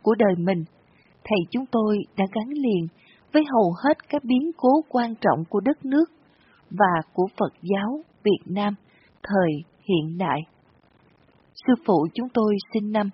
của đời mình, thầy chúng tôi đã gắn liền với hầu hết các biến cố quan trọng của đất nước và của Phật giáo Việt Nam thời hiện đại. Sư phụ chúng tôi sinh năm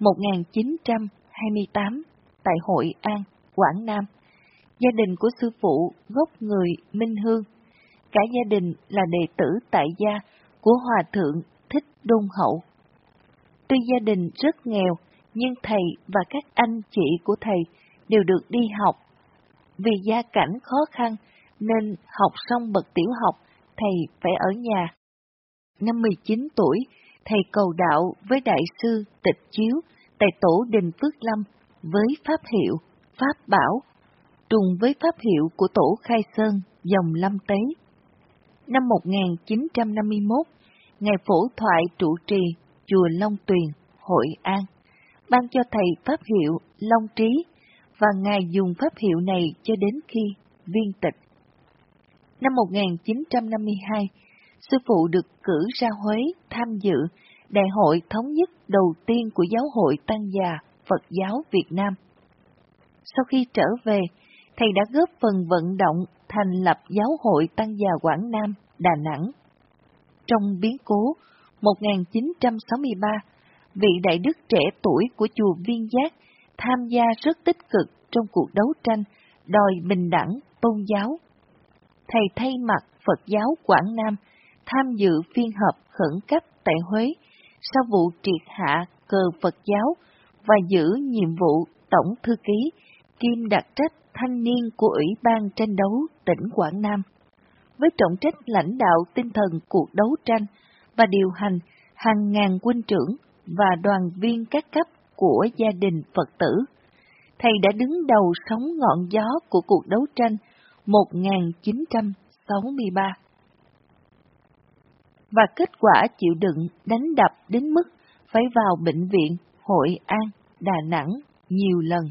1928 tại Hội An, Quảng Nam. Gia đình của sư phụ gốc người Minh Hương. Cả gia đình là đệ tử tại gia của Hòa Thượng Thích Đôn Hậu. Tuy gia đình rất nghèo, nhưng thầy và các anh chị của thầy đều được đi học. Vì gia cảnh khó khăn nên học xong bậc tiểu học, thầy phải ở nhà. Năm 19 tuổi, thầy cầu đạo với Đại sư Tịch Chiếu tại Tổ Đình Phước Lâm với pháp hiệu Pháp Bảo, trùng với pháp hiệu của Tổ Khai Sơn dòng Lâm Tế. Năm 1951, Ngài Phổ Thoại trụ trì chùa Long Tuyền, Hội An, ban cho thầy pháp hiệu Long Trí, và Ngài dùng pháp hiệu này cho đến khi viên tịch. Năm 1952, sư phụ được cử ra Huế tham dự Đại hội thống nhất đầu tiên của Giáo hội Tăng già Phật giáo Việt Nam. Sau khi trở về, thầy đã góp phần vận động thành lập Giáo hội Tăng già Quảng Nam, Đà Nẵng. Trong biến cố 1963, vị đại đức trẻ tuổi của chùa Viên Giác tham gia rất tích cực trong cuộc đấu tranh đòi bình đẳng tôn giáo. Thầy thay mặt Phật giáo Quảng Nam tham dự phiên họp khẩn cấp tại Huế sau vụ triệt hạ cờ Phật giáo và giữ nhiệm vụ Tổng Thư ký kiêm đặc trách thanh niên của Ủy ban tranh đấu tỉnh Quảng Nam, với trọng trách lãnh đạo tinh thần cuộc đấu tranh và điều hành hàng ngàn huynh trưởng và đoàn viên các cấp của gia đình Phật tử. Thầy đã đứng đầu sóng ngọn gió của cuộc đấu tranh 1963. Và kết quả chịu đựng đánh đập đến mức phải vào bệnh viện Hội An, Đà Nẵng nhiều lần.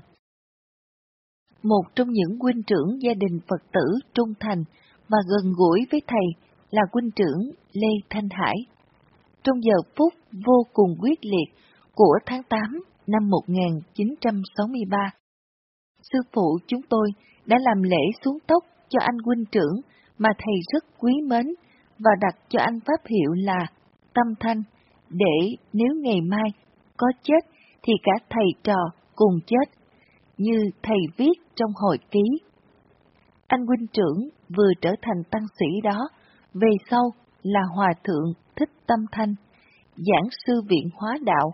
Một trong những huynh trưởng gia đình Phật tử trung thành và gần gũi với thầy là huynh trưởng Lê Thanh Hải. Trong giờ phút vô cùng quyết liệt của tháng 8 năm 1963, sư phụ chúng tôi đã làm lễ xuống tóc cho anh huynh trưởng mà thầy rất quý mến và đặt cho anh pháp hiệu là Tâm Thanh, để nếu ngày mai có chết thì cả thầy trò cùng chết, như thầy viết trong hồi ký. Anh huynh trưởng vừa trở thành tăng sĩ đó, về sau là Hòa Thượng Thích Tâm Thanh, giảng sư Viện Hóa Đạo,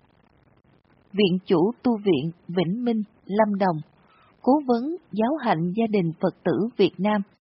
viện chủ tu viện Vĩnh Minh, Lâm Đồng, cố vấn giáo hạnh gia đình Phật tử Việt Nam,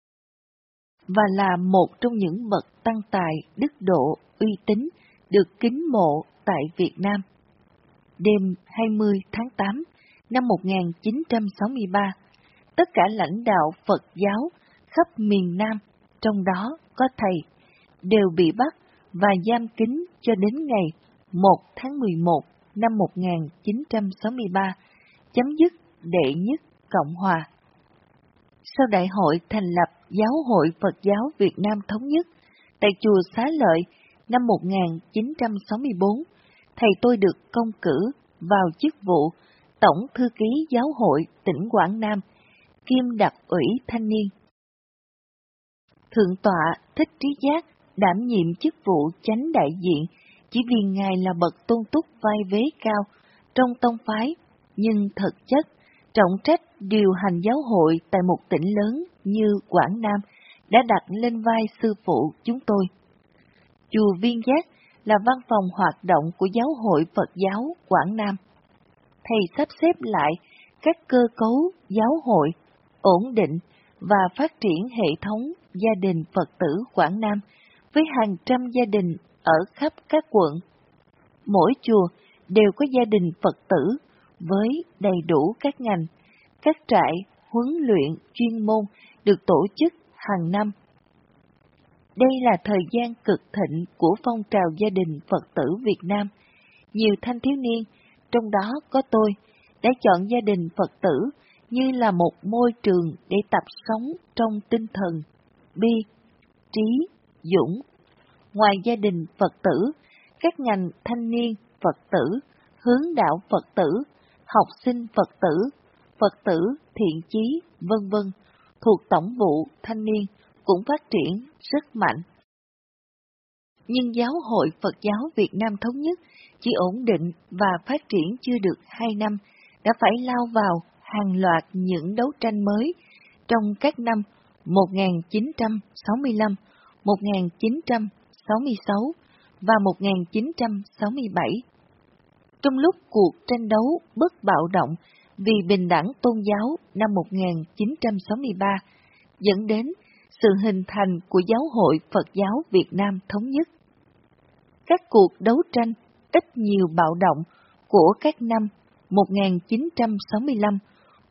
và là một trong những bậc tăng tài đức độ uy tín được kính mộ tại Việt Nam. Đêm 20 tháng 8 năm 1963, tất cả lãnh đạo Phật giáo khắp miền Nam, trong đó có thầy, đều bị bắt và giam kín cho đến ngày 1 tháng 11 năm 1963, chấm dứt đệ nhất Cộng Hòa. Sau đại hội thành lập Giáo hội Phật giáo Việt Nam Thống nhất tại chùa Xá Lợi năm 1964, thầy tôi được công cử vào chức vụ Tổng Thư ký Giáo hội tỉnh Quảng Nam, kiêm đặc ủy thanh niên. Thượng tọa Thích Trí Giác đảm nhiệm chức vụ chánh đại diện chỉ vì Ngài là bậc tôn túc vai vế cao trong tông phái, nhưng thực chất trọng trách điều hành giáo hội tại một tỉnh lớn như Quảng Nam đã đặt lên vai sư phụ chúng tôi. Chùa Viên Giác là văn phòng hoạt động của Giáo hội Phật giáo Quảng Nam. Thầy sắp xếp lại các cơ cấu giáo hội, ổn định và phát triển hệ thống gia đình Phật tử Quảng Nam với hàng trăm gia đình ở khắp các quận. Mỗi chùa đều có gia đình Phật tử với đầy đủ các ngành, các trại huấn luyện chuyên môn được tổ chức hàng năm. Đây là thời gian cực thịnh của phong trào gia đình Phật tử Việt Nam. Nhiều thanh thiếu niên, trong đó có tôi, đã chọn gia đình Phật tử như là một môi trường để tập sống trong tinh thần bi, trí, dũng. Ngoài gia đình Phật tử, các ngành thanh niên Phật tử, hướng đạo Phật tử, học sinh Phật tử thiện chí, vân vân, thuộc Tổng vụ Thanh niên cũng phát triển rất mạnh. Nhưng Giáo hội Phật giáo Việt Nam Thống nhất chỉ ổn định và phát triển chưa được 2 năm, đã phải lao vào hàng loạt những đấu tranh mới trong các năm 1965, 1966 và 1967. Trong lúc cuộc tranh đấu bất bạo động vì bình đẳng tôn giáo năm 1963 dẫn đến sự hình thành của Giáo hội Phật giáo Việt Nam Thống nhất. Các cuộc đấu tranh ít nhiều bạo động của các năm 1965,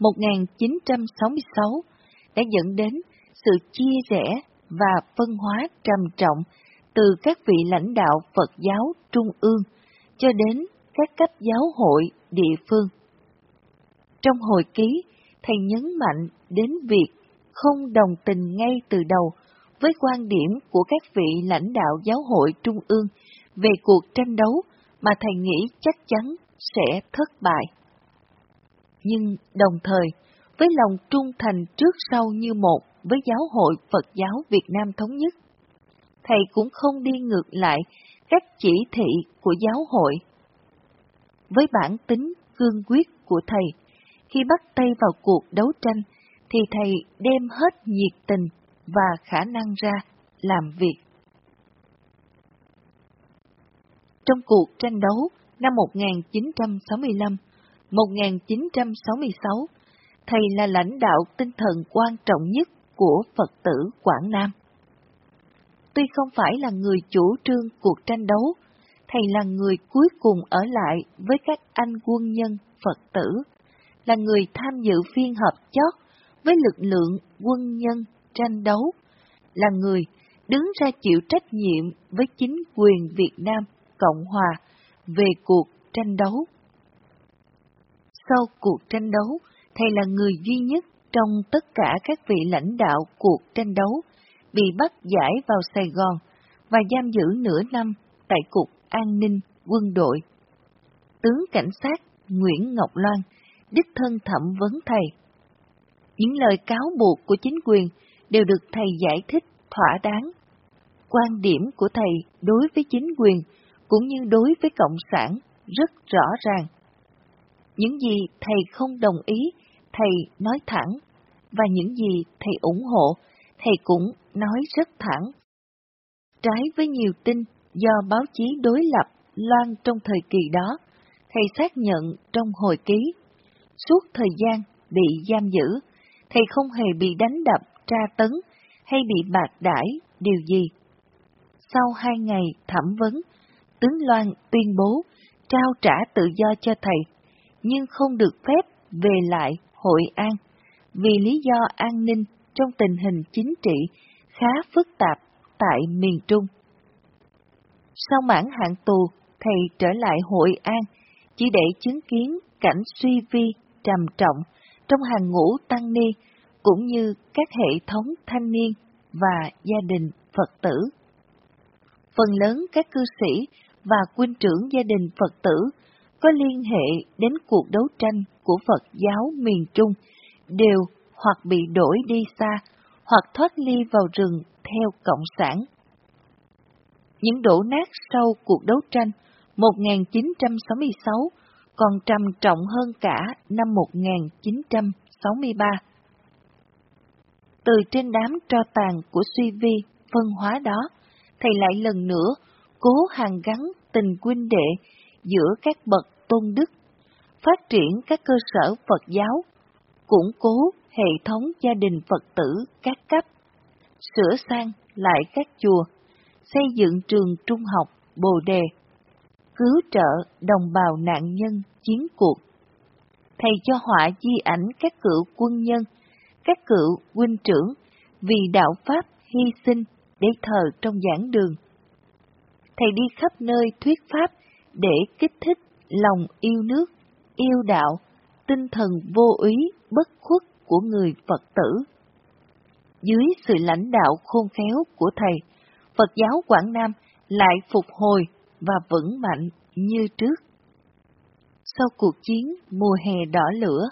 1966 đã dẫn đến sự chia rẽ và phân hóa trầm trọng từ các vị lãnh đạo Phật giáo trung ương cho đến các cấp giáo hội địa phương. Trong hồi ký, thầy nhấn mạnh đến việc không đồng tình ngay từ đầu với quan điểm của các vị lãnh đạo giáo hội trung ương về cuộc tranh đấu mà thầy nghĩ chắc chắn sẽ thất bại. Nhưng đồng thời, với lòng trung thành trước sau như một với Giáo hội Phật giáo Việt Nam Thống nhất, thầy cũng không đi ngược lại các chỉ thị của giáo hội. Với bản tính cương quyết của thầy, khi bắt tay vào cuộc đấu tranh, thì thầy đem hết nhiệt tình và khả năng ra làm việc. Trong cuộc tranh đấu năm 1965, 1966, thầy là lãnh đạo tinh thần quan trọng nhất của Phật tử Quảng Nam. Tuy không phải là người chủ trương cuộc tranh đấu, thầy là người cuối cùng ở lại với các anh quân nhân Phật tử, là người tham dự phiên họp chót với lực lượng quân nhân tranh đấu, là người đứng ra chịu trách nhiệm với chính quyền Việt Nam Cộng Hòa về cuộc tranh đấu. Sau cuộc tranh đấu, thầy là người duy nhất trong tất cả các vị lãnh đạo cuộc tranh đấu bị bắt giải vào Sài Gòn và giam giữ nửa năm tại Cục An ninh Quân đội. Tướng cảnh sát Nguyễn Ngọc Loan đích thân thẩm vấn thầy. Những lời cáo buộc của chính quyền đều được thầy giải thích thỏa đáng. Quan điểm của thầy đối với chính quyền cũng như đối với Cộng sản rất rõ ràng. Những gì thầy không đồng ý, thầy nói thẳng, và những gì thầy ủng hộ, thầy cũng nói rất thẳng. Trái với nhiều tin do báo chí đối lập loan trong thời kỳ đó, thầy xác nhận trong hồi ký, suốt thời gian bị giam giữ, thầy không hề bị đánh đập, tra tấn hay bị bạc đãi điều gì. Sau 2 ngày thẩm vấn, tướng Loan tuyên bố trao trả tự do cho thầy, nhưng không được phép về lại Hội An, vì lý do an ninh trong tình hình chính trị khá phức tạp tại miền Trung. Sau mãn hạn tù, thầy trở lại Hội An chỉ để chứng kiến cảnh suy vi trầm trọng trong hàng ngũ tăng ni cũng như các hệ thống thanh niên và gia đình Phật tử. Phần lớn các cư sĩ và huynh trưởng gia đình Phật tử có liên hệ đến cuộc đấu tranh của Phật giáo miền Trung đều hoặc bị đuổi đi xa hoặc thoát ly vào rừng theo Cộng sản. Những đổ nát sau cuộc đấu tranh 1966 còn trầm trọng hơn cả năm 1963. Từ trên đám tro tàn của suy vi phân hóa đó, thầy lại lần nữa cố hàn gắn tình huynh đệ giữa các bậc tôn đức, phát triển các cơ sở Phật giáo, củng cố hệ thống gia đình Phật tử các cấp, sửa sang lại các chùa, xây dựng trường trung học Bồ Đề, cứu trợ đồng bào nạn nhân chiến cuộc. Thầy cho họa di ảnh các cựu quân nhân, các cựu huynh trưởng vì đạo Pháp hy sinh để thờ trong giảng đường. Thầy đi khắp nơi thuyết pháp để kích thích lòng yêu nước, yêu đạo, tinh thần vô úy bất khuất của người Phật tử. Dưới sự lãnh đạo khôn khéo của thầy, Phật giáo Quảng Nam lại phục hồi và vững mạnh như trước. Sau cuộc chiến mùa hè đỏ lửa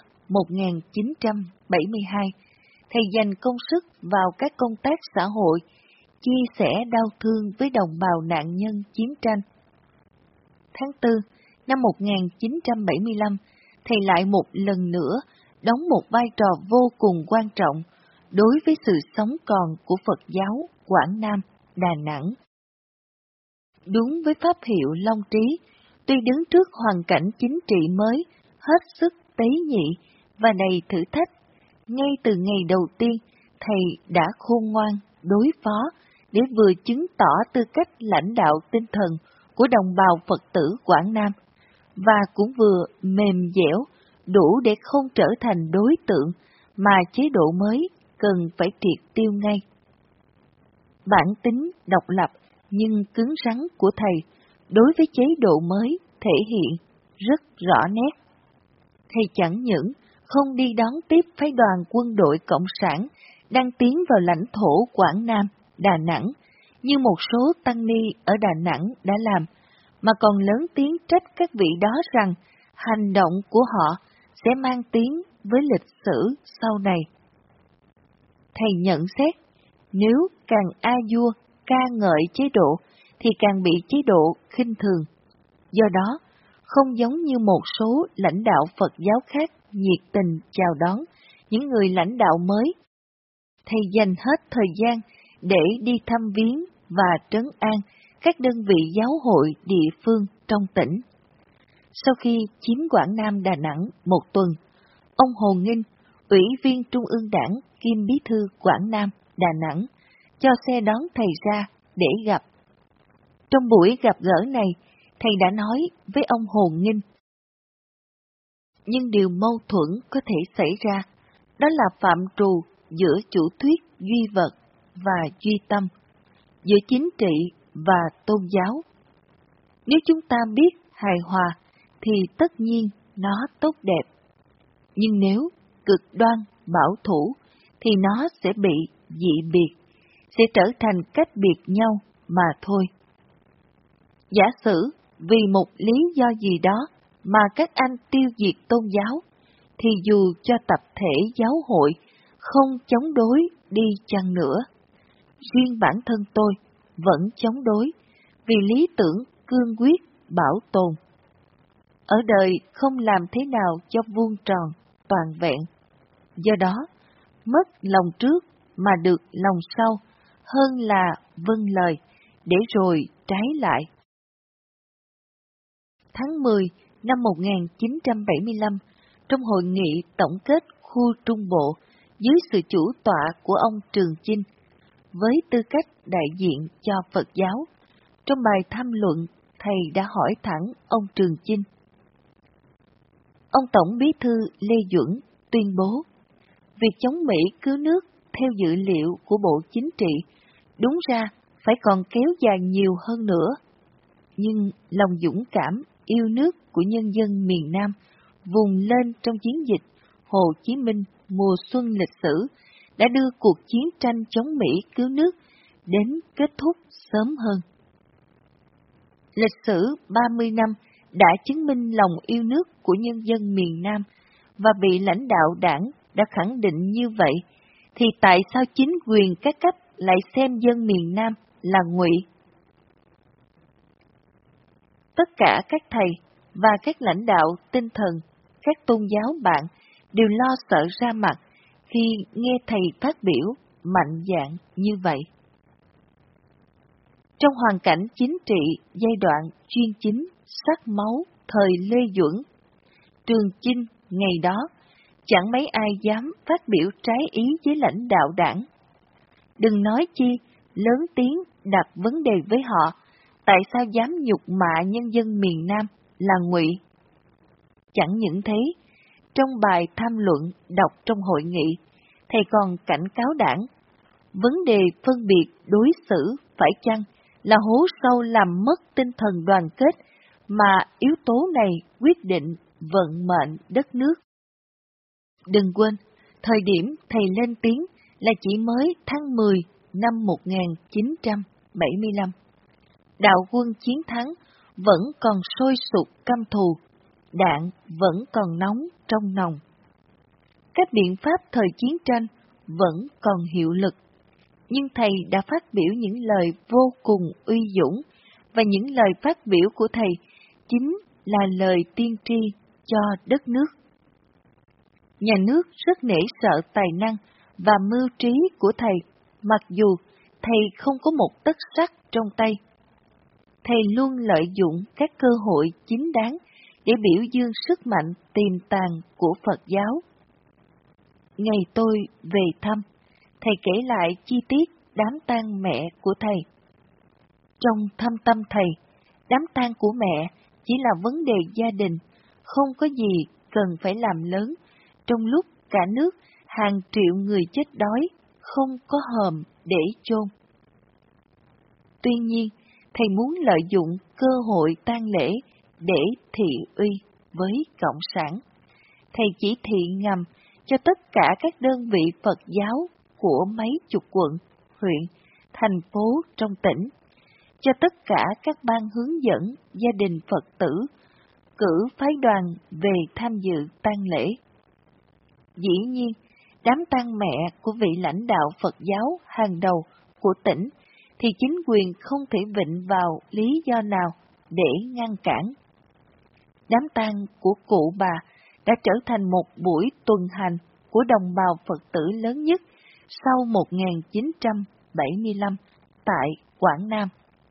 1972, thầy dành công sức vào các công tác xã hội, chia sẻ đau thương với đồng bào nạn nhân chiến tranh. Tháng 4 năm 1975, thầy lại một lần nữa đóng một vai trò vô cùng quan trọng đối với sự sống còn của Phật giáo Quảng Nam, Đà Nẵng. Đúng với pháp hiệu Long Trí, tuy đứng trước hoàn cảnh chính trị mới, hết sức tế nhị và đầy thử thách, ngay từ ngày đầu tiên, thầy đã khôn ngoan đối phó để vừa chứng tỏ tư cách lãnh đạo tinh thần của đồng bào Phật tử Quảng Nam, và cũng vừa mềm dẻo, đủ để không trở thành đối tượng mà chế độ mới cần phải triệt tiêu ngay. Bản tính độc lập nhưng cứng rắn của thầy đối với chế độ mới thể hiện rất rõ nét. Thầy chẳng những không đi đón tiếp phái đoàn quân đội Cộng sản đang tiến vào lãnh thổ Quảng Nam, Đà Nẵng, như một số tăng ni ở Đà Nẵng đã làm, mà còn lớn tiếng trách các vị đó rằng hành động của họ sẽ mang tiếng với lịch sử sau này. Thầy nhận xét, nếu càng a vua ca ngợi chế độ thì càng bị chế độ khinh thường. Do đó, không giống như một số lãnh đạo Phật giáo khác nhiệt tình chào đón những người lãnh đạo mới, thầy dành hết thời gian để đi thăm viếng và trấn an các đơn vị giáo hội địa phương trong tỉnh. Sau khi chiếm Quảng Nam, Đà Nẵng một tuần, ông Hồ Nghinh, Ủy viên Trung ương Đảng kiêm Bí thư Quảng Nam, Đà Nẵng, cho xe đón thầy ra để gặp. Trong buổi gặp gỡ này, thầy đã nói với ông Hồ Nghinh. Nhưng điều mâu thuẫn có thể xảy ra, đó là phạm trù giữa chủ thuyết duy vật và duy tâm, giữa chính trị và tôn giáo. Nếu chúng ta biết hài hòa, thì tất nhiên nó tốt đẹp. Nhưng nếu cực đoan, bảo thủ, thì nó sẽ bị dị biệt, sẽ trở thành cách biệt nhau mà thôi. Giả sử vì một lý do gì đó mà các anh tiêu diệt tôn giáo, thì dù cho tập thể giáo hội không chống đối đi chăng nữa, riêng bản thân tôi vẫn chống đối, vì lý tưởng cương quyết bảo tồn. Ở đời không làm thế nào cho vuông tròn, toàn vẹn. Do đó, mất lòng trước mà được lòng sau, hơn là vâng lời, để rồi trái lại. Tháng 10 năm 1975, trong hội nghị tổng kết khu Trung Bộ dưới sự chủ tọa của ông Trường Chinh, với tư cách đại diện cho Phật giáo, trong bài tham luận, thầy đã hỏi thẳng ông Trường Chinh. Ông Tổng Bí thư Lê Duẩn tuyên bố, việc chống Mỹ cứu nước theo dữ liệu của Bộ Chính trị đúng ra phải còn kéo dài nhiều hơn nữa. Nhưng lòng dũng cảm, yêu nước của nhân dân miền Nam vùng lên trong chiến dịch Hồ Chí Minh mùa xuân lịch sử đã đưa cuộc chiến tranh chống Mỹ cứu nước đến kết thúc sớm hơn. Lịch sử 30 năm đã chứng minh lòng yêu nước của nhân dân miền Nam, và vị lãnh đạo đảng đã khẳng định như vậy, thì tại sao chính quyền các cấp lại xem dân miền Nam là ngụy? Tất cả các thầy và các lãnh đạo tinh thần, các tôn giáo bạn đều lo sợ ra mặt khi nghe thầy phát biểu mạnh dạn như vậy. Trong hoàn cảnh chính trị giai đoạn chuyên chính, sắc máu thời Lê Duẩn, Trường Chinh ngày đó chẳng mấy ai dám phát biểu trái ý với lãnh đạo đảng. Đừng nói chi lớn tiếng đặt vấn đề với họ, tại sao dám nhục mạ nhân dân miền Nam là ngụy? Chẳng những thế, trong bài tham luận đọc trong hội nghị, thầy còn cảnh cáo đảng, vấn đề phân biệt đối xử phải chăng là hố sâu làm mất tinh thần đoàn kết, mà yếu tố này quyết định vận mệnh đất nước. Đừng quên, thời điểm thầy lên tiếng là chỉ mới tháng 10 năm 1975. Đạo quân chiến thắng vẫn còn sôi sục căm thù, đạn vẫn còn nóng trong nòng. Các biện pháp thời chiến tranh vẫn còn hiệu lực, nhưng thầy đã phát biểu những lời vô cùng uy dũng, và những lời phát biểu của thầy chính là lời tiên tri cho đất nước. Nhà nước rất nể sợ tài năng và mưu trí của thầy, mặc dù thầy không có một tấc sắt trong tay. Thầy luôn lợi dụng các cơ hội chính đáng để biểu dương sức mạnh tiềm tàng của Phật giáo. Ngày tôi về thăm, thầy kể lại chi tiết đám tang mẹ của thầy. Trong thâm tâm thầy, đám tang của mẹ chỉ là vấn đề gia đình, không có gì cần phải làm lớn, trong lúc cả nước hàng triệu người chết đói, không có hòm để chôn. Tuy nhiên, thầy muốn lợi dụng cơ hội tang lễ để thị uy với Cộng sản. Thầy chỉ thị ngầm cho tất cả các đơn vị Phật giáo của mấy chục quận, huyện, thành phố trong tỉnh, cho tất cả các ban hướng dẫn gia đình Phật tử, cử phái đoàn về tham dự tang lễ. Dĩ nhiên, đám tang mẹ của vị lãnh đạo Phật giáo hàng đầu của tỉnh thì chính quyền không thể vịnh vào lý do nào để ngăn cản. Đám tang của cụ bà đã trở thành một buổi tuần hành của đồng bào Phật tử lớn nhất sau 1975 tại Quảng Nam.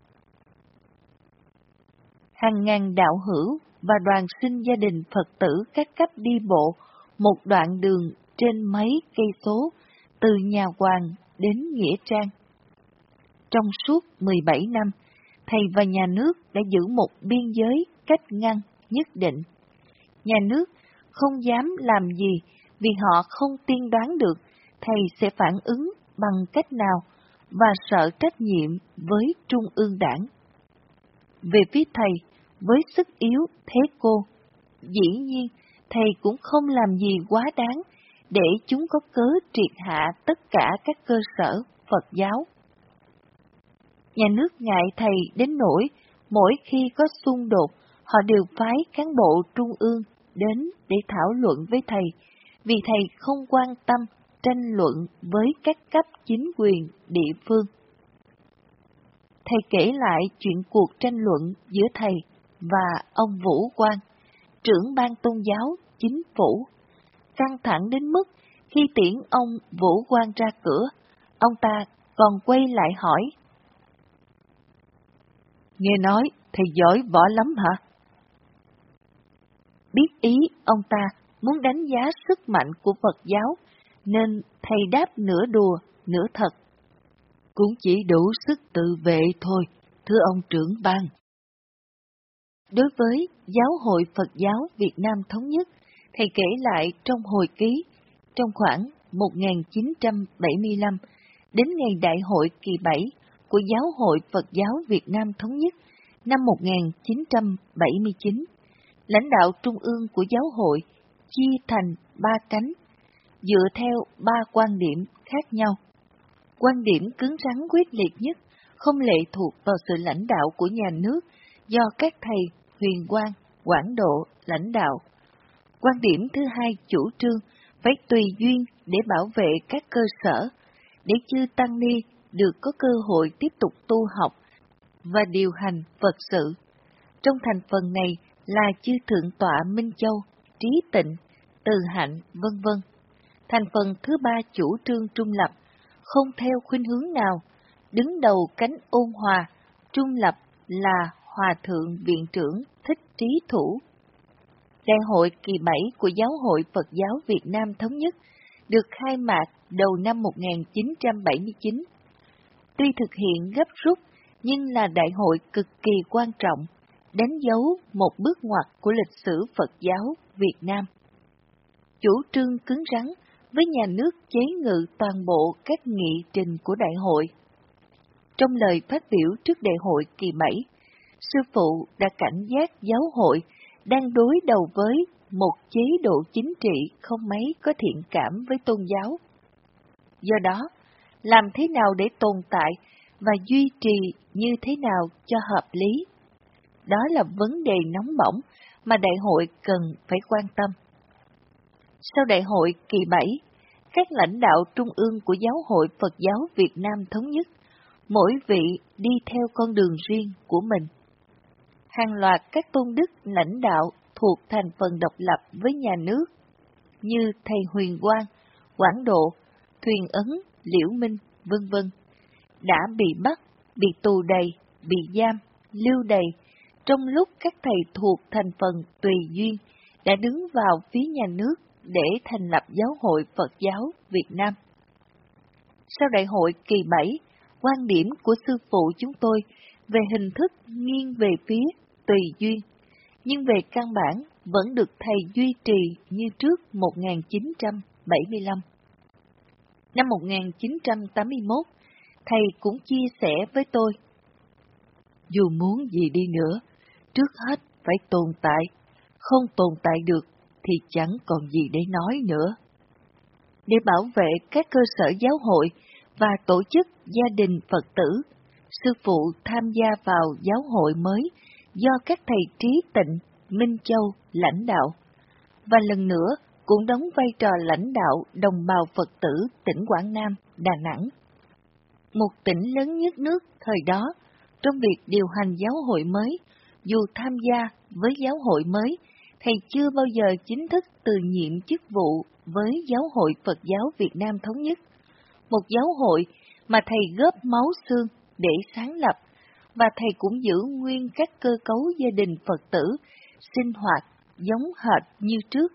Hàng ngàn đạo hữu và đoàn sinh gia đình Phật tử các cấp đi bộ một đoạn đường trên mấy cây số từ nhà Hoàng đến Nghĩa Trang. Trong suốt 17 năm, thầy và nhà nước đã giữ một biên giới cách ngăn nhất định. Nhà nước không dám làm gì vì họ không tiên đoán được thầy sẽ phản ứng bằng cách nào và sợ trách nhiệm với Trung ương Đảng. Về phía thầy, với sức yếu thế cô, dĩ nhiên thầy cũng không làm gì quá đáng để chúng có cớ triệt hạ tất cả các cơ sở Phật giáo. Nhà nước ngại thầy đến nỗi mỗi khi có xung đột, họ đều phái cán bộ trung ương đến để thảo luận với thầy, vì thầy không quan tâm tranh luận với các cấp chính quyền địa phương. Thầy kể lại chuyện cuộc tranh luận giữa thầy và ông Vũ Quang, trưởng ban tôn giáo chính phủ, căng thẳng đến mức khi tiễn ông Vũ Quang ra cửa, ông ta còn quay lại hỏi: "Nghe nói thầy giỏi võ lắm hả?" Biết ý ông ta muốn đánh giá sức mạnh của Phật giáo, nên thầy đáp nửa đùa, nửa thật: "Cũng chỉ đủ sức tự vệ thôi, thưa ông trưởng ban." Đối với Giáo hội Phật giáo Việt Nam Thống nhất, thầy kể lại trong hồi ký, trong khoảng 1975, đến ngày Đại hội kỳ 7 của Giáo hội Phật giáo Việt Nam Thống nhất năm 1979, lãnh đạo trung ương của giáo hội chia thành 3 cánh, dựa theo 3 quan điểm khác nhau. Quan điểm cứng rắn quyết liệt nhất không lệ thuộc vào sự lãnh đạo của nhà nước do các thầy Huyền Quang, Quảng Độ lãnh đạo. Quan điểm thứ hai chủ trương phải tùy duyên để bảo vệ các cơ sở, để chư tăng ni được có cơ hội tiếp tục tu học và điều hành Phật sự. Trong thành phần này là chư Thượng tọa Minh Châu, Trí Tịnh, Từ Hạnh, vân vân. Thành phần thứ ba chủ trương trung lập, không theo khuynh hướng nào, đứng đầu cánh ôn hòa, trung lập là Hòa Thượng Viện trưởng Thích Trí Thủ. Đại hội kỳ 7 của Giáo hội Phật giáo Việt Nam Thống nhất được khai mạc đầu năm 1979. Tuy thực hiện gấp rút, nhưng là đại hội cực kỳ quan trọng, đánh dấu một bước ngoặt của lịch sử Phật giáo Việt Nam. Chủ trương cứng rắn với nhà nước chế ngự toàn bộ các nghị trình của đại hội. Trong lời phát biểu trước đại hội kỳ 7, sư phụ đã cảnh giác giáo hội đang đối đầu với một chế độ chính trị không mấy có thiện cảm với tôn giáo. Do đó, làm thế nào để tồn tại và duy trì như thế nào cho hợp lý? Đó là vấn đề nóng bỏng mà đại hội cần phải quan tâm. Sau đại hội kỳ 7, các lãnh đạo trung ương của Giáo hội Phật giáo Việt Nam Thống nhất, mỗi vị đi theo con đường riêng của mình. Hàng loạt các tôn đức lãnh đạo thuộc thành phần độc lập với nhà nước, như Thầy Huyền Quang, Quảng Độ, Thuyền Ấn, Liễu Minh, vân vân, đã bị bắt, bị tù đầy, bị giam, lưu đày, trong lúc các thầy thuộc thành phần tùy duyên đã đứng vào phía nhà nước để thành lập Giáo hội Phật giáo Việt Nam. Sau đại hội kỳ 7, quan điểm của sư phụ chúng tôi về hình thức nghiêng về phía tùy duyên, nhưng về căn bản vẫn được thầy duy trì như trước 1975. Năm 1981, thầy cũng chia sẻ với tôi: dù muốn gì đi nữa, trước hết phải tồn tại, không tồn tại được thì chẳng còn gì để nói nữa. Để bảo vệ các cơ sở giáo hội và tổ chức gia đình Phật tử, sư phụ tham gia vào giáo hội mới do các thầy Trí Tịnh, Minh Châu lãnh đạo, và lần nữa cũng đóng vai trò lãnh đạo đồng bào Phật tử tỉnh Quảng Nam, Đà Nẵng, một tỉnh lớn nhất nước thời đó. Trong việc điều hành giáo hội mới, dù tham gia với giáo hội mới, thầy chưa bao giờ chính thức từ nhiệm chức vụ với Giáo hội Phật giáo Việt Nam Thống nhất, một giáo hội mà thầy góp máu xương để sáng lập, và thầy cũng giữ nguyên các cơ cấu gia đình Phật tử, sinh hoạt giống hệt như trước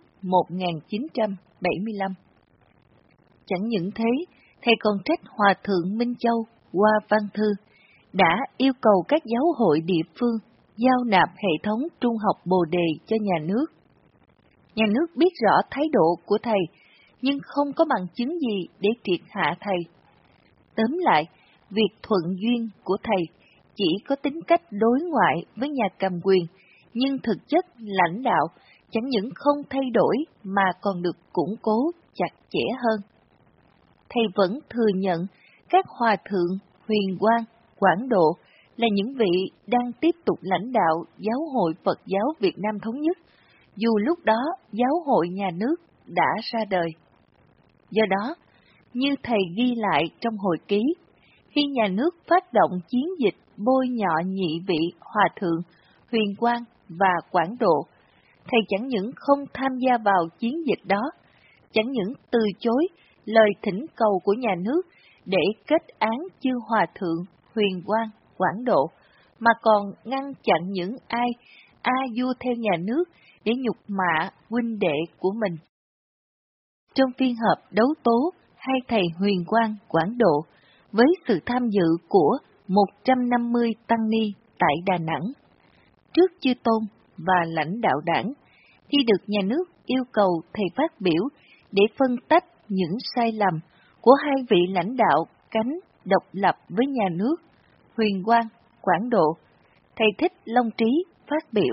1975. Chẳng những thế, thầy còn trách Hòa Thượng Minh Châu qua văn thư, đã yêu cầu các giáo hội địa phương giao nạp hệ thống trung học Bồ Đề cho nhà nước. Nhà nước biết rõ thái độ của thầy, nhưng không có bằng chứng gì để triệt hạ thầy. Tóm lại, việc thuận duyên của thầy chỉ có tính cách đối ngoại với nhà cầm quyền, nhưng thực chất lãnh đạo chẳng những không thay đổi mà còn được củng cố chặt chẽ hơn. Thầy vẫn thừa nhận các hòa thượng Huyền Quang, Quảng Độ là những vị đang tiếp tục lãnh đạo Giáo hội Phật giáo Việt Nam Thống nhất, dù lúc đó giáo hội nhà nước đã ra đời. Do đó, như thầy ghi lại trong hồi ký, khi nhà nước phát động chiến dịch bôi nhọ nhị vị hòa thượng Huyền Quang và Quảng Độ, thầy chẳng những không tham gia vào chiến dịch đó, chẳng những từ chối lời thỉnh cầu của nhà nước để kết án chư hòa thượng Huyền Quang, Quảng Độ, mà còn ngăn chặn những ai du theo nhà nước để nhục mạ huynh đệ của mình. Trong phiên họp đấu tố hai thầy Huyền Quang, Quảng Độ với sự tham dự của 150 tăng ni tại Đà Nẵng, trước chư tôn và lãnh đạo đảng, khi được nhà nước yêu cầu thầy phát biểu để phân tách những sai lầm của hai vị lãnh đạo cánh độc lập với nhà nước, Huyền Quang, Quảng Độ, thầy Thích Long Trí phát biểu: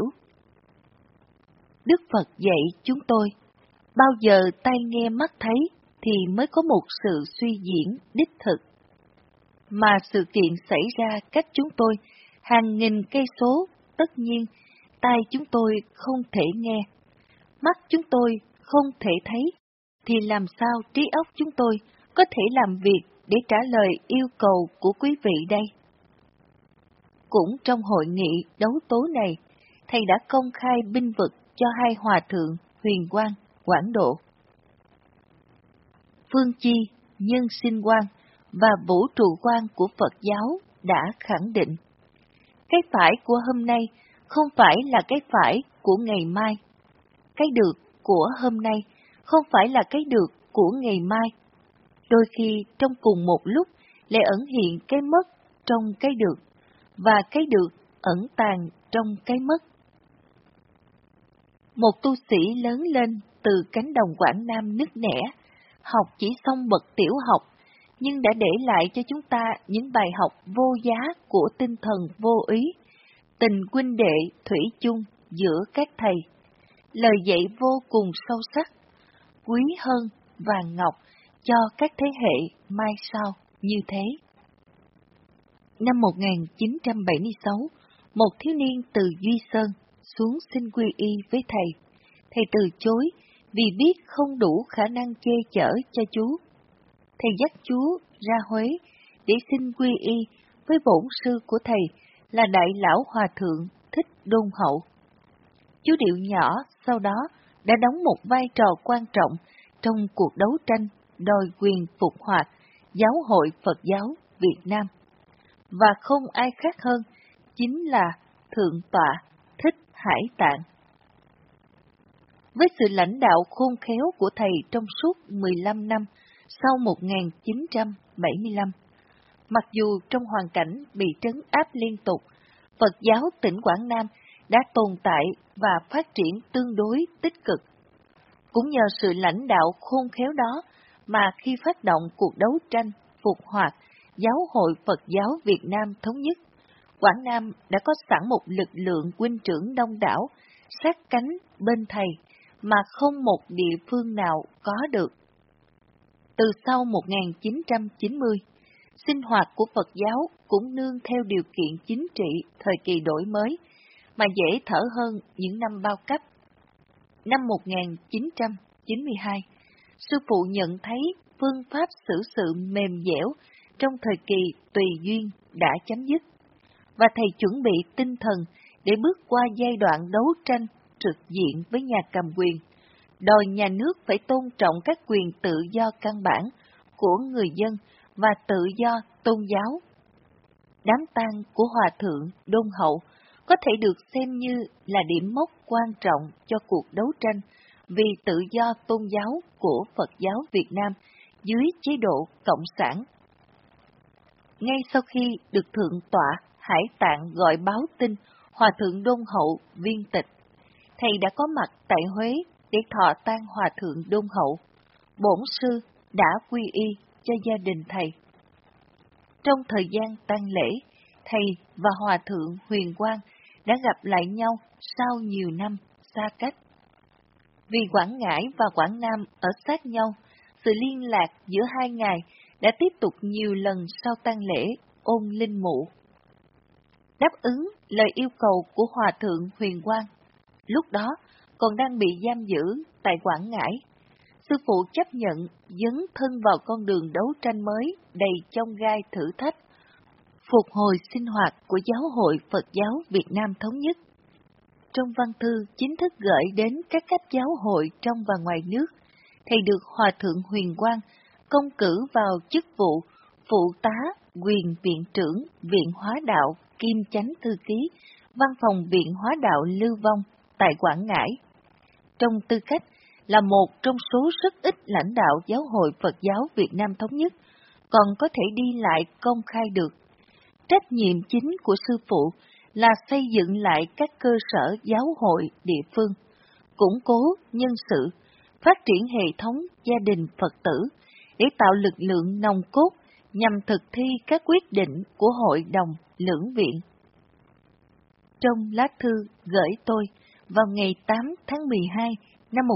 Đức Phật dạy chúng tôi, bao giờ tai nghe mắt thấy thì mới có một sự suy diễn đích thực. Mà sự kiện xảy ra cách chúng tôi hàng nghìn cây số, tất nhiên tai chúng tôi không thể nghe, mắt chúng tôi không thể thấy, thì làm sao trí óc chúng tôi có thể làm việc để trả lời yêu cầu của quý vị đây? Cũng trong hội nghị đấu tố này, thầy đã công khai binh vực cho hai hòa thượng Huyền Quang, Quảng Độ. Phương chi, nhân sinh quan và vũ trụ quan của Phật giáo đã khẳng định, cái phải của hôm nay không phải là cái phải của ngày mai. Cái được của hôm nay không phải là cái được của ngày mai. Đôi khi trong cùng một lúc lại ẩn hiện cái mất trong cái được, và cái được ẩn tàng trong cái mất. Một tu sĩ lớn lên từ cánh đồng Quảng Nam nứt nẻ, học chỉ xong bậc tiểu học, nhưng đã để lại cho chúng ta những bài học vô giá của tinh thần vô ý, tình huynh đệ thủy chung giữa các thầy, lời dạy vô cùng sâu sắc, quý hơn vàng ngọc cho các thế hệ mai sau như thế. Năm 1976, một thiếu niên từ Duy Sơn xuống xin quy y với thầy. Thầy từ chối vì biết không đủ khả năng che chở cho chú. Thầy dắt chú ra Huế để xin quy y với bổn sư của thầy là Đại Lão Hòa Thượng Thích Đôn Hậu. Chú Điệu nhỏ sau đó đã đóng một vai trò quan trọng trong cuộc đấu tranh đòi quyền phục hoạt Giáo hội Phật giáo Việt Nam, và không ai khác hơn chính là Thượng tọa Thích Hải Tạng. Với sự lãnh đạo khôn khéo của thầy trong suốt 15 năm sau 1975, mặc dù trong hoàn cảnh bị trấn áp liên tục, Phật giáo tỉnh Quảng Nam đã tồn tại và phát triển tương đối tích cực. Cũng nhờ sự lãnh đạo khôn khéo đó mà khi phát động cuộc đấu tranh phục hoạt Giáo hội Phật giáo Việt Nam thống nhất, Quảng Nam đã có sẵn một lực lượng huynh trưởng đông đảo, sát cánh bên thầy mà không một địa phương nào có được. Từ sau 1990, sinh hoạt của Phật giáo cũng nương theo điều kiện chính trị thời kỳ đổi mới, mà dễ thở hơn những năm bao cấp. Năm 1992, sư phụ nhận thấy phương pháp xử sự mềm dẻo trong thời kỳ tùy duyên đã chấm dứt, và thầy chuẩn bị tinh thần để bước qua giai đoạn đấu tranh trực diện với nhà cầm quyền, đòi nhà nước phải tôn trọng các quyền tự do căn bản của người dân và tự do tôn giáo. Đám tang của Hòa Thượng Đôn Hậu có thể được xem như là điểm mốc quan trọng cho cuộc đấu tranh vì tự do tôn giáo của Phật giáo Việt Nam dưới chế độ Cộng sản. Ngay sau khi được Thượng tọa Hải Tạng gọi báo tin Hòa Thượng Đôn Hậu viên tịch, thầy đã có mặt tại Huế để thọ tang Hòa Thượng Đôn Hậu. Bổn sư đã quy y cho gia đình thầy. Trong thời gian tang lễ, thầy và Hòa Thượng Huyền Quang đã gặp lại nhau sau nhiều năm xa cách. Vì Quảng Ngãi và Quảng Nam ở sát nhau, sự liên lạc giữa hai ngài đã tiếp tục nhiều lần sau tang lễ ôn linh mụ. Đáp ứng lời yêu cầu của Hòa Thượng Huyền Quang, lúc đó còn đang bị giam giữ tại Quảng Ngãi, sư phụ chấp nhận dấn thân vào con đường đấu tranh mới đầy chông gai thử thách, phục hồi sinh hoạt của Giáo hội Phật giáo Việt Nam thống nhất. Trong văn thư chính thức gửi đến các cấp giáo hội trong và ngoài nước, thầy được Hòa Thượng Huyền Quang công cử vào chức vụ phụ tá quyền viện trưởng Viện Hóa Đạo kiêm chánh thư ký Văn phòng Viện Hóa Đạo Lưu Vong tại Quảng Ngãi. Trong tư cách là một trong số rất ít lãnh đạo Giáo hội Phật giáo Việt Nam thống nhất còn có thể đi lại công khai được, trách nhiệm chính của sư phụ là xây dựng lại các cơ sở giáo hội địa phương, củng cố nhân sự, phát triển hệ thống gia đình Phật tử để tạo lực lượng nòng cốt nhằm thực thi các quyết định của Hội đồng Lưỡng Viện. Trong lá thư gửi tôi vào ngày 8 tháng 12 năm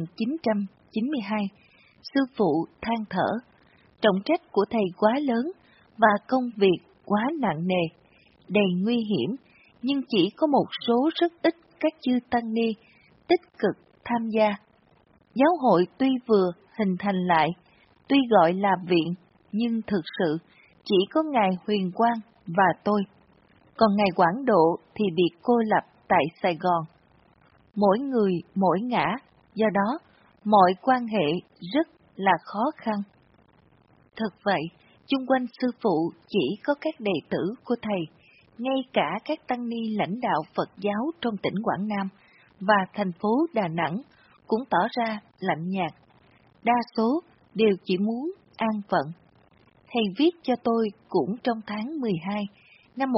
1992, sư phụ than thở, trọng trách của thầy quá lớn và công việc quá nặng nề, đầy nguy hiểm, nhưng chỉ có một số rất ít các chư tăng ni tích cực tham gia. Giáo hội tuy vừa hình thành lại, tuy gọi là viện, nhưng thực sự chỉ có Ngài Huyền Quang và tôi, còn Ngài Quảng Độ thì bị cô lập tại Sài Gòn. Mỗi người mỗi ngã, do đó mọi quan hệ rất là khó khăn. Thật vậy, chung quanh sư phụ chỉ có các đệ tử của thầy, ngay cả các tăng ni lãnh đạo Phật giáo trong tỉnh Quảng Nam và thành phố Đà Nẵng cũng tỏ ra lạnh nhạt. Đa số đều chỉ muốn an phận. Thầy viết cho tôi cũng trong tháng 12 năm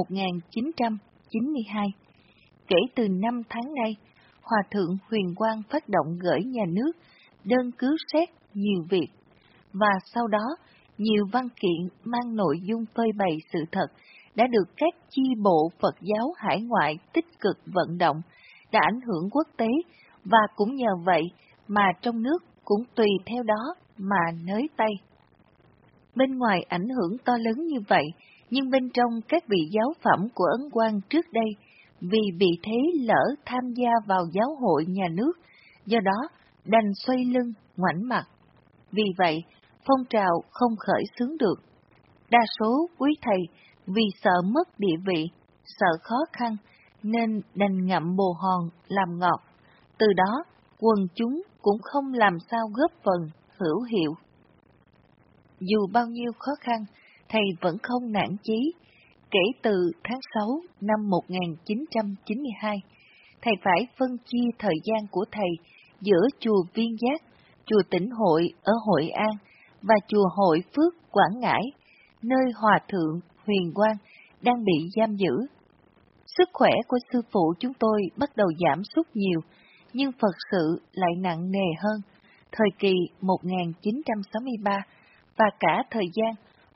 1992. Kể từ 5 tháng nay, Hòa Thượng Huyền Quang phát động gửi nhà nước đơn cứu xét nhiều việc, và sau đó nhiều văn kiện mang nội dung phơi bày sự thật đã được các chi bộ Phật giáo hải ngoại tích cực vận động, đã ảnh hưởng quốc tế, và cũng nhờ vậy mà trong nước cũng tùy theo đó mà nới tay. Bên ngoài ảnh hưởng to lớn như vậy, nhưng bên trong các vị giáo phẩm của Ấn Quang trước đây vì bị thế lỡ tham gia vào giáo hội nhà nước, do đó đành xoay lưng, ngoảnh mặt. Vì vậy, phong trào không khởi xướng được. Đa số quý thầy vì sợ mất địa vị, sợ khó khăn, nên đành ngậm bồ hòn làm ngọt. Từ đó, quần chúng cũng không làm sao góp phần hữu hiệu. Dù bao nhiêu khó khăn, thầy vẫn không nản chí. Kể từ tháng 6 năm 1992, thầy phải phân chia thời gian của thầy giữa chùa Viên Giác, chùa Tỉnh Hội ở Hội An và chùa Hội Phước Quảng Ngãi, nơi Hòa Thượng Huyền Quang đang bị giam giữ. Sức khỏe của sư phụ chúng tôi bắt đầu giảm sút nhiều, nhưng Phật sự lại nặng nề hơn. Thời kỳ 1963 và cả thời gian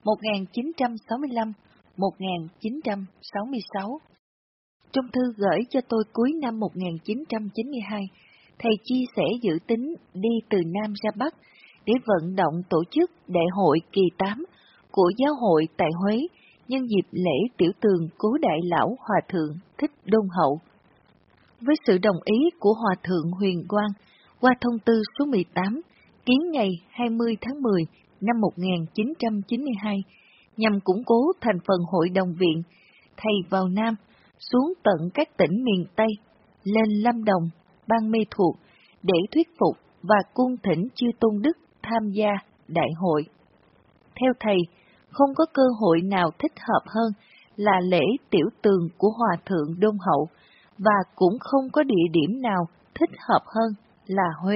1965-1966. Trong thư gửi cho tôi cuối năm 1992, thầy chia sẻ dự tính đi từ Nam ra Bắc để vận động tổ chức đại hội kỳ 8 của giáo hội tại Huế nhân dịp lễ tiểu tường cố đại lão Hòa Thượng Thích Đôn Hậu. Với sự đồng ý của Hòa Thượng Huyền Quang, qua thông tư số 18, ký ngày 20 tháng 10 năm 1992, nhằm củng cố thành phần hội đồng viện, thầy vào Nam, xuống tận các tỉnh miền Tây, lên Lâm Đồng, Ban Mê Thuột, để thuyết phục và cung thỉnh chư tôn đức tham gia đại hội. Theo thầy, không có cơ hội nào thích hợp hơn là lễ tiểu tường của Hòa Thượng Đôn Hậu, và cũng không có địa điểm nào thích hợp hơn là Huế.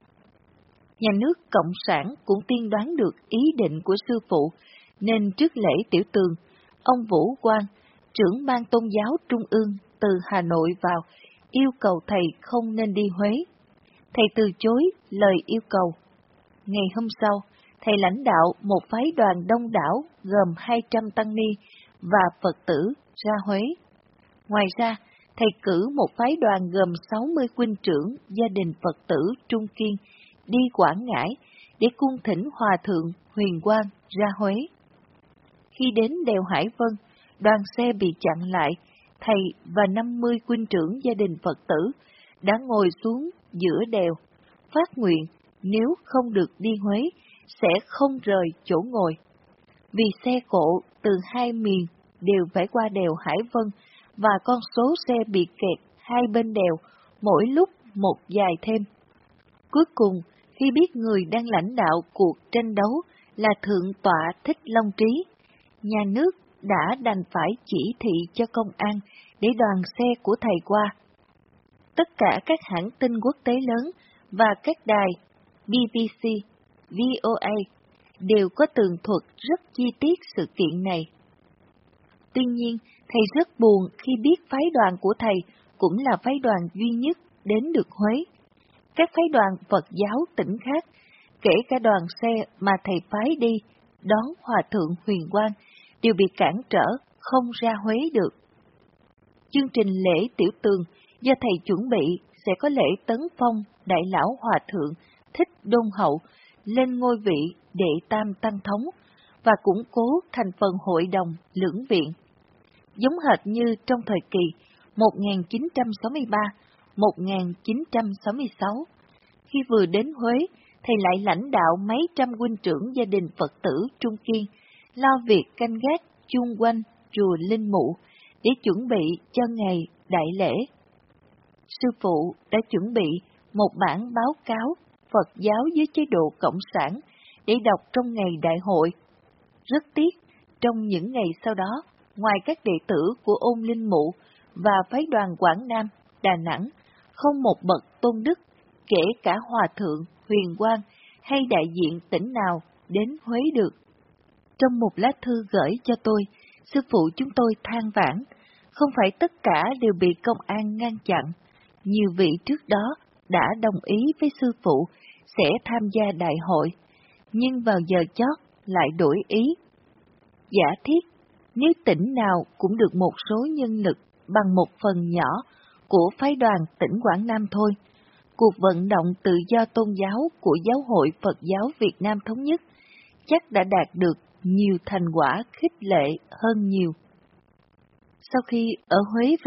Nhà nước Cộng sản cũng tiên đoán được ý định của sư phụ, nên trước lễ tiểu tường, ông Vũ Quang, trưởng ban tôn giáo trung ương từ Hà Nội vào, yêu cầu thầy không nên đi Huế. Thầy từ chối lời yêu cầu. Ngày hôm sau, thầy lãnh đạo một phái đoàn đông đảo gồm 200 tăng ni và Phật tử ra Huế. Ngoài ra, thầy cử một phái đoàn gồm 60 huynh trưởng gia đình Phật tử Trung Kiên đi Quảng Ngãi để cung thỉnh Hòa Thượng Huyền Quang ra Huế. Khi đến đèo Hải Vân, đoàn xe bị chặn lại, thầy và 50 huynh trưởng gia đình Phật tử đã ngồi xuống giữa đèo, phát nguyện nếu không được đi Huế sẽ không rời chỗ ngồi. Vì xe cộ từ hai miền đều phải qua đèo Hải Vân và con số xe bị kẹt hai bên đèo mỗi lúc một dài thêm. Cuối cùng, khi biết người đang lãnh đạo cuộc tranh đấu là Thượng tọa Thích Long Trí, nhà nước đã đành phải chỉ thị cho công an để đoàn xe của thầy qua. Tất cả các hãng tin quốc tế lớn và các đài BBC, VOA đều có tường thuật rất chi tiết sự kiện này. Tuy nhiên, thầy rất buồn khi biết phái đoàn của thầy cũng là phái đoàn duy nhất đến được Huế. Các phái đoàn Phật giáo tỉnh khác, kể cả đoàn xe mà thầy phái đi đón Hòa Thượng Huyền Quang, đều bị cản trở không ra Huế được. Chương trình lễ tiểu tường do thầy chuẩn bị sẽ có lễ tấn phong đại lão Hòa Thượng Thích Đôn Hậu lên ngôi vị Đệ Tam Tăng Thống và củng cố thành phần hội đồng lưỡng viện. Giống hệt như trong thời kỳ 1963-1966, khi vừa đến Huế, thầy lại lãnh đạo mấy trăm huynh trưởng gia đình Phật tử Trung Kiên, lo việc canh gác chung quanh chùa Linh Mụ để chuẩn bị cho ngày đại lễ. Sư phụ đã chuẩn bị một bản báo cáo Phật giáo dưới chế độ Cộng sản để đọc trong ngày đại hội. Rất tiếc, trong những ngày sau đó, ngoài các đệ tử của Ôn Linh Mụ và phái đoàn Quảng Nam, Đà Nẵng, không một bậc tôn đức, kể cả Hòa Thượng Huyền Quang hay đại diện tỉnh nào đến Huế được. Trong một lá thư gửi cho tôi, sư phụ chúng tôi than vãn, không phải tất cả đều bị công an ngăn chặn. Nhiều vị trước đó đã đồng ý với sư phụ sẽ tham gia đại hội, nhưng vào giờ chót lại đổi ý. Giả thiết, nếu tỉnh nào cũng được một số nhân lực bằng một phần nhỏ của phái đoàn tỉnh Quảng Nam thôi, cuộc vận động tự do tôn giáo của Giáo hội Phật giáo Việt Nam Thống nhất chắc đã đạt được nhiều thành quả khích lệ hơn nhiều. Sau khi ở Huế về,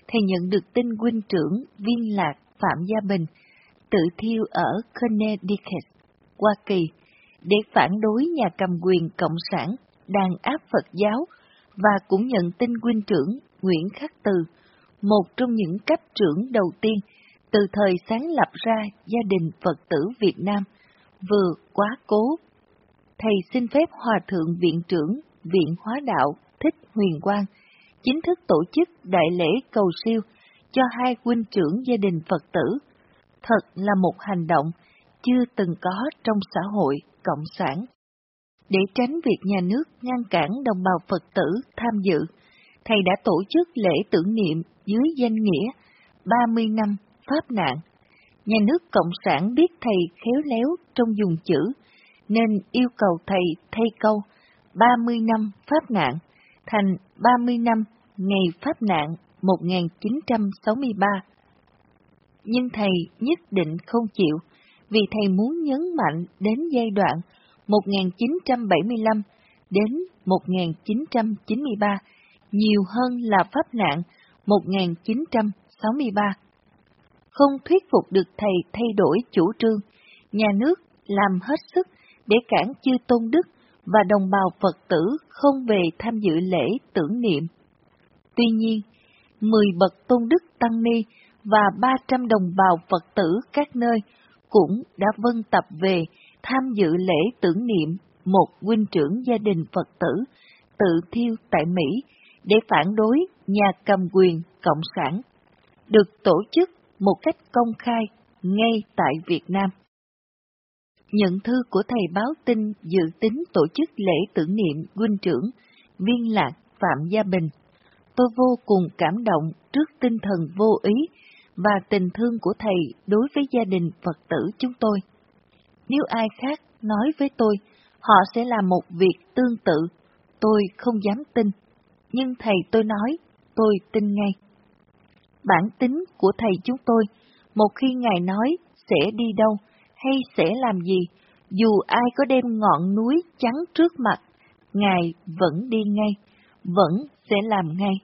thầy nhận được tin huynh trưởng Viên Lạc Phạm Gia Bình tự thiêu ở Connecticut, Hoa Kỳ, để phản đối nhà cầm quyền Cộng sản đàn áp Phật giáo, và cũng nhận tin huynh trưởng Nguyễn Khắc Từ, một trong những cấp trưởng đầu tiên từ thời sáng lập ra gia đình Phật tử Việt Nam, vừa quá cố. Thầy xin phép Hòa Thượng Viện trưởng Viện Hóa Đạo Thích Huyền Quang chính thức tổ chức đại lễ cầu siêu cho hai huynh trưởng gia đình Phật tử. Thật là một hành động chưa từng có trong xã hội Cộng sản. Để tránh việc nhà nước ngăn cản đồng bào Phật tử tham dự, thầy đã tổ chức lễ tưởng niệm dưới danh nghĩa 30 năm Pháp nạn. Nhà nước Cộng sản biết thầy khéo léo trong dùng chữ, nên yêu cầu thầy thay câu 30 năm Pháp nạn thành 30 năm ngày Pháp nạn 1963. Nhưng thầy nhất định không chịu, vì thầy muốn nhấn mạnh đến giai đoạn 1975 đến 1993, nhiều hơn là Pháp nạn 1963. Không thuyết phục được thầy thay đổi chủ trương, nhà nước làm hết sức để cản chư tôn đức và đồng bào Phật tử không về tham dự lễ tưởng niệm. Tuy nhiên, 10 bậc tôn đức tăng ni và 300 đồng bào Phật tử các nơi cũng đã vân tập về tham dự lễ tưởng niệm một huynh trưởng gia đình Phật tử tự thiêu tại Mỹ để phản đối nhà cầm quyền Cộng sản, được tổ chức một cách công khai ngay tại Việt Nam. Nhận thư của thầy báo tin dự tính tổ chức lễ tưởng niệm huynh trưởng Viên Lạc Phạm Gia Bình. Tôi vô cùng cảm động trước tinh thần vô ý và tình thương của thầy đối với gia đình Phật tử chúng tôi. Nếu ai khác nói với tôi họ sẽ làm một việc tương tự, tôi không dám tin, nhưng thầy tôi nói, tôi tin ngay. Bản tính của thầy chúng tôi, một khi Ngài nói sẽ đi đâu hay sẽ làm gì, dù ai có đem ngọn núi chắn trước mặt, Ngài vẫn đi ngay, vẫn sẽ làm ngay.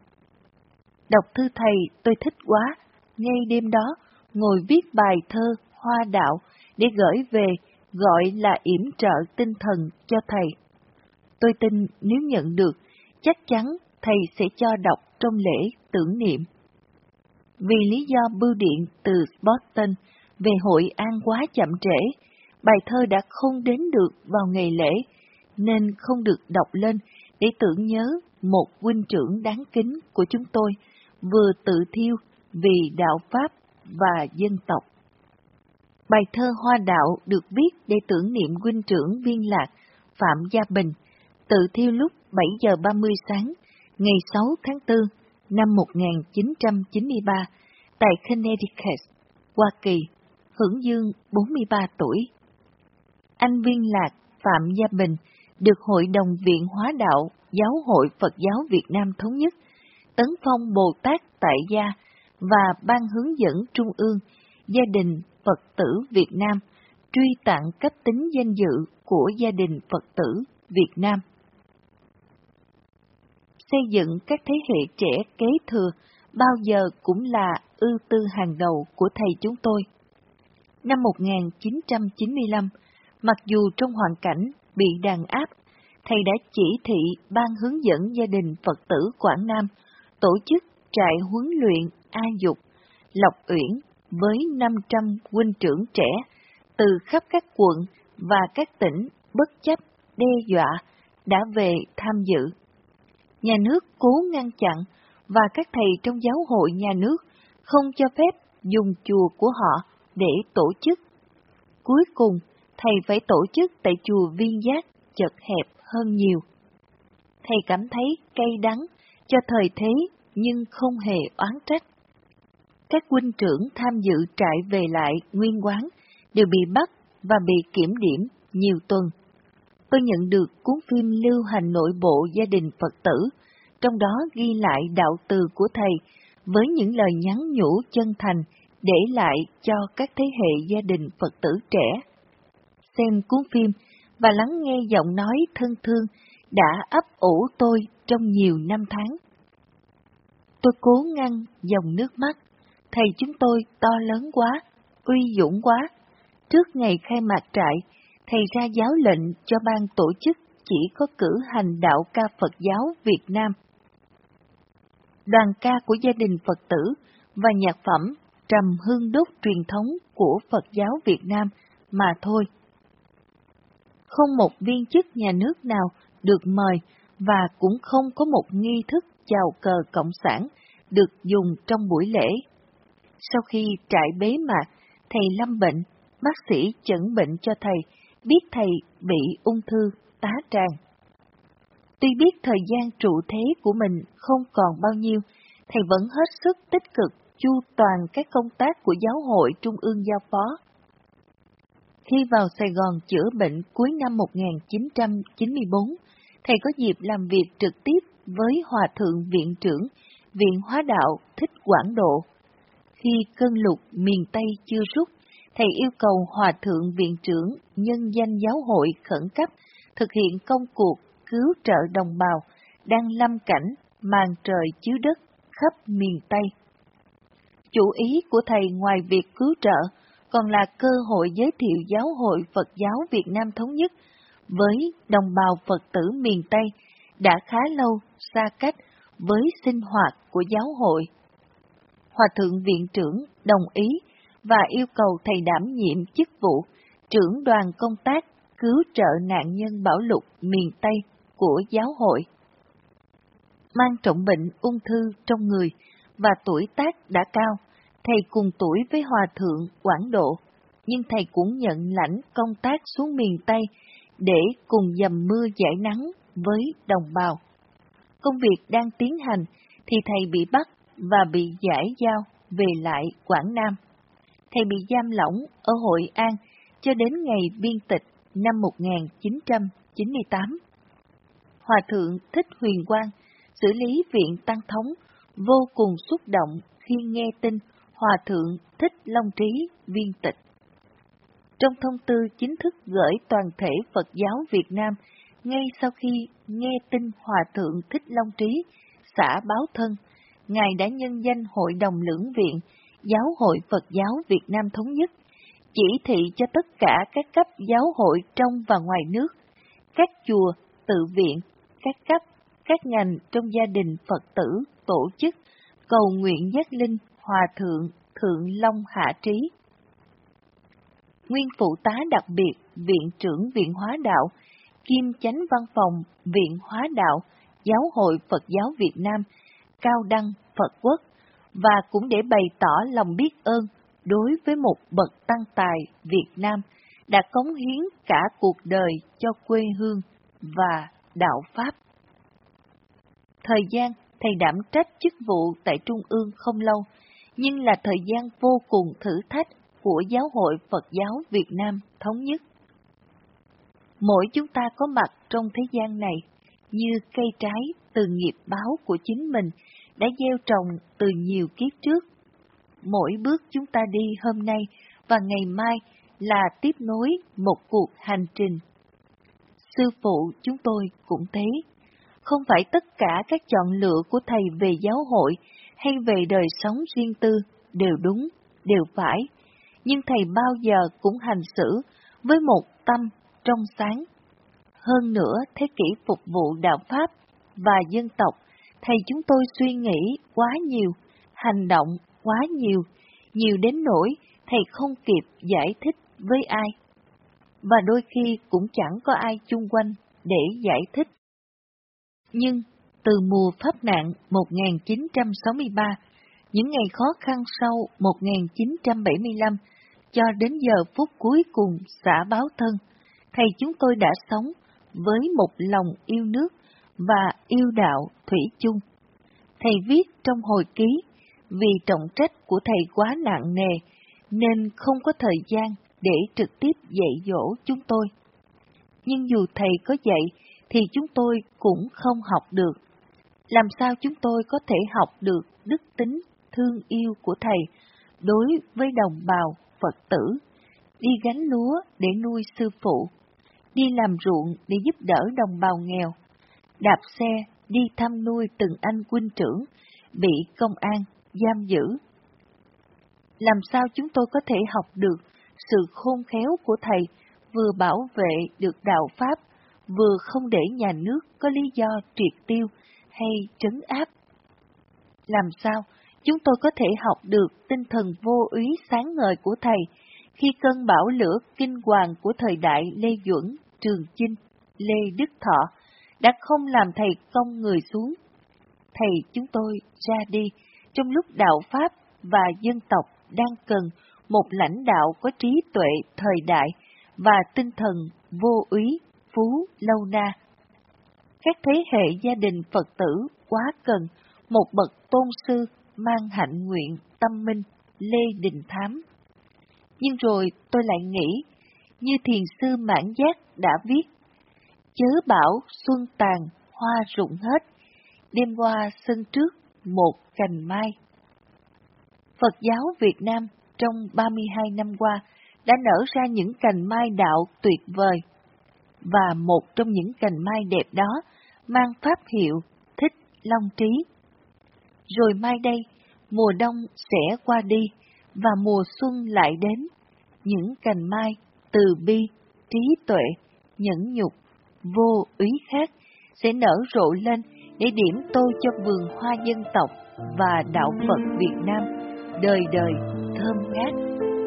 Đọc thư thầy tôi thích quá, ngay đêm đó ngồi viết bài thơ Hoa Đạo để gửi về, gọi là yểm trợ tinh thần cho thầy. Tôi tin nếu nhận được, chắc chắn thầy sẽ cho đọc trong lễ tưởng niệm. Vì lý do bưu điện từ Boston về Hội An quá chậm trễ, bài thơ đã không đến được vào ngày lễ, nên không được đọc lên để tưởng nhớ một huynh trưởng đáng kính của chúng tôi vừa tự thiêu vì đạo Pháp và dân tộc. Bài thơ Hoa Đạo được viết để tưởng niệm huynh trưởng Viên Lạc Phạm Gia Bình tự thiêu lúc 7 giờ 30 sáng ngày 6 tháng 4 năm 1993 tại Connecticut, Hoa Kỳ, hưởng dương 43 tuổi. Anh Viên Lạc Phạm Gia Bình được Hội đồng Viện Hóa Đạo Giáo hội Phật giáo Việt Nam Thống nhất, tấn phong Bồ Tát tại gia và ban hướng dẫn Trung ương gia đình Phật tử Việt Nam truy tặng cấp tính danh dự của gia đình Phật tử Việt Nam. Xây dựng các thế hệ trẻ kế thừa bao giờ cũng là ưu tư hàng đầu của thầy chúng tôi. Năm 1995, mặc dù trong hoàn cảnh bị đàn áp, thầy đã chỉ thị ban hướng dẫn gia đình Phật tử Quảng Nam tổ chức trại huấn luyện A Dục, Lộc Uyển với 500 huynh trưởng trẻ từ khắp các quận và các tỉnh bất chấp đe dọa đã về tham dự. Nhà nước cố ngăn chặn và các thầy trong giáo hội nhà nước không cho phép dùng chùa của họ để tổ chức. Cuối cùng, thầy phải tổ chức tại chùa Viên Giác chật hẹp hơn nhiều. Thầy cảm thấy cay đắng cho thời thế nhưng không hề oán trách. Các huynh trưởng tham dự trại về lại nguyên quán đều bị bắt và bị kiểm điểm nhiều tuần. Tôi nhận được cuốn phim lưu hành nội bộ gia đình Phật tử, trong đó ghi lại đạo từ của thầy với những lời nhắn nhủ chân thành để lại cho các thế hệ gia đình Phật tử trẻ. Xem cuốn phim và lắng nghe giọng nói thân thương đã ấp ủ tôi trong nhiều năm tháng. Tôi cố ngăn dòng nước mắt. Thầy chúng tôi to lớn quá, uy dũng quá. Trước ngày khai mạc trại, thầy ra giáo lệnh cho ban tổ chức chỉ có cử hành đạo ca Phật giáo Việt Nam, đoàn ca của gia đình Phật tử và nhạc phẩm trầm hương đúc truyền thống của Phật giáo Việt Nam mà thôi. Không một viên chức nhà nước nào được mời và cũng không có một nghi thức chào cờ cộng sản được dùng trong buổi lễ. Sau khi trại bế mạc, thầy lâm bệnh, bác sĩ chẩn bệnh cho thầy, biết thầy bị ung thư tá tràng. Tuy biết thời gian trụ thế của mình không còn bao nhiêu, thầy vẫn hết sức tích cực chu toàn các công tác của giáo hội Trung ương giao phó. Khi vào Sài Gòn chữa bệnh cuối năm 1994, thầy có dịp làm việc trực tiếp với Hòa Thượng Viện trưởng Viện Hóa Đạo Thích Quảng Độ. Khi cơn lụt miền Tây chưa rút, thầy yêu cầu Hòa Thượng Viện trưởng nhân danh giáo hội khẩn cấp thực hiện công cuộc cứu trợ đồng bào đang lâm cảnh màn trời chiếu đất khắp miền Tây. Chủ ý của thầy ngoài việc cứu trợ còn là cơ hội giới thiệu giáo hội Phật giáo Việt Nam Thống Nhất với đồng bào Phật tử miền Tây đã khá lâu xa cách với sinh hoạt của giáo hội. Hòa Thượng Viện trưởng đồng ý và yêu cầu thầy đảm nhiệm chức vụ trưởng đoàn công tác cứu trợ nạn nhân bão lụt miền Tây của giáo hội. Mang trọng bệnh ung thư trong người và tuổi tác đã cao, thầy cùng tuổi với Hòa Thượng Quảng Độ, nhưng thầy cũng nhận lãnh công tác xuống miền Tây để cùng dầm mưa giải nắng với đồng bào. Công việc đang tiến hành thì thầy bị bắt và bị giải giao về lại Quảng Nam. Thầy bị giam lỏng ở Hội An cho đến ngày biên tịch năm 1998. Hòa Thượng Thích Huyền Quang, xử lý Viện Tăng Thống, vô cùng xúc động khi nghe tin Hòa Thượng Thích Long Trí viên tịch. Trong thông tư chính thức gửi toàn thể Phật giáo Việt Nam, ngay sau khi nghe tin Hòa Thượng Thích Long Trí xả báo thân, Ngài đã nhân danh Hội đồng Lưỡng Viện, Giáo hội Phật giáo Việt Nam Thống Nhất, chỉ thị cho tất cả các cấp giáo hội trong và ngoài nước, các chùa, tự viện, các cấp, các ngành trong gia đình Phật tử, tổ chức, cầu nguyện giác linh Hòa Thượng Thượng Long Hạ Trí. Nguyên phụ tá đặc biệt Viện trưởng Viện Hóa Đạo, kiêm chánh văn phòng Viện Hóa Đạo, Giáo hội Phật giáo Việt Nam, cao đăng Phật quốc, và cũng để bày tỏ lòng biết ơn đối với một bậc tăng tài Việt Nam đã cống hiến cả cuộc đời cho quê hương và đạo Pháp. Thời gian thầy đảm trách chức vụ tại Trung ương không lâu, nhưng là thời gian vô cùng thử thách của Giáo hội Phật giáo Việt Nam Thống Nhất. Mỗi chúng ta có mặt trong thế gian này như cây trái từ nghiệp báo của chính mình đã gieo trồng từ nhiều kiếp trước. Mỗi bước chúng ta đi hôm nay và ngày mai là tiếp nối một cuộc hành trình. Sư phụ chúng tôi cũng thế. Không phải tất cả các chọn lựa của thầy về giáo hội hay về đời sống riêng tư đều đúng, đều phải, nhưng thầy bao giờ cũng hành xử với một tâm trong sáng. Hơn nữa, thế kỷ phục vụ đạo Pháp và dân tộc, thầy chúng tôi suy nghĩ quá nhiều, hành động quá nhiều, nhiều đến nỗi thầy không kịp giải thích với ai. Và đôi khi cũng chẳng có ai chung quanh để giải thích. Nhưng từ mùa Pháp nạn 1963, những ngày khó khăn sau 1975, cho đến giờ phút cuối cùng xả báo thân, thầy chúng tôi đã sống với một lòng yêu nước và yêu đạo thủy chung. Thầy viết trong hồi ký, vì trọng trách của thầy quá nặng nề, nên không có thời gian để trực tiếp dạy dỗ chúng tôi. Nhưng dù thầy có dạy, thì chúng tôi cũng không học được. Làm sao chúng tôi có thể học được đức tính thương yêu của thầy đối với đồng bào Phật tử, đi gánh lúa để nuôi sư phụ, đi làm ruộng để giúp đỡ đồng bào nghèo, đạp xe đi thăm nuôi từng anh huynh trưởng bị công an giam giữ. Làm sao chúng tôi có thể học được sự khôn khéo của thầy, vừa bảo vệ được đạo Pháp, vừa không để nhà nước có lý do triệt tiêu hay trấn áp? Làm sao chúng tôi có thể học được tinh thần vô úy sáng ngời của thầy khi cơn bão lửa kinh hoàng của thời đại Lê Duẩn, Trường Chinh, Lê Đức Thọ đã không làm thầy cong người xuống? Thầy chúng tôi ra đi trong lúc đạo Pháp và dân tộc đang cần một lãnh đạo có trí tuệ thời đại và tinh thần vô úy, phú, lâu na. Các thế hệ gia đình Phật tử quá cần một bậc tôn sư mang hạnh nguyện tâm minh Lê Đình Thám. Nhưng rồi tôi lại nghĩ, như thiền sư Mãn Giác đã viết, chớ bảo xuân tàn hoa rụng hết, đêm qua sân trước một cành mai. Phật giáo Việt Nam trong 32 năm qua đã nở ra những cành mai đạo tuyệt vời, và một trong những cành mai đẹp đó mang pháp hiệu Thích Long Trí. Rồi mai đây, mùa đông sẽ qua đi, và mùa xuân lại đến. Những cành mai từ bi, trí tuệ, nhẫn nhục, vô úy khác sẽ nở rộ lên để điểm tô cho vườn hoa dân tộc và đạo Phật Việt Nam đời đời thơm ngát.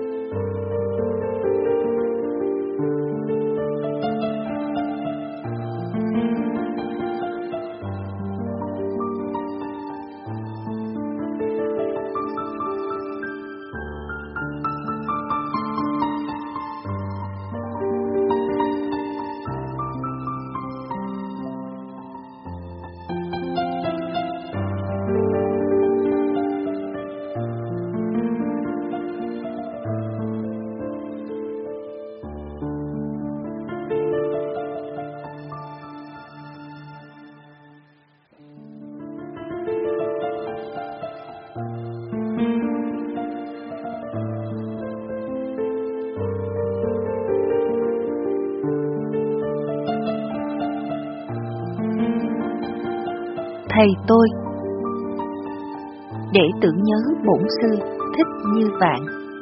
Thầy tôi, để tưởng nhớ bổn sư Thích Như Vạn.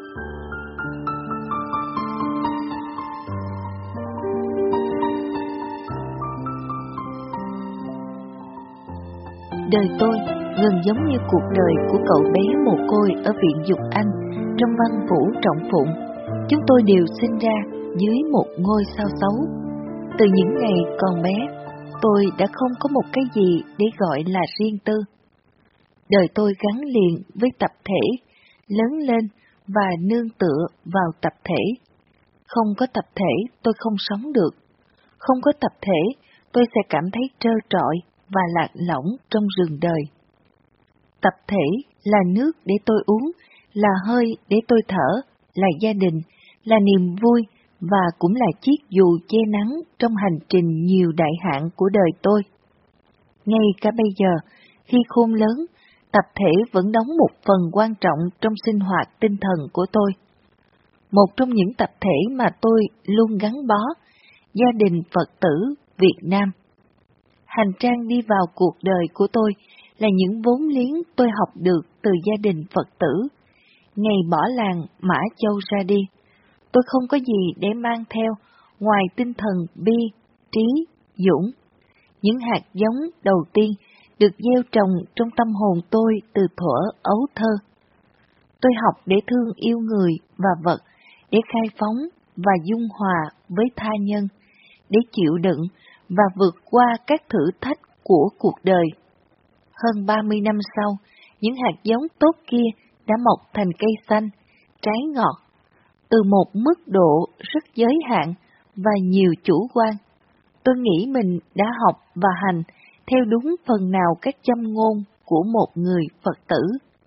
Đời tôi gần giống như cuộc đời của cậu bé mồ côi ở viện Dục Anh trong Văn Vũ Trọng Phụng. Chúng tôi đều sinh ra dưới một ngôi sao xấu. Từ những ngày còn bé, tôi đã không có một cái gì để gọi là riêng tư. Đời tôi gắn liền với tập thể, lớn lên và nương tựa vào tập thể. Không có tập thể tôi không sống được. Không có tập thể tôi sẽ cảm thấy trơ trọi và lạc lõng trong rừng đời. Tập thể là nước để tôi uống, là hơi để tôi thở, là gia đình, là niềm vui và cũng là chiếc dù che nắng trong hành trình nhiều đại hạn của đời tôi. Ngay cả bây giờ, khi khôn lớn, tập thể vẫn đóng một phần quan trọng trong sinh hoạt tinh thần của tôi. Một trong những tập thể mà tôi luôn gắn bó, gia đình Phật tử Việt Nam. Hành trang đi vào cuộc đời của tôi là những vốn liếng tôi học được từ gia đình Phật tử. Ngày bỏ làng Mã Châu ra đi, tôi không có gì để mang theo ngoài tinh thần bi, trí, dũng. Những hạt giống đầu tiên được gieo trồng trong tâm hồn tôi từ thuở ấu thơ. Tôi học để thương yêu người và vật, để khai phóng và dung hòa với tha nhân, để chịu đựng và vượt qua các thử thách của cuộc đời. Hơn 30 năm sau, những hạt giống tốt kia đã mọc thành cây xanh, trái ngọt, từ một mức độ rất giới hạn và nhiều chủ quan. Tôi nghĩ mình đã học và hành theo đúng phần nào các châm ngôn của một người Phật tử.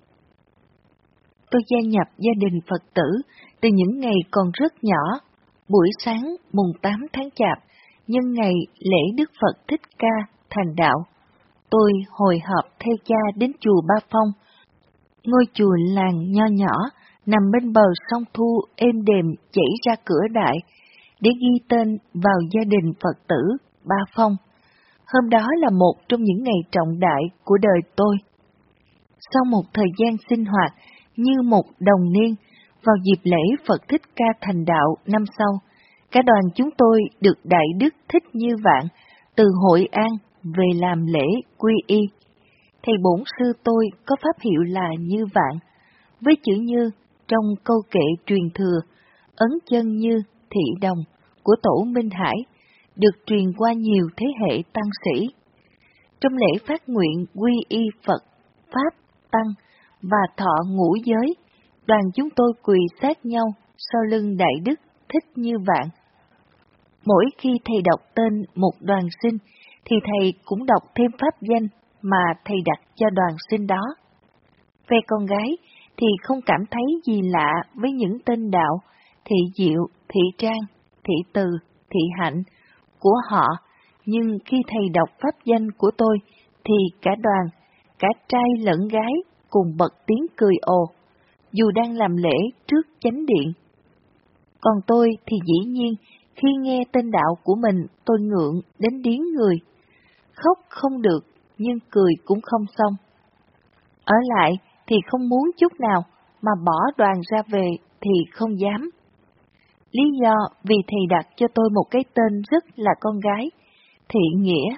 Tôi gia nhập gia đình Phật tử từ những ngày còn rất nhỏ. Buổi sáng mùng 8 tháng Chạp, nhân ngày lễ Đức Phật Thích Ca thành đạo, tôi hồi họp theo cha đến chùa Ba Phong, ngôi chùa làng nho nhỏ nằm bên bờ sông Thu êm đềm chảy ra cửa đại, để ghi tên vào gia đình Phật tử Ba Phong. Hôm đó là một trong những ngày trọng đại của đời tôi. Sau một thời gian sinh hoạt như một đồng niên, vào dịp lễ Phật Thích Ca thành đạo năm sau, cả đoàn chúng tôi được Đại Đức Thích Như Vạn từ Hội An về làm lễ quy y. Thầy bổn sư tôi có pháp hiệu là Như Vạn, với chữ Như trong câu kệ truyền thừa, ấn chân như thị đồng của tổ Minh Hải, được truyền qua nhiều thế hệ tăng sĩ. Trong lễ phát nguyện quy y Phật, Pháp, Tăng và thọ ngũ giới, đoàn chúng tôi quỳ sát nhau sau lưng Đại Đức Thích Như Vạn. Mỗi khi thầy đọc tên một đoàn sinh, thì thầy cũng đọc thêm pháp danh mà thầy đặt cho đoàn sinh đó. Về con gái thì không cảm thấy gì lạ với những tên đạo Thị Diệu, Thị Trang, Thị Từ, Thị Hạnh của họ, nhưng khi thầy đọc pháp danh của tôi thì cả đoàn, cả trai lẫn gái cùng bật tiếng cười ồ, dù đang làm lễ trước chánh điện. Còn tôi thì dĩ nhiên, khi nghe tên đạo của mình tôi ngượng đến điếng người. Khóc không được, nhưng cười cũng không xong. Ở lại thì không muốn chút nào, mà bỏ đoàn ra về thì không dám. Lý do vì thầy đặt cho tôi một cái tên rất là con gái, Thị Nghĩa.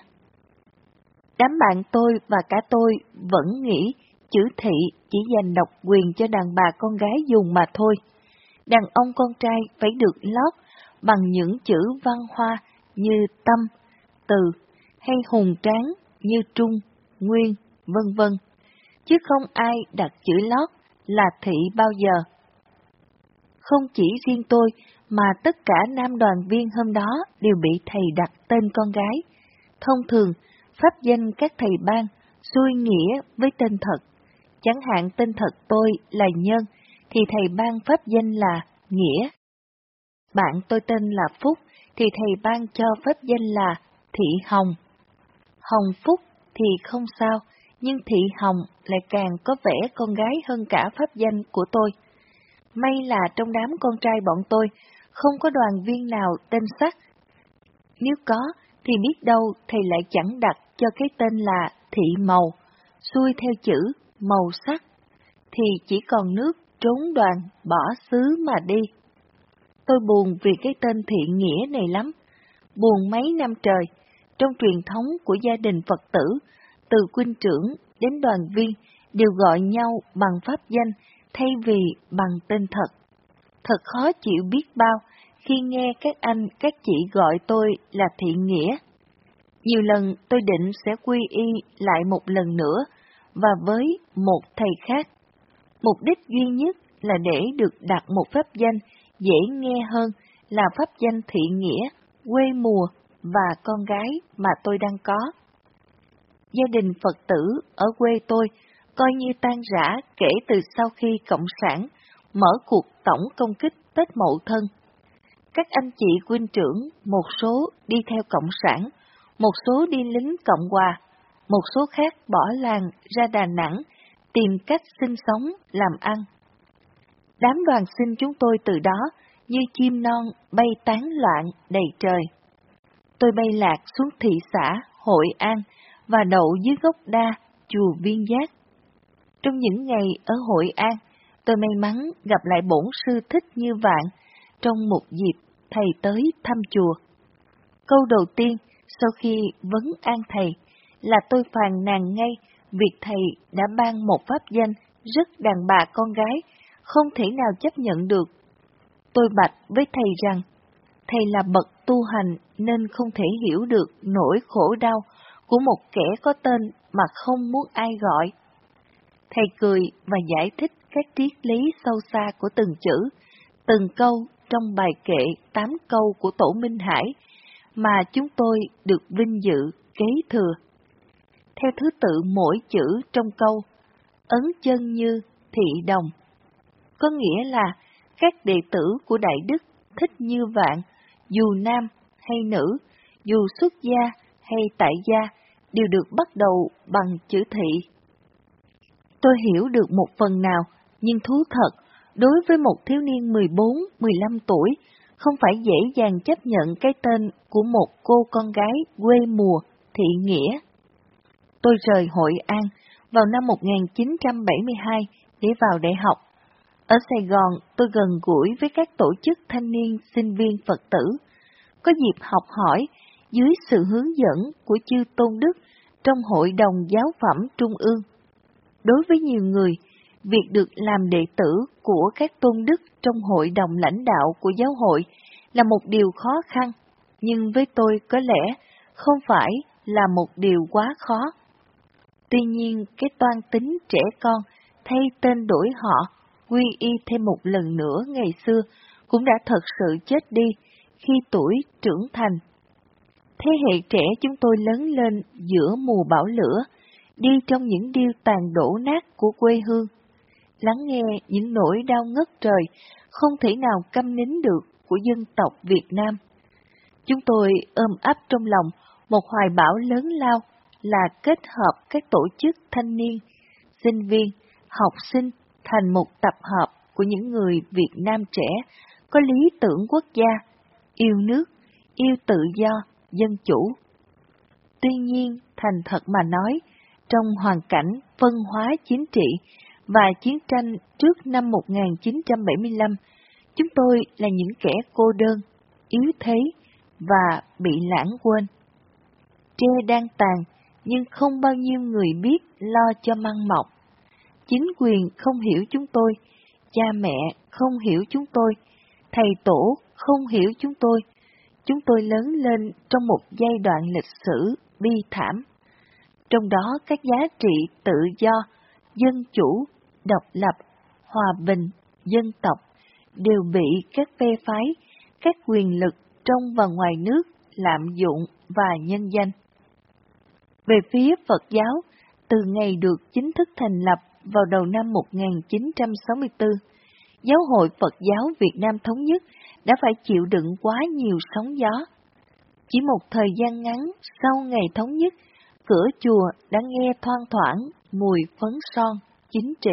Đám bạn tôi và cả tôi vẫn nghĩ chữ Thị chỉ dành độc quyền cho đàn bà con gái dùng mà thôi. Đàn ông con trai phải được lót bằng những chữ văn hoa như Tâm, Từ, hay hùng tráng như Trung, Nguyên, vân vân, chứ không ai đặt chữ lót là Thị bao giờ. Không chỉ riêng tôi, mà tất cả nam đoàn viên hôm đó đều bị thầy đặt tên con gái. Thông thường, pháp danh các thầy ban xuôi nghĩa với tên thật. Chẳng hạn tên thật tôi là Nhân, thì thầy ban pháp danh là Nghĩa. Bạn tôi tên là Phúc, thì thầy ban cho pháp danh là Thị Hồng. Hồng Phúc thì không sao, nhưng Thị Hồng lại càng có vẻ con gái hơn cả pháp danh của tôi. May là trong đám con trai bọn tôi, không có đoàn viên nào tên Sắc. Nếu có, thì biết đâu thầy lại chẳng đặt cho cái tên là Thị Màu, xuôi theo chữ màu sắc, thì chỉ còn nước trốn đoàn bỏ xứ mà đi. Tôi buồn vì cái tên Thị Nghĩa này lắm, buồn mấy năm trời. Trong truyền thống của gia đình Phật tử, từ huynh trưởng đến đoàn viên đều gọi nhau bằng pháp danh thay vì bằng tên thật. Thật khó chịu biết bao khi nghe các anh các chị gọi tôi là Thị Nghĩa. Nhiều lần tôi định sẽ quy y lại một lần nữa và với một thầy khác. Mục đích duy nhất là để được đặt một pháp danh dễ nghe hơn là pháp danh Thị Nghĩa, quê mùa và con gái mà tôi đang có. Gia đình Phật tử ở quê tôi coi như tan rã kể từ sau khi Cộng sản mở cuộc tổng công kích Tết Mậu Thân. Các anh chị huynh trưởng, một số đi theo Cộng sản, một số đi lính Cộng Hòa, một số khác bỏ làng ra Đà Nẵng, tìm cách sinh sống, làm ăn. Đám đoàn sinh chúng tôi từ đó như chim non bay tán loạn đầy trời. Tôi bay lạc xuống thị xã Hội An và đậu dưới gốc đa chùa Viên Giác. Trong những ngày ở Hội An, tôi may mắn gặp lại bổn sư Thích Như Vạn trong một dịp thầy tới thăm chùa. Câu đầu tiên sau khi vấn an thầy là tôi phàn nàn ngay việc thầy đã ban một pháp danh rất đàn bà con gái, không thể nào chấp nhận được. Tôi bạch với thầy rằng, thầy là bậc tu hành nên không thể hiểu được nỗi khổ đau của một kẻ có tên mà không muốn ai gọi. Thầy cười và giải thích các triết lý sâu xa của từng chữ, từng câu trong bài kệ 8 câu của Tổ Minh Hải, mà chúng tôi được vinh dự kế thừa. Theo thứ tự mỗi chữ trong câu, ấn chân như thị đồng, có nghĩa là các đệ tử của Đại Đức Thích Như Vạn, dù nam hay nữ, dù xuất gia hay tại gia, đều được bắt đầu bằng chữ thị. Tôi hiểu được một phần nào, nhưng thú thật, đối với một thiếu niên 14-15 tuổi, không phải dễ dàng chấp nhận cái tên của một cô con gái quê mùa Thị Nghĩa. Tôi rời Hội An, vào năm 1972 để vào đại học. Ở Sài Gòn, tôi gần gũi với các tổ chức thanh niên sinh viên Phật tử, có dịp học hỏi dưới sự hướng dẫn của chư Tôn Đức trong Hội đồng Giáo phẩm Trung ương. Đối với nhiều người, việc được làm đệ tử của các Tôn Đức trong Hội đồng lãnh đạo của giáo hội là một điều khó khăn, nhưng với tôi có lẽ không phải là một điều quá khó. Tuy nhiên, cái toan tính trẻ con thay tên đổi họ, quy y thêm một lần nữa ngày xưa cũng đã thật sự chết đi khi tuổi trưởng thành. Thế hệ trẻ chúng tôi lớn lên giữa mùa bão lửa, đi trong những điêu tàn đổ nát của quê hương, lắng nghe những nỗi đau ngất trời không thể nào câm nín được của dân tộc Việt Nam. Chúng tôi ôm ấp trong lòng một hoài bão lớn lao là kết hợp các tổ chức thanh niên, sinh viên, học sinh thành một tập hợp của những người Việt Nam trẻ có lý tưởng quốc gia, yêu nước, yêu tự do, dân chủ. Tuy nhiên, thành thật mà nói, trong hoàn cảnh phân hóa chính trị và chiến tranh trước năm 1975, chúng tôi là những kẻ cô đơn, yếu thế và bị lãng quên. Tre đang tàn, nhưng không bao nhiêu người biết lo cho măng mọc. Chính quyền không hiểu chúng tôi, cha mẹ không hiểu chúng tôi, thầy tổ không hiểu chúng tôi. Chúng tôi lớn lên trong một giai đoạn lịch sử bi thảm. Trong đó các giá trị tự do, dân chủ, độc lập, hòa bình, dân tộc đều bị các phe phái, các quyền lực trong và ngoài nước lạm dụng và nhân danh. Về phía Phật giáo, từ ngày được chính thức thành lập vào đầu năm 1964, Giáo hội Phật giáo Việt Nam Thống nhất đã phải chịu đựng quá nhiều sóng gió. Chỉ một thời gian ngắn sau ngày thống nhất, cửa chùa đã nghe thoang thoảng mùi phấn son, chính trị.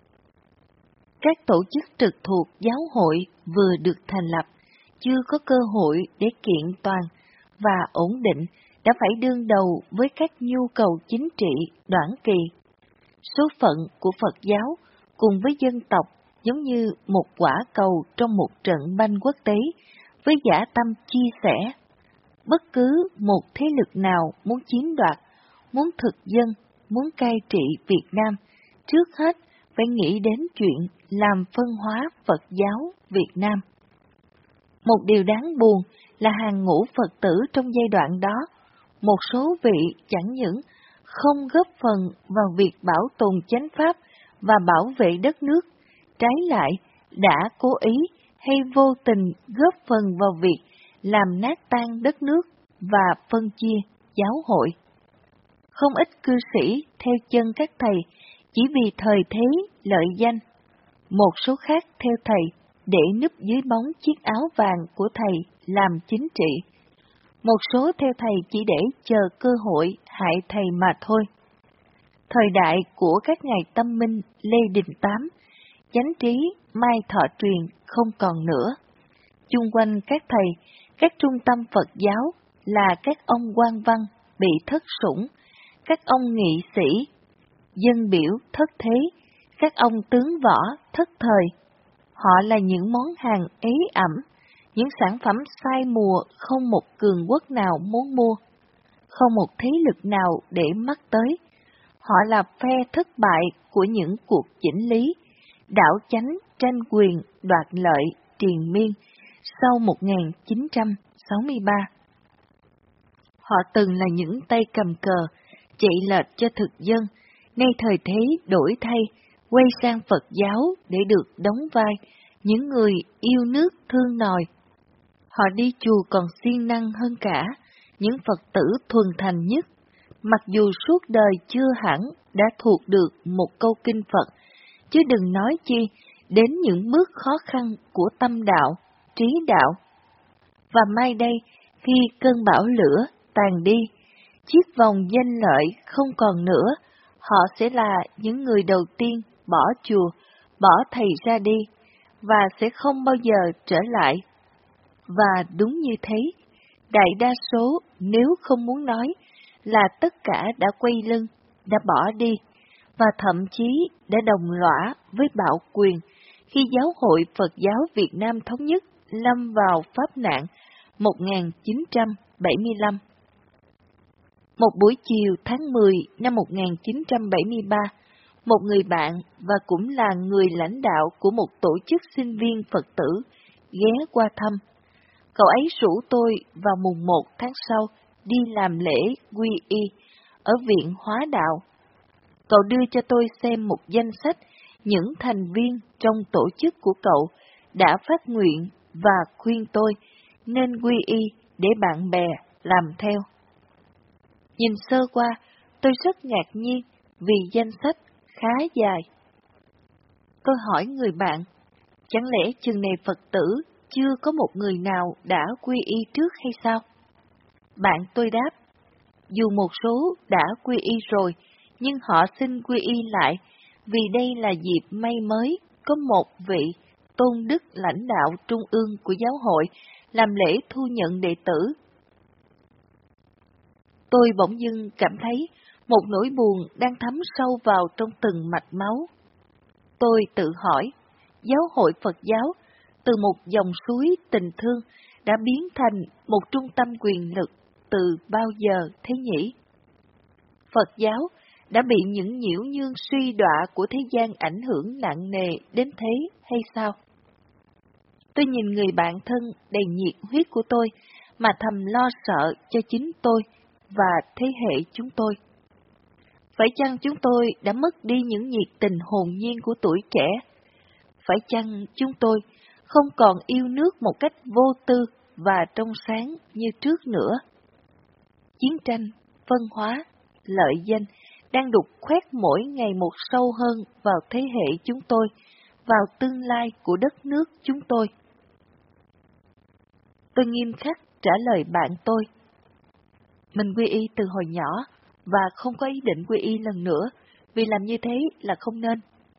Các tổ chức trực thuộc giáo hội vừa được thành lập, chưa có cơ hội để kiện toàn và ổn định, đã phải đương đầu với các nhu cầu chính trị đoản kỳ. Số phận của Phật giáo cùng với dân tộc giống như một quả cầu trong một trận banh quốc tế, với dã tâm chia sẻ. Bất cứ một thế lực nào muốn chiếm đoạt, muốn thực dân, muốn cai trị Việt Nam, trước hết phải nghĩ đến chuyện làm phân hóa Phật giáo Việt Nam. Một điều đáng buồn là hàng ngũ Phật tử trong giai đoạn đó, một số vị chẳng những không góp phần vào việc bảo tồn chánh pháp và bảo vệ đất nước, trái lại đã cố ý hay vô tình góp phần vào việc làm nát tan đất nước và phân chia giáo hội. Không ít cư sĩ theo chân các thầy chỉ vì thời thế lợi danh, một số khác theo thầy để núp dưới bóng chiếc áo vàng của thầy làm chính trị, một số theo thầy chỉ để chờ cơ hội hại thầy mà thôi. Thời đại của các ngài Tâm Minh, Lê Đình Tám, Chánh Trí, Mai Thọ Truyền không còn nữa. Chung quanh các thầy, các trung tâm Phật giáo là các ông quan văn bị thất sủng, các ông nghị sĩ, dân biểu thất thế, các ông tướng võ thất thời. Họ là những món hàng ế ẩm, những sản phẩm sai mùa không một cường quốc nào muốn mua, không một thế lực nào để mắt tới. Họ là phe thất bại của những cuộc chỉnh lý, đảo chánh, tranh quyền, đoạt lợi, triền miên sau 1963. Họ từng là những tay cầm cờ, chạy lệch cho thực dân, nay thời thế đổi thay, quay sang Phật giáo để được đóng vai những người yêu nước thương nòi. Họ đi chùa còn siêng năng hơn cả những Phật tử thuần thành nhất, mặc dù suốt đời chưa hẳn đã thuộc được một câu kinh Phật, chứ đừng nói chi đến những bước khó khăn của tâm đạo, trí đạo. Và mai đây, khi cơn bão lửa tàn đi, chiếc vòng danh lợi không còn nữa, họ sẽ là những người đầu tiên bỏ chùa, bỏ thầy ra đi, và sẽ không bao giờ trở lại. Và đúng như thế, đại đa số nếu không muốn nói là tất cả đã quay lưng, đã bỏ đi, và thậm chí đã đồng lõa với bạo quyền khi Giáo hội Phật giáo Việt Nam Thống nhất lâm vào pháp nạn 1975. Một buổi chiều tháng 10 năm 1973, một người bạn và cũng là người lãnh đạo của một tổ chức sinh viên Phật tử ghé qua thăm. Cậu ấy rủ tôi vào mùng 1 tháng sau đi làm lễ quy y ở Viện Hóa Đạo. Cậu đưa cho tôi xem một danh sách những thành viên trong tổ chức của cậu đã phát nguyện và khuyên tôi nên quy y để bạn bè làm theo. Nhìn sơ qua, tôi rất ngạc nhiên vì danh sách khá dài. Tôi hỏi người bạn, chẳng lẽ chừng này Phật tử chưa có một người nào đã quy y trước hay sao? Bạn tôi đáp, dù một số đã quy y rồi, nhưng họ xin quy y lại vì đây là dịp may mới có một vị tôn đức lãnh đạo trung ương của giáo hội làm lễ thu nhận đệ tử. Tôi bỗng dưng cảm thấy một nỗi buồn đang thấm sâu vào trong từng mạch máu. Tôi tự hỏi, giáo hội Phật giáo từ một dòng suối tình thương đã biến thành một trung tâm quyền lực từ bao giờ thế nhỉ? Phật giáo đã bị những nhiễu nhương suy đọa của thế gian ảnh hưởng nặng nề đến thế hay sao? Tôi nhìn người bạn thân đầy nhiệt huyết của tôi mà thầm lo sợ cho chính tôi và thế hệ chúng tôi. Phải chăng chúng tôi đã mất đi những nhiệt tình hồn nhiên của tuổi trẻ? Phải chăng chúng tôi không còn yêu nước một cách vô tư và trong sáng như trước nữa? Chiến tranh, phân hóa, lợi danh đang đục khoét mỗi ngày một sâu hơn vào thế hệ chúng tôi, vào tương lai của đất nước chúng tôi. Tôi nghiêm khắc trả lời bạn tôi. Mình quy y từ hồi nhỏ và không có ý định quy y lần nữa, vì làm như thế là không nên.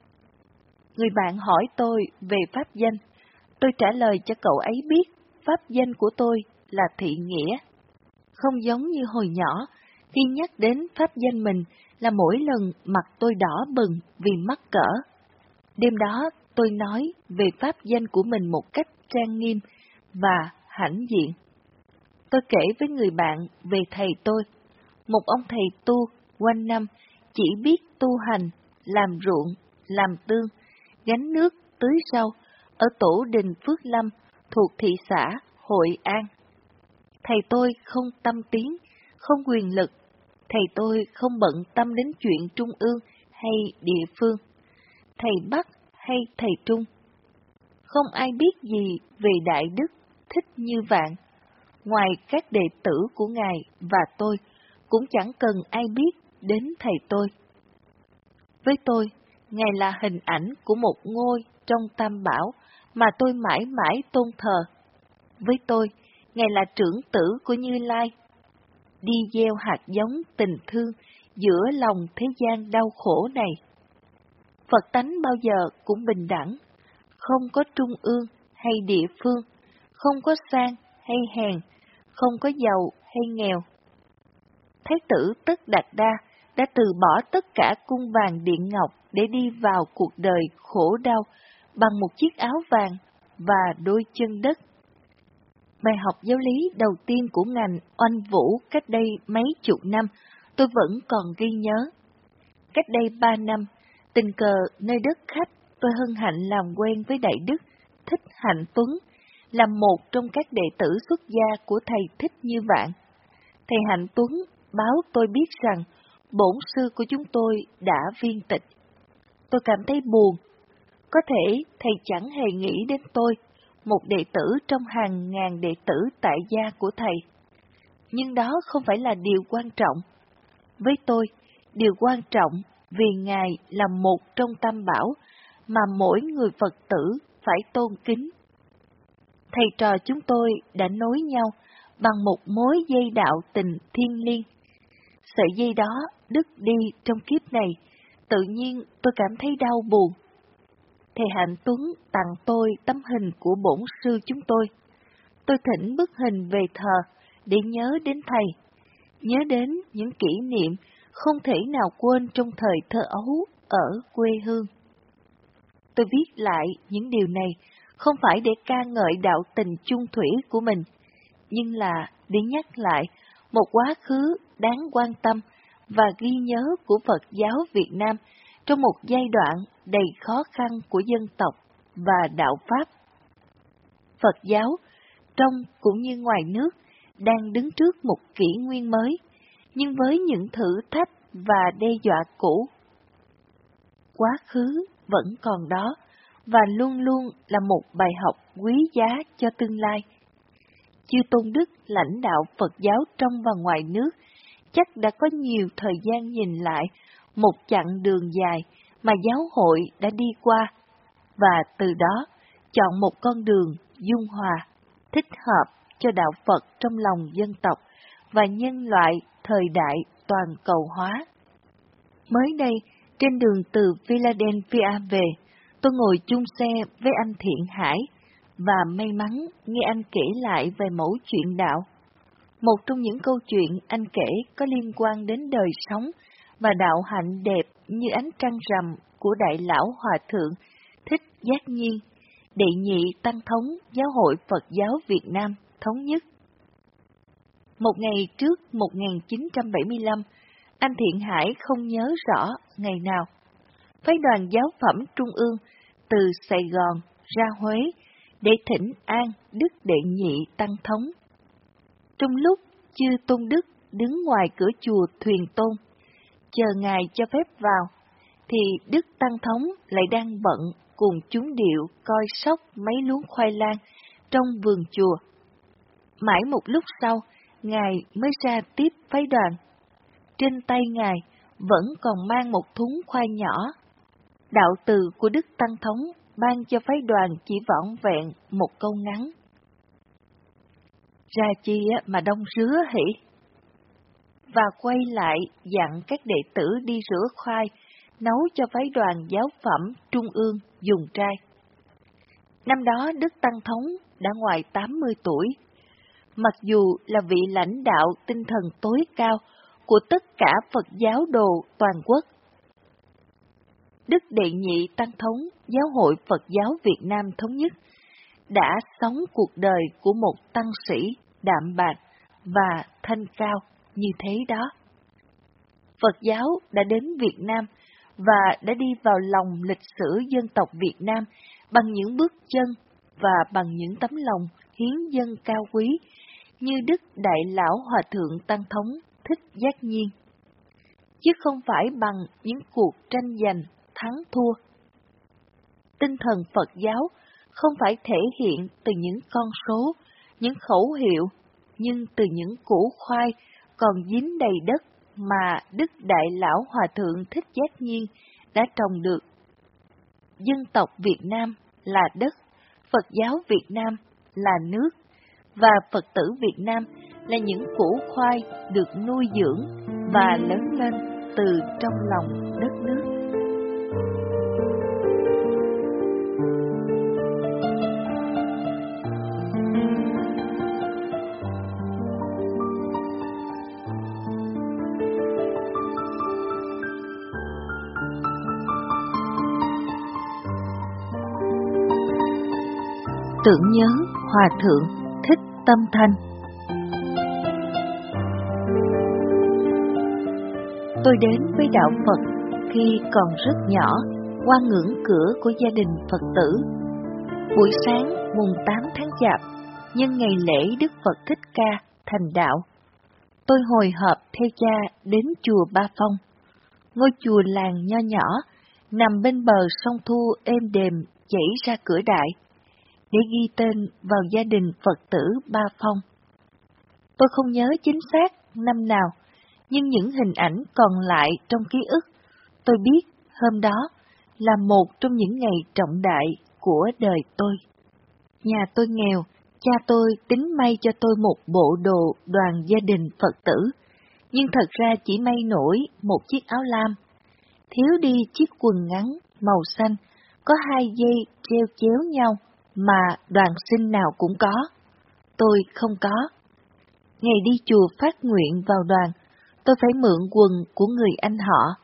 Người bạn hỏi tôi về pháp danh. Tôi trả lời cho cậu ấy biết pháp danh của tôi là Thị Nghĩa. Không giống như hồi nhỏ, khi nhắc đến pháp danh mình là mỗi lần mặt tôi đỏ bừng vì mắc cỡ. Đêm đó tôi nói về pháp danh của mình một cách trang nghiêm và hãnh diện. Tôi kể với người bạn về thầy tôi, một ông thầy tu quanh năm chỉ biết tu hành, làm ruộng, làm tương, gánh nước, tưới rau ở tổ đình Phước Lâm thuộc thị xã Hội An. Thầy tôi không tâm tiếng, không quyền lực. Thầy tôi không bận tâm đến chuyện trung ương hay địa phương, thầy Bắc hay thầy Trung. Không ai biết gì về Đại Đức Thích Như Vạn. Ngoài các đệ tử của Ngài và tôi, cũng chẳng cần ai biết đến thầy tôi. Với tôi, Ngài là hình ảnh của một ngôi trong Tam Bảo mà tôi mãi mãi tôn thờ. Với tôi, Ngài là trưởng tử của Như Lai, đi gieo hạt giống tình thương giữa lòng thế gian đau khổ này. Phật tánh bao giờ cũng bình đẳng, không có trung ương hay địa phương, không có sang hay hèn, không có giàu hay nghèo. Thái tử Tất Đạt Đa đã từ bỏ tất cả cung vàng điện ngọc để đi vào cuộc đời khổ đau bằng một chiếc áo vàng và đôi chân đất. Bài học giáo lý đầu tiên của ngành oanh vũ cách đây mấy chục năm tôi vẫn còn ghi nhớ. Cách đây 3 năm, tình cờ nơi đất khách tôi hân hạnh làm quen với Đại Đức Thích Hạnh Tuấn, là một trong các đệ tử xuất gia của thầy Thích Như Vạn. Thầy Hạnh Tuấn báo tôi biết rằng bổn sư của chúng tôi đã viên tịch. Tôi cảm thấy buồn. Có thể thầy chẳng hề nghĩ đến tôi, một đệ tử trong hàng ngàn đệ tử tại gia của thầy. Nhưng đó không phải là điều quan trọng. Với tôi, điều quan trọng vì Ngài là một trong Tam Bảo mà mỗi người Phật tử phải tôn kính. Thầy trò chúng tôi đã nối nhau bằng một mối dây đạo tình thiêng liêng. Sợi dây đó đứt đi trong kiếp này, tự nhiên tôi cảm thấy đau buồn. Thầy Hạnh Tuấn tặng tôi tấm hình của bổn sư chúng tôi. Tôi thỉnh bức hình về thờ để nhớ đến thầy, nhớ đến những kỷ niệm không thể nào quên trong thời thơ ấu ở quê hương. Tôi viết lại những điều này không phải để ca ngợi đạo tình chung thủy của mình, nhưng là để nhắc lại một quá khứ đáng quan tâm và ghi nhớ của Phật giáo Việt Nam trong một giai đoạn đầy khó khăn của dân tộc và đạo Pháp. Phật giáo, trong cũng như ngoài nước, đang đứng trước một kỷ nguyên mới, nhưng với những thử thách và đe dọa cũ. Quá khứ vẫn còn đó, và luôn luôn là một bài học quý giá cho tương lai. Chư Tôn Đức lãnh đạo Phật giáo trong và ngoài nước chắc đã có nhiều thời gian nhìn lại một chặng đường dài mà giáo hội đã đi qua, và từ đó chọn một con đường dung hòa, thích hợp cho đạo Phật trong lòng dân tộc và nhân loại thời đại toàn cầu hóa. Mới đây, trên đường từ Philadelphia về, tôi ngồi chung xe với anh Thiện Hải và may mắn nghe anh kể lại về mẫu chuyện đạo. Một trong những câu chuyện anh kể có liên quan đến đời sống và đạo hạnh đẹp như ánh trăng rằm của Đại Lão Hòa Thượng Thích Giác Nhiên, đệ nhị tăng thống Giáo hội Phật giáo Việt Nam thống nhất. Một ngày trước 1975, anh Thiện Hải không nhớ rõ ngày nào, phái đoàn giáo phẩm Trung ương từ Sài Gòn ra Huế để thỉnh an Đức Đệ Nhị Tăng Thống. Trong lúc chư Tôn Đức đứng ngoài cửa chùa Thuyền Tôn, chờ Ngài cho phép vào, thì Đức Tăng Thống lại đang bận cùng chúng điệu coi sóc mấy luống khoai lang trong vườn chùa. Mãi một lúc sau, Ngài mới ra tiếp phái đoàn. Trên tay Ngài vẫn còn mang một thúng khoai nhỏ. Đạo từ của Đức Tăng Thống ban cho phái đoàn chỉ vỏn vẹn một câu ngắn: ra chi mà đông rứa hỉ? Và quay lại dặn các đệ tử đi rửa khoai, nấu cho phái đoàn giáo phẩm Trung ương dùng trai. Năm đó Đức Tăng Thống đã ngoài 80 tuổi. Mặc dù là vị lãnh đạo tinh thần tối cao của tất cả Phật giáo đồ toàn quốc, Đức Đệ Nhị Tăng Thống Giáo hội Phật giáo Việt Nam thống nhất đã sống cuộc đời của một tăng sĩ đạm bạc và thanh cao như thế đó. Phật giáo đã đến Việt Nam và đã đi vào lòng lịch sử dân tộc Việt Nam bằng những bước chân và bằng những tấm lòng hiến dân cao quý như Đức Đại Lão Hòa Thượng Tăng Thống Thích Giác Nhiên, chứ không phải bằng những cuộc tranh giành thắng thua. Tinh thần Phật giáo không phải thể hiện từ những con số, những khẩu hiệu, nhưng từ những củ khoai còn dính đầy đất mà Đức Đại Lão Hòa Thượng Thích Giác Nhiên đã trồng được. Dân tộc Việt Nam là đất, Phật giáo Việt Nam là nước, và Phật tử Việt Nam là những củ khoai được nuôi dưỡng và lớn lên từ trong lòng đất nước. Tưởng nhớ Hòa Thượng Thích Tâm Thanh. Tôi đến với đạo Phật khi còn rất nhỏ, qua ngưỡng cửa của gia đình Phật tử. Buổi sáng mùng 8 tháng Chạp, nhân ngày lễ Đức Phật Thích Ca thành đạo, tôi hồi hộp theo cha đến chùa Ba Phong, ngôi chùa làng nho nhỏ nằm bên bờ sông Thu êm đềm chảy ra cửa đại, để ghi tên vào gia đình Phật tử Ba Phong. Tôi không nhớ chính xác năm nào, nhưng những hình ảnh còn lại trong ký ức, tôi biết hôm đó là một trong những ngày trọng đại của đời tôi. Nhà tôi nghèo, cha tôi tính may cho tôi một bộ đồ đoàn gia đình Phật tử, nhưng thật ra chỉ may nổi một chiếc áo lam, thiếu đi chiếc quần ngắn màu xanh, có 2 dây treo chéo nhau mà đoàn sinh nào cũng có. Tôi không có. Ngày đi chùa phát nguyện vào đoàn, tôi phải mượn quần của người anh họ.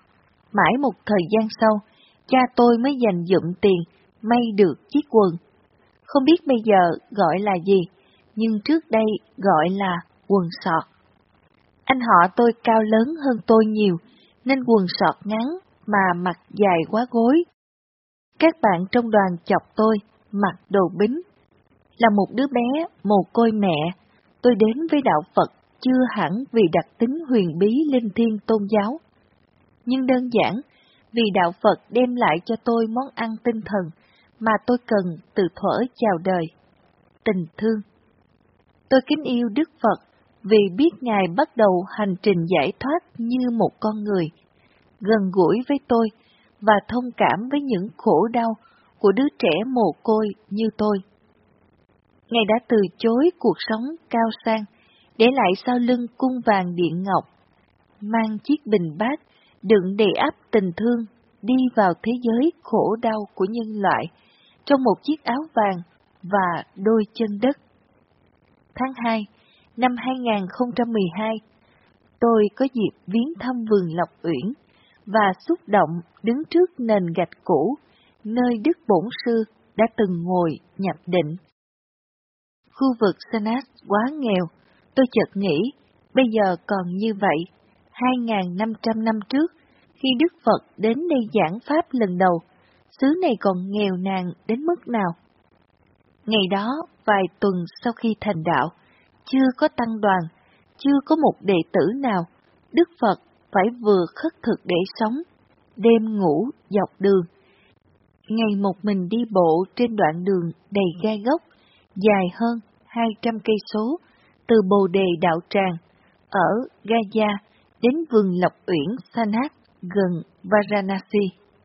Mãi một thời gian sau, cha tôi mới dành dụm tiền, may được chiếc quần. Không biết bây giờ gọi là gì, nhưng trước đây gọi là quần sọt. Anh họ tôi cao lớn hơn tôi nhiều, nên quần sọt ngắn mà mặc dài quá gối. Các bạn trong đoàn chọc tôi mặc đồ bính. Là một đứa bé mồ côi mẹ, tôi đến với đạo Phật chưa hẳn vì đặc tính huyền bí linh thiêng tôn giáo, nhưng đơn giản vì đạo Phật đem lại cho tôi món ăn tinh thần mà tôi cần từ thuở chào đời, tình thương. Tôi kính yêu Đức Phật vì biết Ngài bắt đầu hành trình giải thoát như một con người, gần gũi với tôi và thông cảm với những khổ đau của đứa trẻ mồ côi như tôi. Ngài đã từ chối cuộc sống cao sang, để lại sau lưng cung vàng điện ngọc, mang chiếc bình bát đựng đầy ắp tình thương đi vào thế giới khổ đau của nhân loại trong một chiếc áo vàng và đôi chân đất. Tháng 2 năm 2012, tôi có dịp viếng thăm vườn Lộc Uyển và xúc động đứng trước nền gạch cũ, nơi Đức Bổn Sư đã từng ngồi nhập định. Khu vực Sanas quá nghèo, tôi chợt nghĩ, bây giờ còn như vậy, 2.500 năm trước, khi Đức Phật đến đây giảng Pháp lần đầu, xứ này còn nghèo nàn đến mức nào? Ngày đó, vài tuần sau khi thành đạo, chưa có tăng đoàn, chưa có một đệ tử nào, Đức Phật phải vừa khất thực để sống, đêm ngủ dọc đường. Ngày một mình đi bộ trên đoạn đường đầy gai góc, dài hơn 200 cây số, từ Bồ Đề Đạo Tràng, ở Gaya đến vườn Lộc Uyển Sanat gần Varanasi.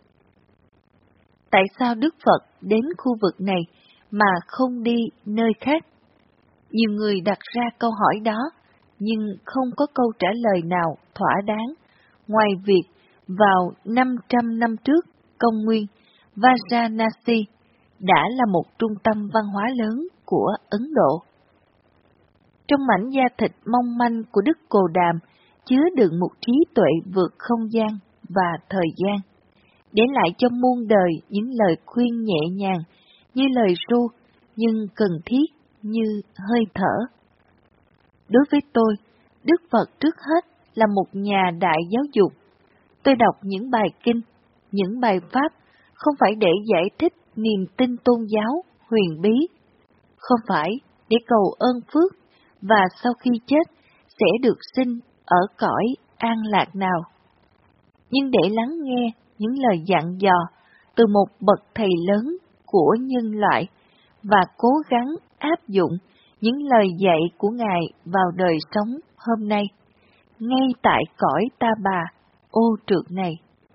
Tại sao Đức Phật đến khu vực này mà không đi nơi khác? Nhiều người đặt ra câu hỏi đó, nhưng không có câu trả lời nào thỏa đáng, ngoài việc vào 500 năm trước công nguyên, Varanasi đã là một trung tâm văn hóa lớn của Ấn Độ. Trong mảnh da thịt mong manh của Đức Cồ Đàm chứa đựng một trí tuệ vượt không gian và thời gian, để lại cho muôn đời những lời khuyên nhẹ nhàng như lời ru, nhưng cần thiết như hơi thở. Đối với tôi, Đức Phật trước hết là một nhà đại giáo dục. Tôi đọc những bài kinh, những bài pháp không phải để giải thích niềm tin tôn giáo huyền bí, không phải để cầu ơn phước và sau khi chết sẽ được sinh ở cõi an lạc nào, nhưng để lắng nghe những lời dặn dò từ một bậc thầy lớn của nhân loại và cố gắng áp dụng những lời dạy của Ngài vào đời sống hôm nay, ngay tại cõi Ta Bà, ô trượt này.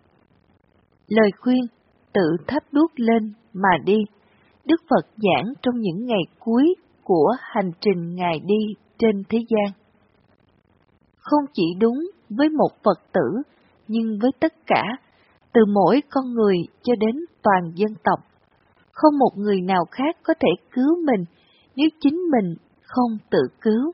Lời khuyên tự thắp đuốc lên mà đi, Đức Phật giảng trong những ngày cuối của hành trình Ngài đi trên thế gian. Không chỉ đúng với một Phật tử, nhưng với tất cả, từ mỗi con người cho đến toàn dân tộc. Không một người nào khác có thể cứu mình nếu chính mình không tự cứu.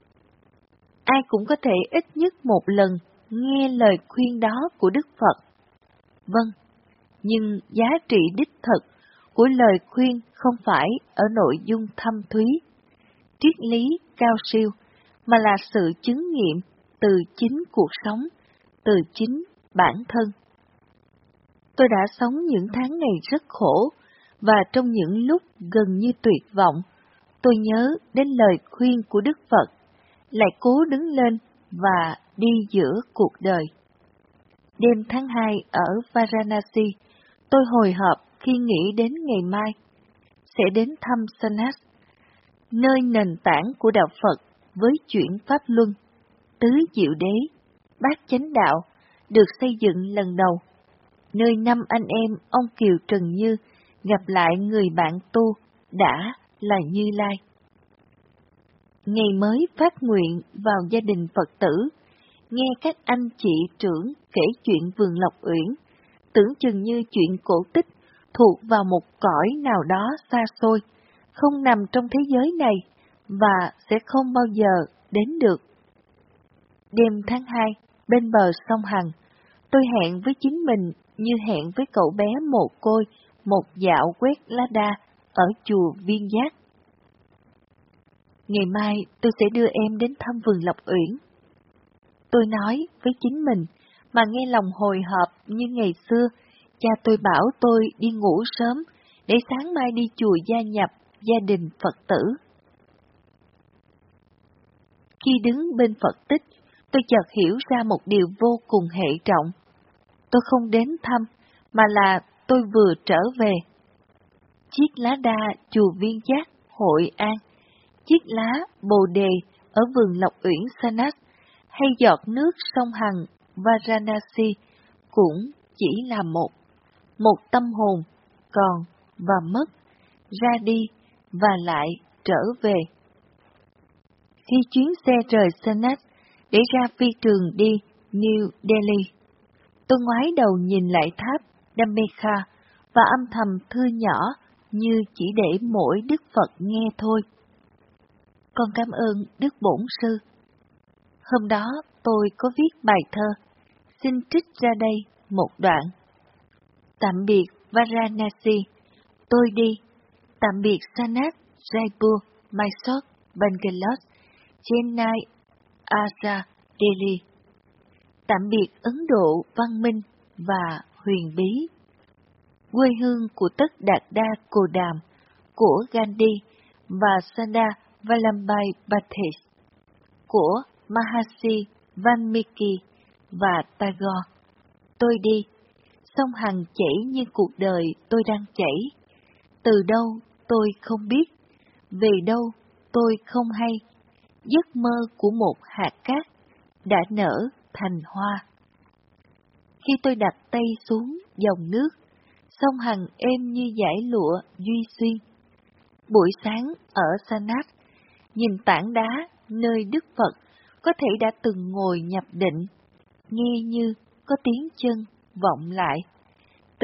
Ai cũng có thể ít nhất một lần nghe lời khuyên đó của Đức Phật. Vâng, nhưng giá trị đích thực của lời khuyên không phải ở nội dung thâm thúy, triết lý cao siêu, mà là sự chứng nghiệm từ chính cuộc sống, từ chính bản thân. Tôi đã sống những tháng ngày rất khổ, và trong những lúc gần như tuyệt vọng, tôi nhớ đến lời khuyên của Đức Phật, lại cố đứng lên và đi giữa cuộc đời. Đêm tháng 2 ở Varanasi, tôi hồi hộp khi nghĩ đến ngày mai sẽ đến thăm Sanas, nơi nền tảng của đạo Phật với chuyển pháp luân, tứ diệu đế, bát chánh đạo được xây dựng lần đầu, nơi 5 anh em ông Kiều Trần Như gặp lại người bạn tu đã là Như Lai. Ngày mới phát nguyện vào gia đình Phật tử, nghe các anh chị trưởng kể chuyện vườn Lộc Uyển, tưởng chừng như chuyện cổ tích thuộc vào một cõi nào đó xa xôi, không nằm trong thế giới này và sẽ không bao giờ đến được. Đêm tháng 2, bên bờ sông Hằng, Tôi hẹn với chính mình như hẹn với cậu bé mồ côi một dạo quét lá đa ở chùa Viên Giác. Ngày mai tôi sẽ đưa em đến thăm vườn Lộc Uyển. Tôi nói với chính mình, mà nghe lòng hồi hộp như ngày xưa, cha tôi bảo tôi đi ngủ sớm, để sáng mai đi chùa gia nhập gia đình Phật tử. Khi đứng bên Phật tích, tôi chợt hiểu ra một điều vô cùng hệ trọng. Tôi không đến thăm, mà là tôi vừa trở về. Chiếc lá đa chùa Viên Giác, Hội An, chiếc lá bồ đề ở vườn Lộc Uyển Sanat, hay giọt nước sông Hằng Varanasi cũng chỉ là một tâm hồn còn và mất, ra đi và lại trở về. Khi chuyến xe rời Sanat để ra phi trường đi New Delhi, tôi ngoái đầu nhìn lại tháp Dhammeka và âm thầm thưa nhỏ như chỉ để mỗi Đức Phật nghe thôi. Con cảm ơn Đức Bổn Sư. Hôm đó tôi có viết bài thơ, xin trích ra đây một đoạn. Tạm biệt Varanasi, tôi đi. Tạm biệt Sanat, Jaipur, Mysore, Bangalore, Chennai, Agra, Delhi. Tạm biệt Ấn Độ văn minh và huyền bí. Quê hương của tất Đạt Đa Cồ Đàm, của Gandhi và Sardar Vallabhbhai Patel, của Mahasi Valmiki và Tagore. Tôi đi, sông Hằng chảy như cuộc đời tôi đang chảy. Từ đâu tôi không biết, về đâu tôi không hay. Giấc mơ của một hạt cát đã nở thành hoa. Khi tôi đặt tay xuống dòng nước, sông Hằng êm như dải lụa duy xuyên. Buổi sáng ở Sanat, nhìn tảng đá nơi Đức Phật có thể đã từng ngồi nhập định, nghe như có tiếng chân vọng lại. Từ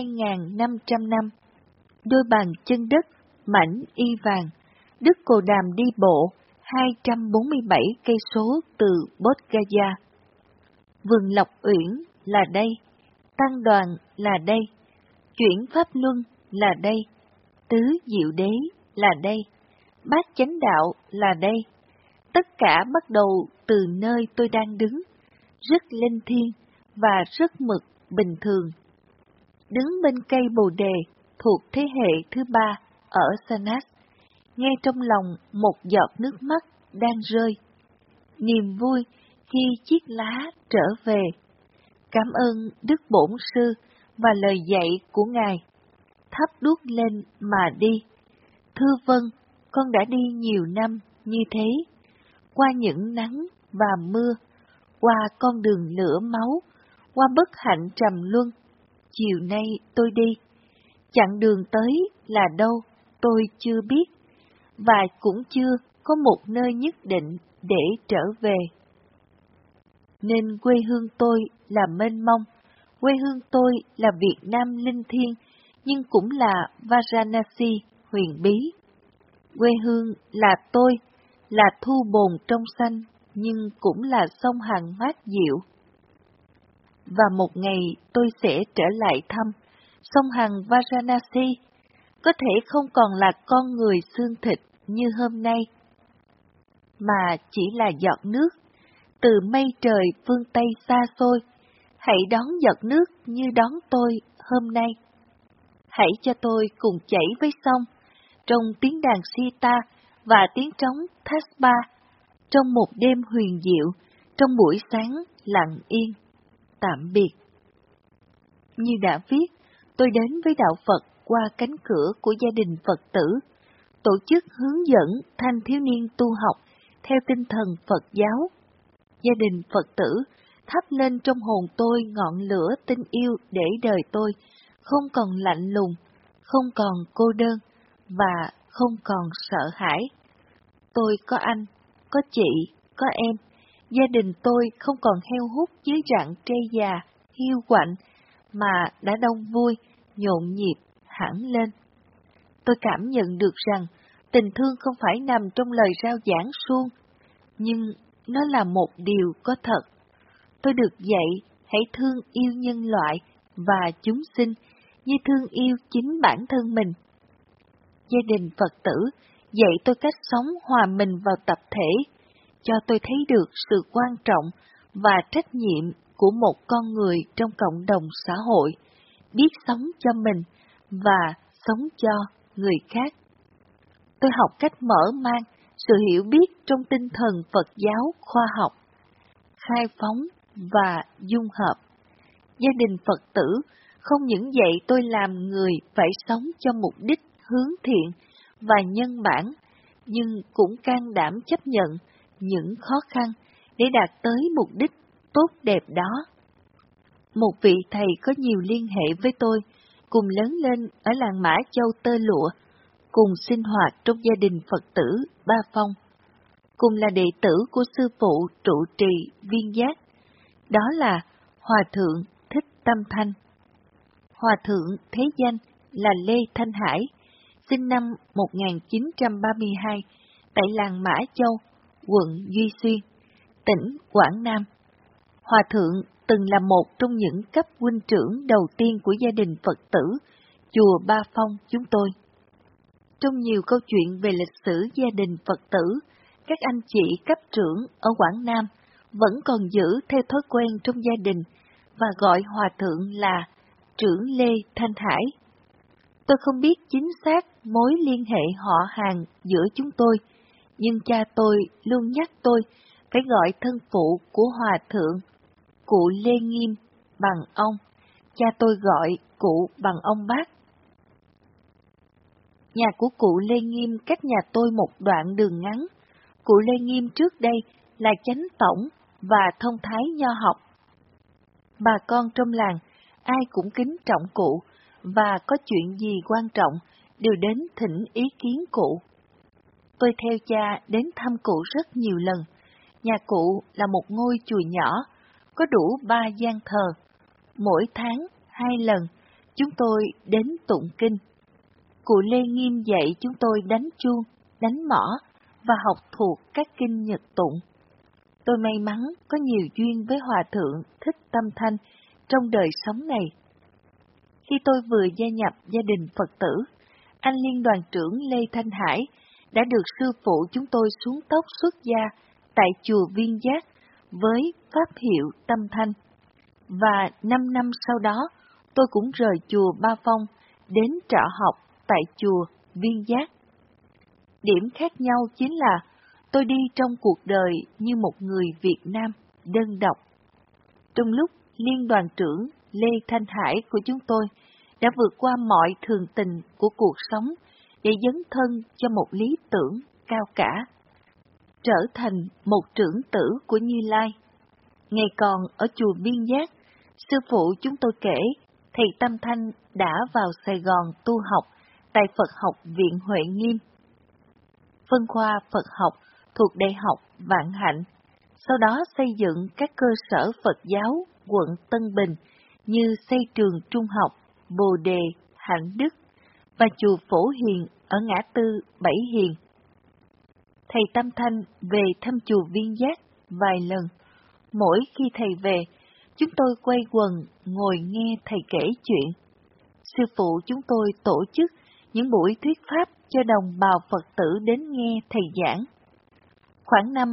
2.500 năm, đôi bàn chân đất mảnh y vàng, Đức Cồ Đàm đi bộ 247 cây số từ Bodh Gaya. Vườn Lộc Uyển là đây, tăng đoàn là đây, chuyển pháp luân là đây, tứ diệu đế là đây, bát chánh đạo là đây. Tất cả bắt đầu từ nơi tôi đang đứng, rất linh thiêng và rất mực bình thường. Đứng bên cây bồ đề thuộc thế hệ thứ ba ở Sanat, nghe trong lòng một giọt nước mắt đang rơi. Niềm vui khi chiếc lá trở về. Cảm ơn Đức Bổn Sư và lời dạy của Ngài. Thắp đuốc lên mà đi. Thưa vâng, con đã đi nhiều năm như thế, qua những nắng và mưa, qua con đường lửa máu, qua bất hạnh trầm luân. Chiều nay tôi đi, chặng đường tới là đâu tôi chưa biết, và cũng chưa có một nơi nhất định để trở về. Nên quê hương tôi là mênh mông, quê hương tôi là Việt Nam linh thiêng, nhưng cũng là Varanasi huyền bí. Quê hương là tôi, là thu bồn trong xanh, nhưng cũng là sông Hằng mát dịu. Và một ngày tôi sẽ trở lại thăm sông Hằng Varanasi, có thể không còn là con người xương thịt như hôm nay, mà chỉ là giọt nước từ mây trời phương Tây xa xôi. Hãy đón giọt nước như đón tôi hôm nay. Hãy cho tôi cùng chảy với sông, trong tiếng đàn sitar và tiếng trống thasba, trong một đêm huyền diệu, trong buổi sáng lặng yên. Tạm biệt. Như đã viết, tôi đến với đạo Phật qua cánh cửa của gia đình Phật tử, tổ chức hướng dẫn thanh thiếu niên tu học theo tinh thần Phật giáo. Gia đình Phật tử thắp lên trong hồn tôi ngọn lửa tình yêu để đời tôi không còn lạnh lùng, không còn cô đơn và không còn sợ hãi. Tôi có anh, có chị, có em. Gia đình tôi không còn heo hút dưới rặng trê già, hiu quạnh, mà đã đông vui, nhộn nhịp hẳn lên. Tôi cảm nhận được rằng tình thương không phải nằm trong lời rao giảng suông, nhưng nó là một điều có thật. Tôi được dạy hãy thương yêu nhân loại và chúng sinh như thương yêu chính bản thân mình. Gia đình Phật tử dạy tôi cách sống hòa mình vào tập thể, cho tôi thấy được sự quan trọng và trách nhiệm của một con người trong cộng đồng xã hội, biết sống cho mình và sống cho người khác. Tôi học cách mở mang sự hiểu biết trong tinh thần Phật giáo khoa học, khai phóng và dung hợp. Gia đình Phật tử không những dạy tôi làm người phải sống cho mục đích hướng thiện và nhân bản, nhưng cũng can đảm chấp nhận những khó khăn để đạt tới mục đích tốt đẹp đó. Một vị thầy có nhiều liên hệ với tôi, cùng lớn lên ở làng Mã Châu tơ lụa, cùng sinh hoạt trong gia đình Phật tử Ba Phong, cùng là đệ tử của sư phụ trụ trì Viên Giác, đó là Hòa Thượng Thích Tâm Thanh. Hòa Thượng thế danh là Lê Thanh Hải, sinh năm 1932 tại làng Mã Châu, quận Duy Xuyên, tỉnh Quảng Nam. Hòa Thượng từng là một trong những cấp huynh trưởng đầu tiên của gia đình Phật tử chùa Ba Phong chúng tôi. Trong nhiều câu chuyện về lịch sử gia đình Phật tử, các anh chị cấp trưởng ở Quảng Nam vẫn còn giữ theo thói quen trong gia đình và gọi Hòa Thượng là trưởng Lê Thanh Hải. Tôi không biết chính xác mối liên hệ họ hàng giữa chúng tôi, nhưng cha tôi luôn nhắc tôi phải gọi thân phụ của Hòa Thượng, cụ Lê Nghiêm, bằng ông. Cha tôi gọi cụ bằng ông bác. Nhà của cụ Lê Nghiêm cách nhà tôi một đoạn đường ngắn. Cụ Lê Nghiêm trước đây là chánh tổng và thông thái nho học. Bà con trong làng ai cũng kính trọng cụ, và có chuyện gì quan trọng đều đến thỉnh ý kiến cụ. Tôi theo cha đến thăm cụ rất nhiều lần. Nhà cụ là một ngôi chùa nhỏ, có đủ 3 gian thờ. Mỗi tháng 2 lần, chúng tôi đến tụng kinh. Cụ Lê Nghiêm dạy chúng tôi đánh chuông, đánh mõ và học thuộc các kinh Nhật tụng. Tôi may mắn có nhiều duyên với Hòa Thượng Thích Tâm Thanh trong đời sống này. Khi tôi vừa gia nhập gia đình Phật tử, anh liên đoàn trưởng Lê Thanh Hải đã được sư phụ chúng tôi xuống tóc xuất gia tại chùa Viên Giác với pháp hiệu Tâm Thanh. Và 5 năm sau đó, tôi cũng rời chùa Ba Phong đến trọ học tại chùa Viên Giác. Điểm khác nhau chính là tôi đi trong cuộc đời như một người Việt Nam đơn độc. Trong lúc liên đoàn trưởng Lê Thanh Hải của chúng tôi đã vượt qua mọi thường tình của cuộc sống để dấn thân cho một lý tưởng cao cả, trở thành một trưởng tử của Như Lai. Ngày còn ở chùa Viên Giác, sư phụ chúng tôi kể, thầy Tâm Thanh đã vào Sài Gòn tu học tại Phật học viện Huệ Nghiêm, phân khoa Phật học thuộc Đại học Vạn Hạnh, sau đó xây dựng các cơ sở Phật giáo quận Tân Bình như xây trường trung học Bồ Đề, Hạnh Đức và chùa Phổ Hiền ở ngã tư Bảy Hiền. Thầy Tâm Thanh về thăm chùa Viên Giác vài lần. Mỗi khi thầy về, chúng tôi quay quần ngồi nghe thầy kể chuyện. Sư phụ chúng tôi tổ chức những buổi thuyết pháp cho đồng bào Phật tử đến nghe thầy giảng. Khoảng năm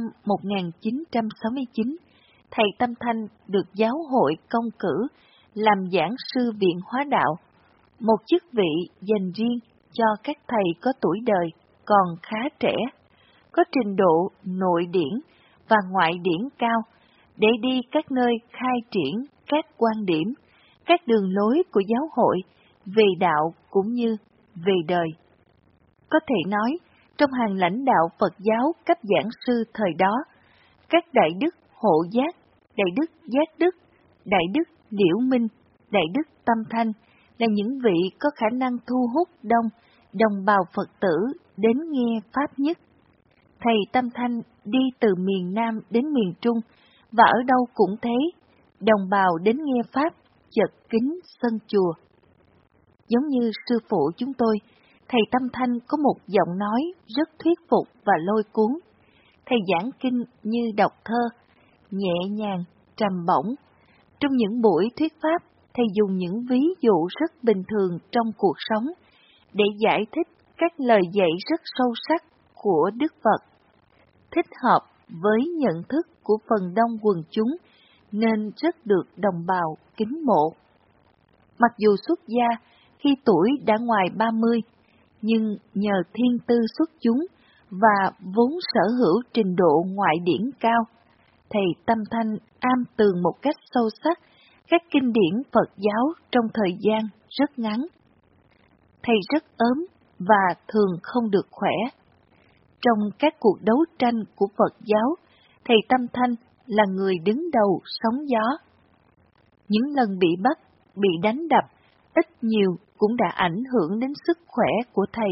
1969, thầy Tâm Thanh được giáo hội công cử làm giảng sư Viện Hóa Đạo, một chức vị dành riêng cho các thầy có tuổi đời còn khá trẻ, có trình độ nội điển và ngoại điển cao, để đi các nơi khai triển các quan điểm, các đường lối của giáo hội về đạo cũng như về đời. Có thể nói, trong hàng lãnh đạo Phật giáo cấp giảng sư thời đó, các đại đức Hộ Giác, đại đức Giác Đức, đại đức Liễu Minh, đại đức Tâm Thanh là những vị có khả năng thu hút đông đồng bào Phật tử đến nghe Pháp nhất. Thầy Tâm Thanh đi từ miền Nam đến miền Trung, và ở đâu cũng thế, đồng bào đến nghe Pháp chật kín sân chùa. Giống như sư phụ chúng tôi, thầy Tâm Thanh có một giọng nói rất thuyết phục và lôi cuốn. Thầy giảng kinh như đọc thơ, nhẹ nhàng, trầm bổng. Trong những buổi thuyết pháp, thầy dùng những ví dụ rất bình thường trong cuộc sống để giải thích các lời dạy rất sâu sắc của Đức Phật, thích hợp với nhận thức của phần đông quần chúng nên rất được đồng bào kính mộ. Mặc dù xuất gia khi tuổi đã ngoài 30, nhưng nhờ thiên tư xuất chúng và vốn sở hữu trình độ ngoại điển cao, thầy Tâm Thanh am tường một cách sâu sắc các kinh điển Phật giáo trong thời gian rất ngắn. Thầy rất ốm và thường không được khỏe. Trong các cuộc đấu tranh của Phật giáo, thầy Tâm Thanh là người đứng đầu sóng gió. Những lần bị bắt, bị đánh đập, ít nhiều cũng đã ảnh hưởng đến sức khỏe của thầy.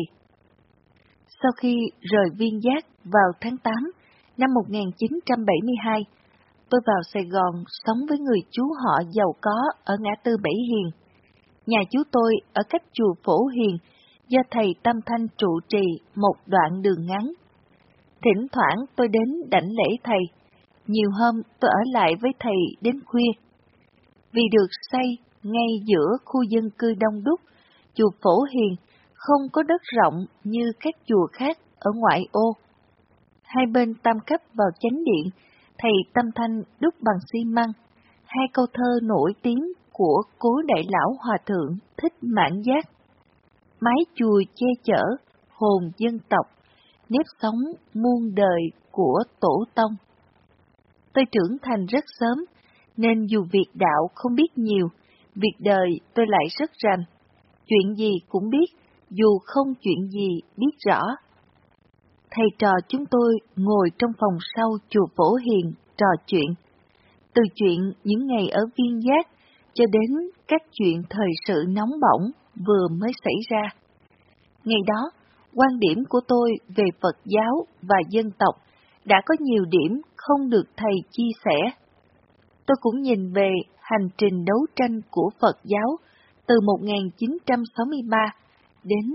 Sau khi rời Viên Giác vào tháng 8 năm 1972, tôi vào Sài Gòn sống với người chú họ giàu có ở ngã tư Bảy Hiền. Nhà chú tôi ở cách chùa Phổ Hiền do thầy Tâm Thanh trụ trì một đoạn đường ngắn. Thỉnh thoảng tôi đến đảnh lễ thầy, nhiều hôm tôi ở lại với thầy đến khuya. Vì được xây ngay giữa khu dân cư đông đúc, chùa Phổ Hiền không có đất rộng như các chùa khác ở ngoại ô. Hai bên tam cấp vào chánh điện, thầy Tâm Thanh đúc bằng xi măng, hai câu thơ nổi tiếng của cố đại lão hòa thượng Thích Mãn Giác. Mái chùa che chở hồn dân tộc, nếp sống muôn đời của tổ tông. Tôi trưởng thành rất sớm, nên dù việc đạo không biết nhiều, việc đời tôi lại rất rành. Chuyện gì cũng biết, dù không chuyện gì biết rõ. Thầy trò chúng tôi ngồi trong phòng sau chùa Phổ Hiền trò chuyện. Từ chuyện những ngày ở Viên Giác cho đến các chuyện thời sự nóng bỏng vừa mới xảy ra. Ngày đó, quan điểm của tôi về Phật giáo và dân tộc đã có nhiều điểm không được thầy chia sẻ. Tôi cũng nhìn về hành trình đấu tranh của Phật giáo từ 1963 đến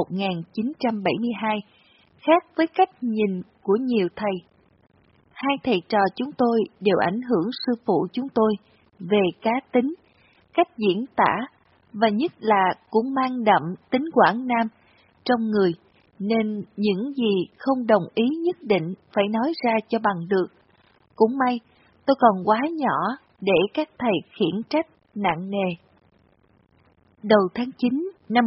1972, khác với cách nhìn của nhiều thầy. Hai thầy trò chúng tôi đều ảnh hưởng sư phụ chúng tôi về cá tính, cách diễn tả, và nhất là cũng mang đậm tính Quảng Nam trong người, nên những gì không đồng ý nhất định phải nói ra cho bằng được. Cũng may, tôi còn quá nhỏ để các thầy khiển trách nặng nề. Đầu tháng 9 năm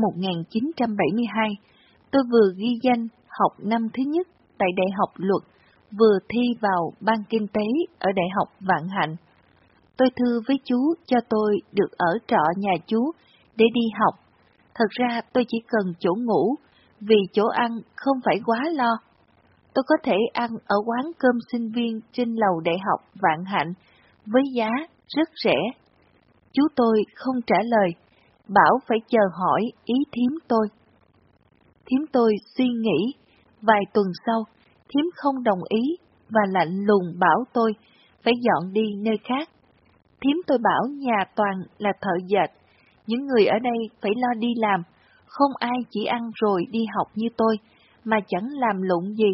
1972, tôi vừa ghi danh học năm thứ nhất tại Đại học Luật, vừa thi vào Ban Kinh tế ở Đại học Vạn Hạnh. Tôi thưa với chú cho tôi được ở trọ nhà chú để đi học. Thật ra tôi chỉ cần chỗ ngủ, vì chỗ ăn không phải quá lo. Tôi có thể ăn ở quán cơm sinh viên trên lầu Đại học Vạn Hạnh với giá rất rẻ. Chú tôi không trả lời, bảo phải chờ hỏi ý thím tôi. Thím tôi suy nghĩ, vài tuần sau, thím không đồng ý và lạnh lùng bảo tôi phải dọn đi nơi khác. Thím tôi bảo nhà toàn là thợ dệt, những người ở đây phải lo đi làm, không ai chỉ ăn rồi đi học như tôi, mà chẳng làm lụng gì.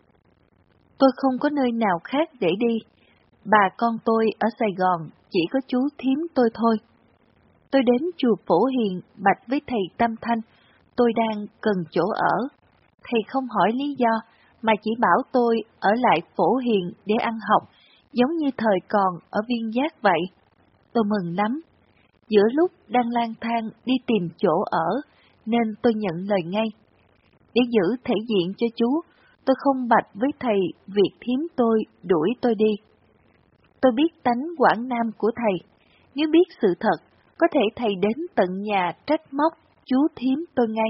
Tôi không có nơi nào khác để đi, bà con tôi ở Sài Gòn chỉ có chú thím tôi thôi. Tôi đến chùa Phổ Hiền bạch với thầy Tâm Thanh, tôi đang cần chỗ ở. Thầy không hỏi lý do, mà chỉ bảo tôi ở lại Phổ Hiền để ăn học, giống như thời còn ở Viên Giác vậy. Tôi mừng lắm. Giữa lúc đang lang thang đi tìm chỗ ở, nên tôi nhận lời ngay. Để giữ thể diện cho chú, tôi không bạch với thầy việc thím tôi đuổi tôi đi. Tôi biết tánh Quảng Nam của thầy, nếu biết sự thật, có thể thầy đến tận nhà trách móc chú thím tôi ngay.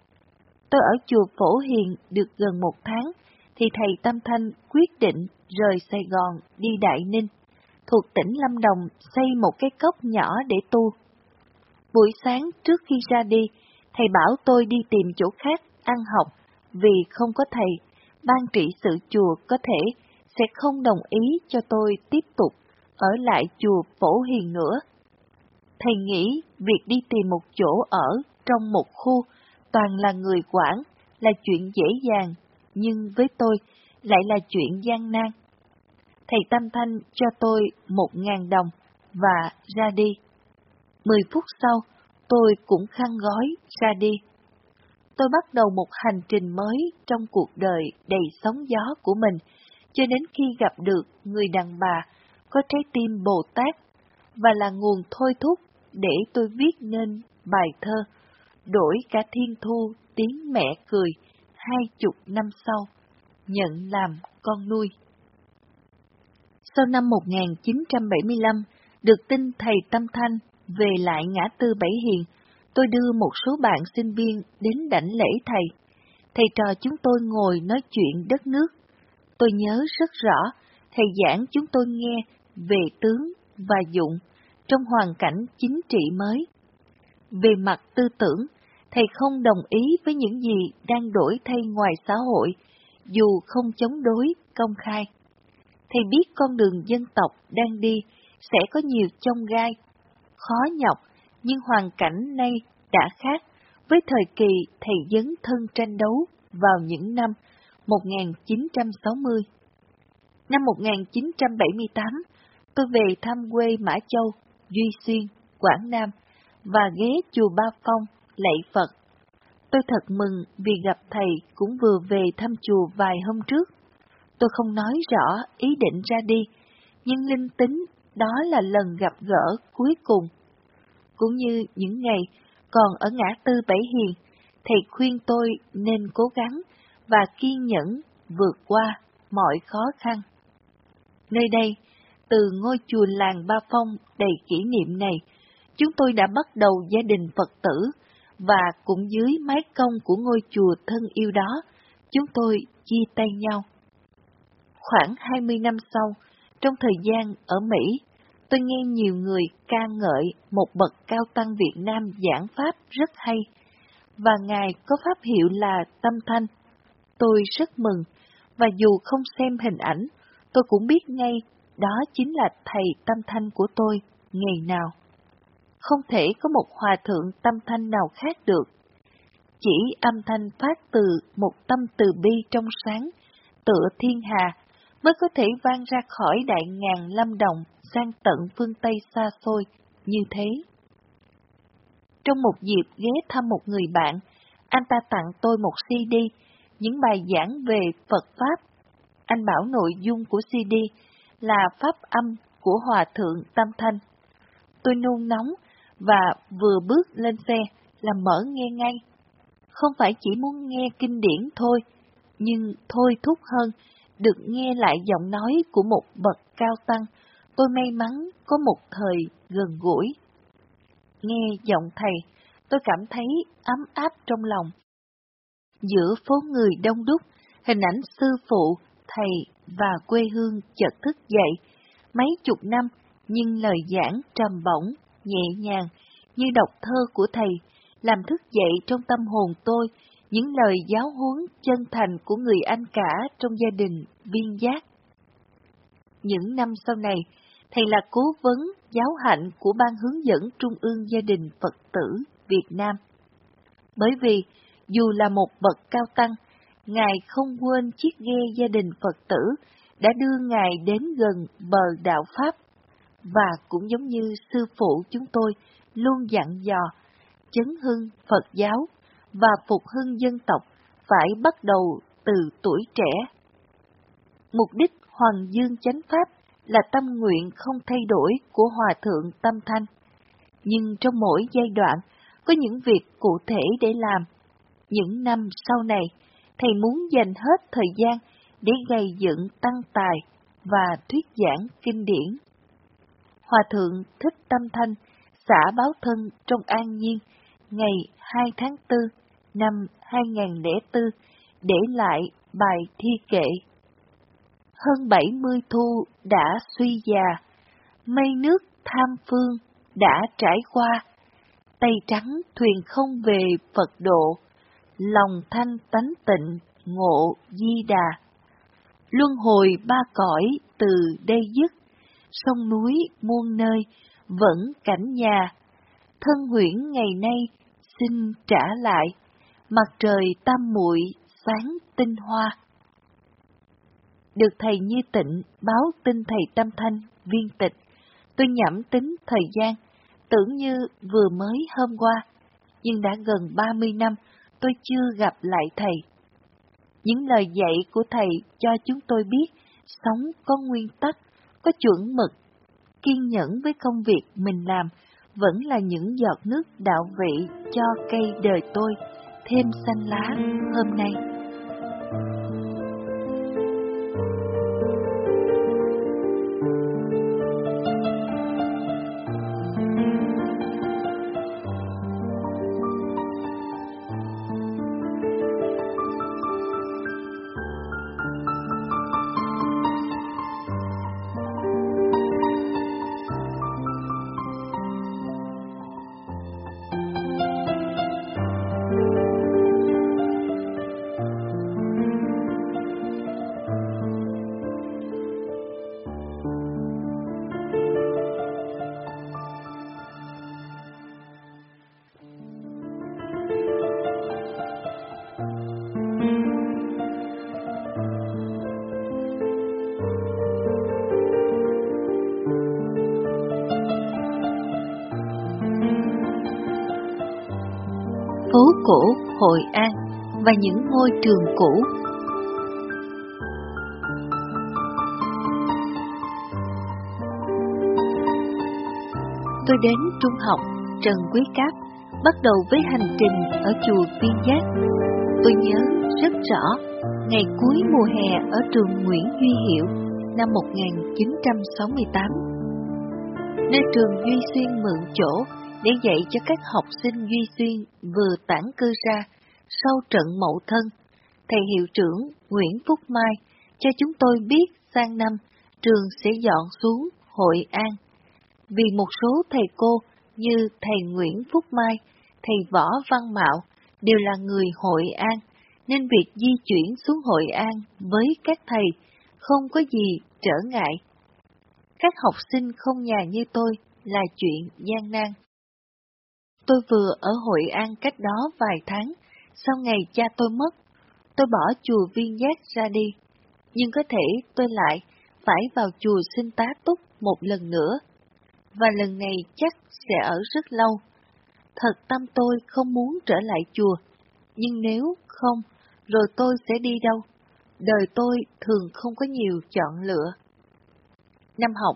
Tôi ở chùa Phổ Hiền được gần 1 tháng, thì thầy Tâm Thanh quyết định rời Sài Gòn đi Đại Ninh, thuộc tỉnh Lâm Đồng, xây một cái cốc nhỏ để tu. Buổi sáng trước khi ra đi, thầy bảo tôi đi tìm chỗ khác ăn học, vì không có thầy, ban trị sự chùa có thể sẽ không đồng ý cho tôi tiếp tục ở lại chùa Phổ Hiền nữa. Thầy nghĩ việc đi tìm một chỗ ở trong một khu toàn là người Quảng là chuyện dễ dàng, nhưng với tôi lại là chuyện gian nan. Thầy Tâm Thanh cho tôi 1.000 đồng, và ra đi. 10 phút sau, tôi cũng khăn gói ra đi. Tôi bắt đầu một hành trình mới trong cuộc đời đầy sóng gió của mình, cho đến khi gặp được người đàn bà có trái tim Bồ Tát và là nguồn thôi thúc để tôi viết nên bài thơ Đổi cả thiên thu tiếng mẹ cười 20 năm sau, nhận làm con nuôi. Sau năm 1975, được tin thầy Tâm Thanh về lại ngã tư Bảy Hiền, tôi đưa một số bạn sinh viên đến đảnh lễ thầy. Thầy trò chúng tôi ngồi nói chuyện đất nước. Tôi nhớ rất rõ, thầy giảng chúng tôi nghe về tướng và dụng trong hoàn cảnh chính trị mới. Về mặt tư tưởng, thầy không đồng ý với những gì đang đổi thay ngoài xã hội, dù không chống đối công khai. Thầy biết con đường dân tộc đang đi sẽ có nhiều chông gai, khó nhọc, nhưng hoàn cảnh nay đã khác với thời kỳ thầy dấn thân tranh đấu vào những năm 1960. Năm 1978, tôi về thăm quê Mã Châu, Duy Xuyên, Quảng Nam và ghé chùa Ba Phong lạy Phật. Tôi thật mừng vì gặp thầy cũng vừa về thăm chùa vài hôm trước. Tôi không nói rõ ý định ra đi, nhưng linh tính đó là lần gặp gỡ cuối cùng. Cũng như những ngày còn ở ngã tư Bảy Hiền, thầy khuyên tôi nên cố gắng và kiên nhẫn vượt qua mọi khó khăn. Nơi đây, từ ngôi chùa làng Ba Phong đầy kỷ niệm này, chúng tôi đã bắt đầu gia đình Phật tử, và cũng dưới mái cong của ngôi chùa thân yêu đó, chúng tôi chia tay nhau. Khoảng 20 năm sau, trong thời gian ở Mỹ, tôi nghe nhiều người ca ngợi một bậc cao tăng Việt Nam giảng Pháp rất hay, và Ngài có pháp hiệu là Tâm Thanh. Tôi rất mừng, và dù không xem hình ảnh, tôi cũng biết ngay đó chính là thầy Tâm Thanh của tôi ngày nào. Không thể có một hòa thượng tâm thanh nào khác được. Chỉ âm thanh phát từ một tâm từ bi trong sáng, tựa thiên hà, mới có thể vang ra khỏi đại ngàn Lâm Đồng sang tận phương Tây xa xôi như thế. Trong một dịp ghé thăm một người bạn, anh ta tặng tôi một CD, những bài giảng về Phật Pháp. Anh bảo nội dung của CD là pháp âm của Hòa Thượng Tâm Thanh. Tôi nôn nóng và vừa bước lên xe là mở nghe ngay. Không phải chỉ muốn nghe kinh điển thôi, nhưng thôi thúc hơn, được nghe lại giọng nói của một bậc cao tăng, tôi may mắn có một thời gần gũi. Nghe giọng thầy, tôi cảm thấy ấm áp trong lòng. Giữa phố người đông đúc, hình ảnh sư phụ, thầy và quê hương chợt thức dậy. Mấy chục năm, nhưng lời giảng trầm bổng, nhẹ nhàng, như đọc thơ của thầy, làm thức dậy trong tâm hồn tôi những lời giáo huấn chân thành của người anh cả trong gia đình Viên Giác. Những năm sau này, thầy là cố vấn giáo hạnh của Ban hướng dẫn Trung ương Gia đình Phật tử Việt Nam. Bởi vì, dù là một bậc cao tăng, Ngài không quên chiếc ghe gia đình Phật tử đã đưa Ngài đến gần bờ đạo Pháp, và cũng giống như sư phụ chúng tôi luôn dặn dò, chấn hưng Phật giáo và phục hưng dân tộc phải bắt đầu từ tuổi trẻ. Mục đích Hoàng Dương Chánh Pháp là tâm nguyện không thay đổi của Hòa Thượng Tâm Thanh, nhưng trong mỗi giai đoạn có những việc cụ thể để làm. Những năm sau này, thầy muốn dành hết thời gian để gây dựng tăng tài và thuyết giảng kinh điển. Hòa Thượng Thích Tâm Thanh xả báo thân trong An Nhiên ngày 2 tháng 4 năm 2004 để lại bài thi kệ. Hơn 70 thu đã suy già, mây nước tham phương đã trải qua, tay trắng thuyền không về Phật độ, lòng thanh tánh tịnh ngộ Di Đà. Luân hồi ba cõi từ đây dứt, sông núi muôn nơi vẫn cảnh nhà, thân huyễn ngày nay xin trả lại, mặt trời tam muội sáng tinh hoa. Được thầy Như Tịnh báo tin thầy Tâm Thanh viên tịch, Tôi nhẩm tính thời gian, tưởng như vừa mới hôm qua, nhưng đã gần 30 năm tôi chưa gặp lại thầy. Những lời dạy của thầy cho chúng tôi biết sống có nguyên tắc, có chuẩn mực, kiên nhẫn với công việc mình làm vẫn là những giọt nước đạo vị cho cây đời tôi thêm xanh lá hôm nay. Phố cổ Hội An và những ngôi trường cũ. Tôi đến trung học Trần Quý Cáp, bắt đầu với hành trình ở chùa Viên Giác. Tôi nhớ rất rõ ngày cuối mùa hè ở trường Nguyễn Duy Hiệu năm 1968. Nơi trường Duy Xuyên mượn chỗ để dạy cho các học sinh Duy Xuyên vừa tản cư ra sau trận Mậu Thân, thầy hiệu trưởng Nguyễn Phúc Mai cho chúng tôi biết sang năm trường sẽ dọn xuống Hội An. Vì một số thầy cô như thầy Nguyễn Phúc Mai, thầy Võ Văn Mạo đều là người Hội An, nên việc di chuyển xuống Hội An với các thầy không có gì trở ngại. Các học sinh không nhà như tôi là chuyện gian nan. Tôi vừa ở Hội An cách đó vài tháng, sau ngày cha tôi mất, tôi bỏ chùa Viên Giác ra đi, nhưng có thể tôi lại phải vào chùa xin tá túc một lần nữa, và lần này chắc sẽ ở rất lâu. Thật tâm tôi không muốn trở lại chùa, nhưng nếu không, rồi tôi sẽ đi đâu? Đời tôi thường không có nhiều chọn lựa. Năm học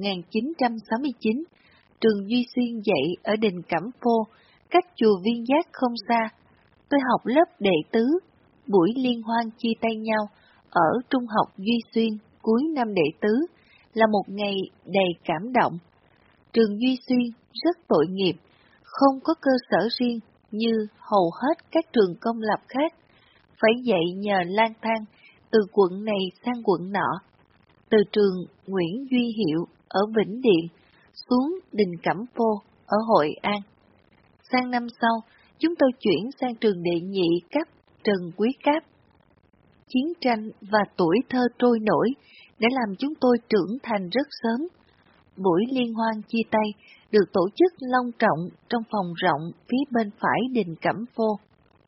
1969, trường Duy Xuyên dạy ở đình Cẩm Phô, cách chùa Viên Giác không xa. Tôi học lớp đệ tứ, buổi liên hoan chia tay nhau ở Trung học Duy Xuyên cuối năm đệ tứ là một ngày đầy cảm động. Trường Duy Xuyên rất tội nghiệp, không có cơ sở riêng như hầu hết các trường công lập khác, phải dạy nhờ lang thang từ quận này sang quận nọ. Từ trường Nguyễn Duy Hiệu ở Vĩnh Điện xuống đình Cẩm Phô ở Hội An. Sang năm sau, chúng tôi chuyển sang trường đệ nhị cấp Trần Quý Cáp. Chiến tranh và tuổi thơ trôi nổi đã làm chúng tôi trưởng thành rất sớm. Buổi liên hoan chia tay được tổ chức long trọng trong phòng rộng phía bên phải đình Cẩm Phô.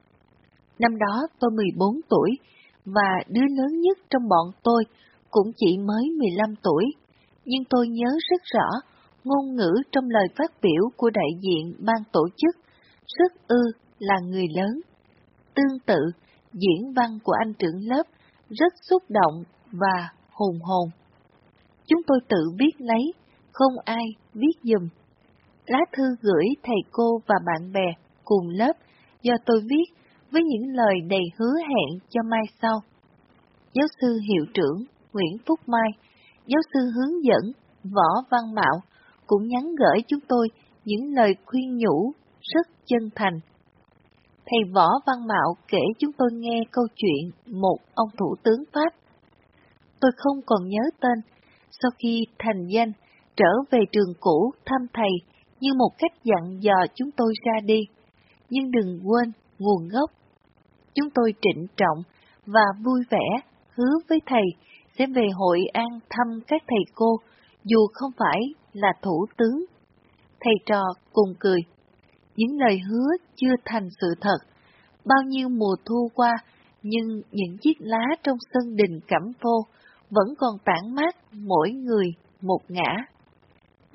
Năm đó tôi 14 tuổi, và đứa lớn nhất trong bọn tôi cũng chỉ mới 15 tuổi, nhưng tôi nhớ rất rõ ngôn ngữ trong lời phát biểu của đại diện ban tổ chức, rất là người lớn. Tương tự, diễn văn của anh trưởng lớp rất xúc động và hùng hồn. Chúng tôi tự viết lấy, không ai viết giùm. Lá thư gửi thầy cô và bạn bè cùng lớp do tôi viết với những lời đầy hứa hẹn cho mai sau. Giáo sư hiệu trưởng Nguyễn Phúc Mai, giáo sư hướng dẫn Võ Văn Mạo cũng nhắn gửi chúng tôi những lời khuyên nhủ rất chân thành. Thầy Võ Văn Mạo kể chúng tôi nghe câu chuyện một ông thủ tướng Pháp. Tôi không còn nhớ tên, sau khi thành danh, trở về trường cũ thăm thầy như một cách dặn dò chúng tôi ra đi. Nhưng đừng quên nguồn gốc. Chúng tôi trịnh trọng và vui vẻ hứa với thầy sẽ về Hội An thăm các thầy cô, dù không phải là thủ tướng. Thầy trò cùng cười. Những lời hứa chưa thành sự thật. Bao nhiêu mùa thu qua, nhưng những chiếc lá trong sân đình Cẩm Phô vẫn còn tản mát mỗi người một ngã.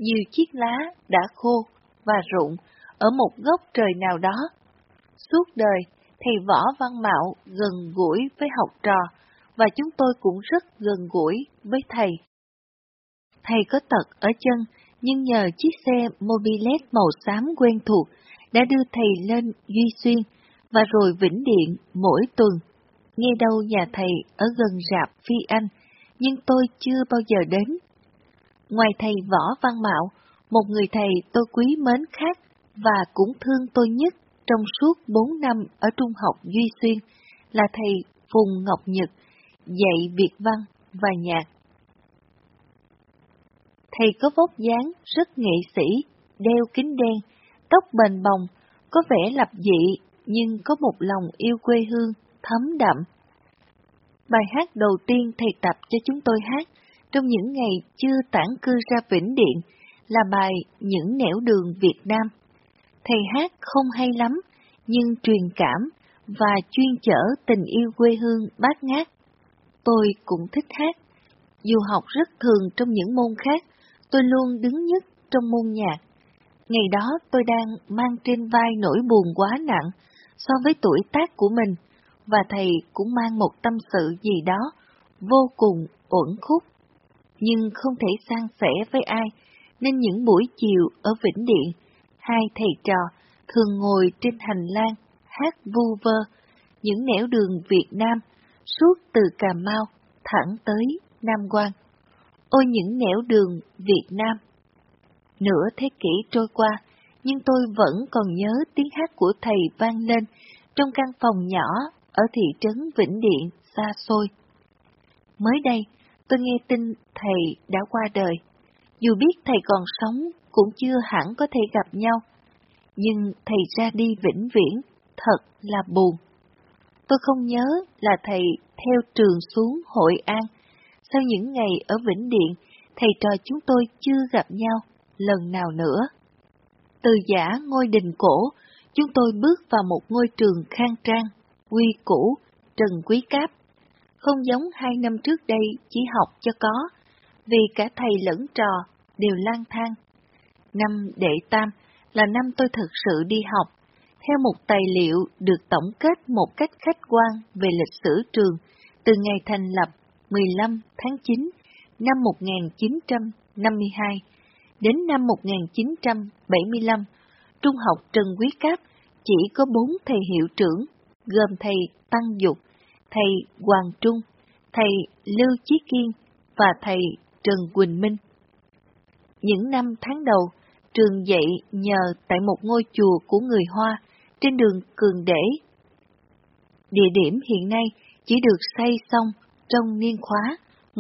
nhiều chiếc lá đã khô và rụng ở một góc trời nào đó. Suốt đời, thầy Võ Văn Mạo gần gũi với học trò, và chúng tôi cũng rất gần gũi với thầy. Thầy có tật ở chân, nhưng nhờ chiếc xe mobilette màu xám quen thuộc đã đưa thầy lên Duy Xuyên và rồi Vĩnh Điện mỗi tuần. Nghe đâu nhà thầy ở gần rạp Phi Anh, nhưng tôi chưa bao giờ đến. Ngoài thầy Võ Văn Mạo, một người thầy tôi quý mến khác và cũng thương tôi nhất trong suốt 4 năm ở Trung học Duy Xuyên là thầy Phùng Ngọc Nhật, dạy Việt văn và nhạc. Thầy có vóc dáng rất nghệ sĩ, đeo kính đen, tóc bềnh bồng, có vẻ lập dị nhưng có một lòng yêu quê hương thấm đậm. Bài hát đầu tiên thầy tập cho chúng tôi hát trong những ngày chưa tản cư ra Vĩnh Điện là bài Những nẻo đường Việt Nam. Thầy hát không hay lắm, nhưng truyền cảm và chuyên chở tình yêu quê hương bát ngát. Tôi cũng thích hát. Dù học rất thường trong những môn khác, tôi luôn đứng nhất trong môn nhạc. Ngày đó tôi đang mang trên vai nỗi buồn quá nặng so với tuổi tác của mình, và thầy cũng mang một tâm sự gì đó vô cùng uẩn khúc. Nhưng không thể san sẻ với ai, nên những buổi chiều ở Vĩnh Điện, hai thầy trò thường ngồi trên hành lang hát vu vơ những nẻo đường Việt Nam suốt từ Cà Mau thẳng tới Nam Quan. Ôi những nẻo đường Việt Nam! Nửa thế kỷ trôi qua, nhưng tôi vẫn còn nhớ tiếng hát của thầy vang lên trong căn phòng nhỏ ở thị trấn Vĩnh Điện xa xôi. Mới đây, tôi nghe tin thầy đã qua đời. Dù biết thầy còn sống, cũng chưa hẳn có thể gặp nhau. Nhưng thầy ra đi vĩnh viễn, thật là buồn. Tôi không nhớ là thầy theo trường xuống Hội An. Sau những ngày ở Vĩnh Điện, thầy trò chúng tôi chưa gặp nhau lần nào nữa. Từ giã ngôi đình cổ, chúng tôi bước vào một ngôi trường khang trang, quy củ, Trần Quý Cáp. Không giống 2 năm trước đây chỉ học cho có, vì cả thầy lẫn trò đều lang thang. Năm đệ tam là năm tôi thực sự đi học, theo một tài liệu được tổng kết một cách khách quan về lịch sử trường từ ngày thành lập 15 tháng 9 năm 1952 đến năm 1975. Trung học Trần Quý Cáp chỉ có 4 thầy hiệu trưởng, gồm thầy Tăng Dục, thầy Hoàng Trung, thầy Lưu Chí Kiên và thầy Trần Quỳnh Minh. Những năm tháng đầu, trường dạy nhờ tại một ngôi chùa của người Hoa trên đường Cường Để. Địa điểm hiện nay chỉ được xây xong trong niên khóa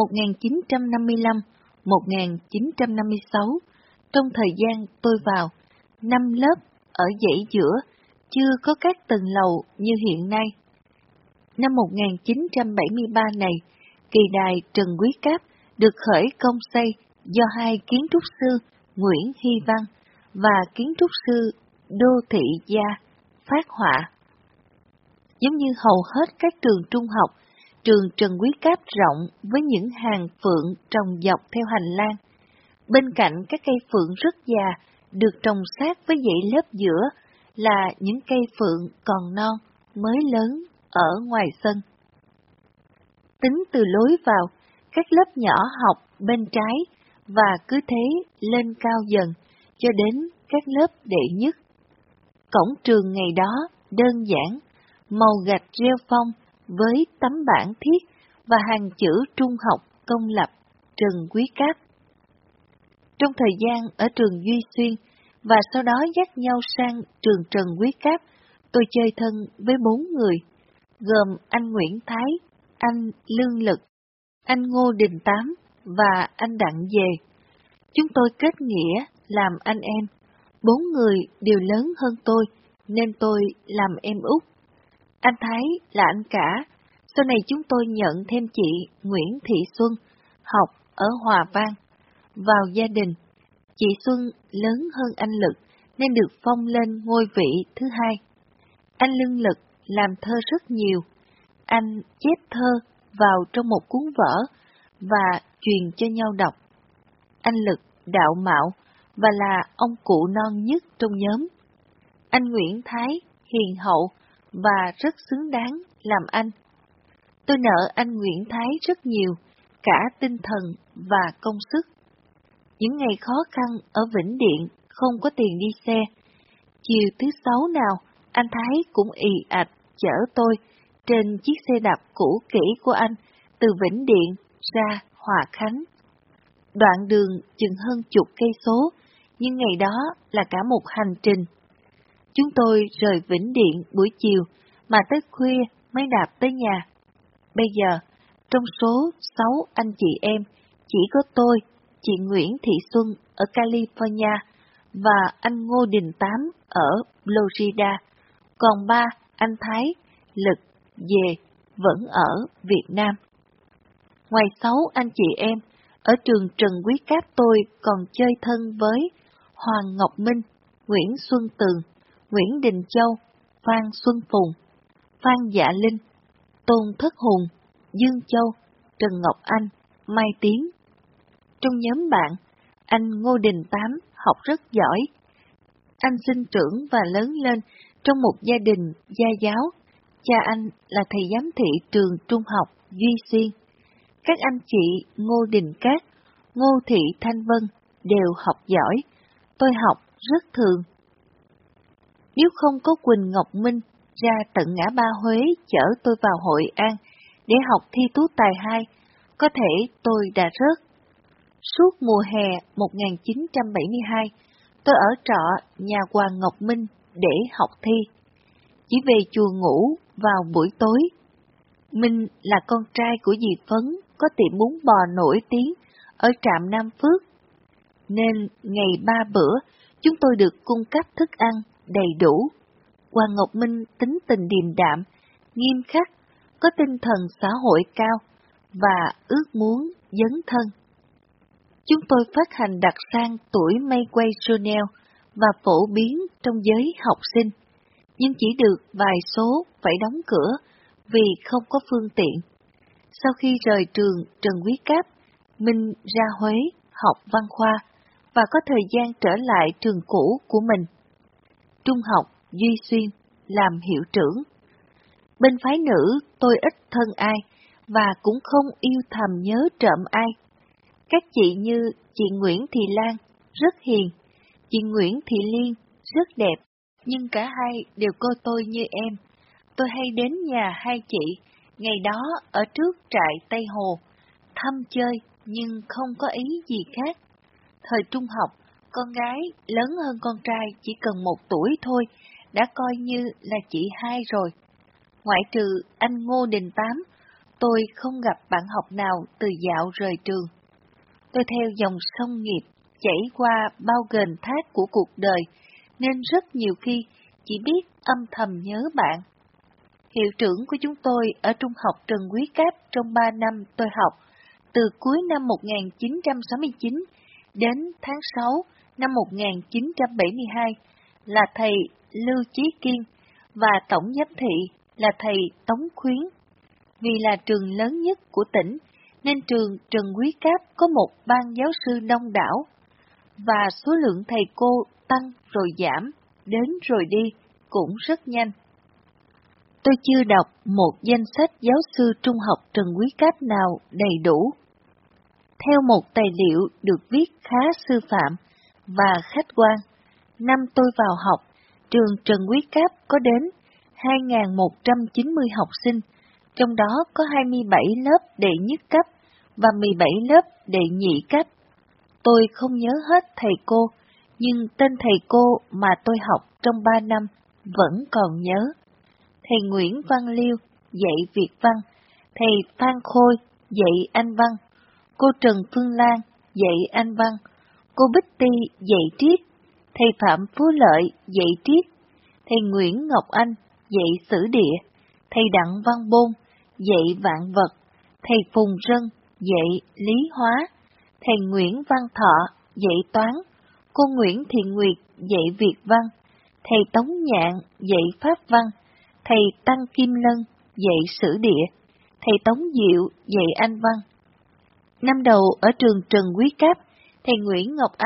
1955-1956. Trong thời gian tôi vào, 5 lớp ở dãy giữa, chưa có các tầng lầu như hiện nay. Năm 1973 này, kỳ đài Trần Quý Cáp được khởi công xây do hai kiến trúc sư Nguyễn Hy Văn và kiến trúc sư Đô Thị Gia phát họa. Giống như hầu hết các trường trung học, trường Trần Quý Cáp rộng với những hàng phượng trồng dọc theo hành lang. Bên cạnh các cây phượng rất già được trồng sát với dãy lớp giữa là những cây phượng còn non mới lớn ở ngoài sân. Tính từ lối vào, các lớp nhỏ học bên trái và cứ thế lên cao dần cho đến các lớp đệ nhất. Cổng trường ngày đó đơn giản, màu gạch rêu phong với tấm bảng thiết và hàng chữ trung học công lập Trần Quý Cáp. Trong thời gian ở trường Duy Xuyên và sau đó dắt nhau sang trường Trần Quý Cáp, tôi chơi thân với 4 người, gồm anh Nguyễn Thái, anh Lương Lực, anh Ngô Đình Tám và anh Đặng Dề. Chúng tôi kết nghĩa làm anh em. 4 người đều lớn hơn tôi, nên tôi làm em út. Anh Thái là anh cả. Sau này chúng tôi nhận thêm chị Nguyễn Thị Xuân, học ở Hòa Vang. Vào gia đình, chị Xuân lớn hơn anh Lực nên được phong lên ngôi vị thứ hai. Anh Lương Lực làm thơ rất nhiều. Anh chép thơ vào trong một cuốn vở và truyền cho nhau đọc. Anh Lực đạo mạo, và là ông cụ non nhất trong nhóm. Anh Nguyễn Thái hiền hậu và rất xứng đáng làm anh. Tôi nợ anh Nguyễn Thái rất nhiều, cả tinh thần và công sức. Những ngày khó khăn ở Vĩnh Điện không có tiền đi xe. Chiều thứ Sáu nào, anh Thái cũng ì ạch chở tôi trên chiếc xe đạp cũ kỹ của anh từ Vĩnh Điện ra Hòa Khánh. Đoạn đường chừng hơn chục cây số, nhưng ngày đó là cả một hành trình. Chúng tôi rời Vĩnh Điện buổi chiều mà tới khuya mới đạp tới nhà. Bây giờ, trong số 6 anh chị em, chỉ có tôi, chị Nguyễn Thị Xuân ở California và anh Ngô Đình Tám ở Florida, còn 3 anh Thái, Lực, Về vẫn ở Việt Nam. Ngoài 6 anh chị em, ở trường Trần Quý Cáp tôi còn chơi thân với Hoàng Ngọc Minh, Nguyễn Xuân Tường, Nguyễn Đình Châu, Phan Xuân Phùng, Phan Dạ Linh, Tôn Thất Hùng, Dương Châu, Trần Ngọc Anh, Mai Tiến. Trong nhóm bạn, anh Ngô Đình Tám học rất giỏi. Anh sinh trưởng và lớn lên trong một gia đình gia giáo. Cha anh là thầy giám thị trường trung học Duy Xuyên. Các anh chị Ngô Đình Cát, Ngô Thị Thanh Vân đều học giỏi. Tôi học rất thường. Nếu không có Quỳnh Ngọc Minh ra tận ngã ba Huế chở tôi vào Hội An để học thi tú tài 2, có thể tôi đã rớt. Suốt mùa hè 1972, tôi ở trọ nhà Hoàng Ngọc Minh để học thi. Chỉ về chùa ngủ vào buổi tối. Minh là con trai của dì Phấn có tiệm bún bò nổi tiếng ở trạm Nam Phước. Nên ngày 3 bữa, chúng tôi được cung cấp thức ăn đầy đủ. Hoàng Ngọc Minh tính tình điềm đạm, nghiêm khắc, có tinh thần xã hội cao và ước muốn dấn thân. Chúng tôi phát hành đặc sang tuổi mây quay Chanel và phổ biến trong giới học sinh, nhưng chỉ được vài số phải đóng cửa vì không có phương tiện. Sau khi rời trường Trần Quý Cáp, Minh ra Huế học văn khoa và có thời gian trở lại trường cũ của mình. Trung học Duy Xuyên làm hiệu trưởng. Bên phái nữ tôi ít thân ai và cũng không yêu thầm nhớ trộm ai. Các chị như chị Nguyễn Thị Lan rất hiền, chị Nguyễn Thị Liên rất đẹp, nhưng cả hai đều coi tôi như em. Tôi hay đến nhà hai chị, ngày đó ở trước trại Tây Hồ, thăm chơi nhưng không có ý gì khác. Thời trung học, con gái lớn hơn con trai chỉ cần 1 tuổi thôi, đã coi như là chị hai rồi. Ngoại trừ anh Ngô Đình Tám, tôi không gặp bạn học nào từ dạo rời trường. Tôi theo dòng sông nghiệp chảy qua bao gần thác của cuộc đời, nên rất nhiều khi chỉ biết âm thầm nhớ bạn. Hiệu trưởng của chúng tôi ở Trung học Trần Quý Cáp trong 3 năm tôi học, từ cuối năm 1969 đến tháng 6 năm 1972, là thầy Lưu Chí Kiên và tổng giám thị là thầy Tống Khuyến. Vì là trường lớn nhất của tỉnh, nên trường Trần Quý Cáp có một ban giáo sư đông đảo, và số lượng thầy cô tăng rồi giảm, đến rồi đi, cũng rất nhanh. Tôi chưa đọc một danh sách giáo sư trung học Trần Quý Cáp nào đầy đủ. Theo một tài liệu được viết khá sư phạm và khách quan, năm tôi vào học, trường Trần Quý Cáp có đến 2.190 học sinh, trong đó có 27 lớp đệ nhất cấp và 17 lớp đệ nhị cấp. Tôi không nhớ hết thầy cô, nhưng tên thầy cô mà tôi học trong 3 năm vẫn còn nhớ. Thầy Nguyễn Văn Liêu dạy Việt văn, thầy Phan Khôi dạy Anh văn, cô Trần Phương Lan dạy Anh văn, cô Bích Ti dạy triết, thầy Phạm Phú Lợi dạy triết, thầy Nguyễn Ngọc Anh dạy sử địa, thầy Đặng Văn Bôn dạy vạn vật, thầy Phùng Rân dạy lý hóa, thầy Nguyễn Văn Thọ dạy toán, cô Nguyễn Thị Nguyệt dạy Việt văn, thầy Tống Nhạn dạy Pháp văn, thầy Tăng Kim Lân dạy sử địa, thầy Tống Diệu dạy Anh văn. Năm đầu ở trường Trần Quý Cáp, thầy Nguyễn Ngọc Anh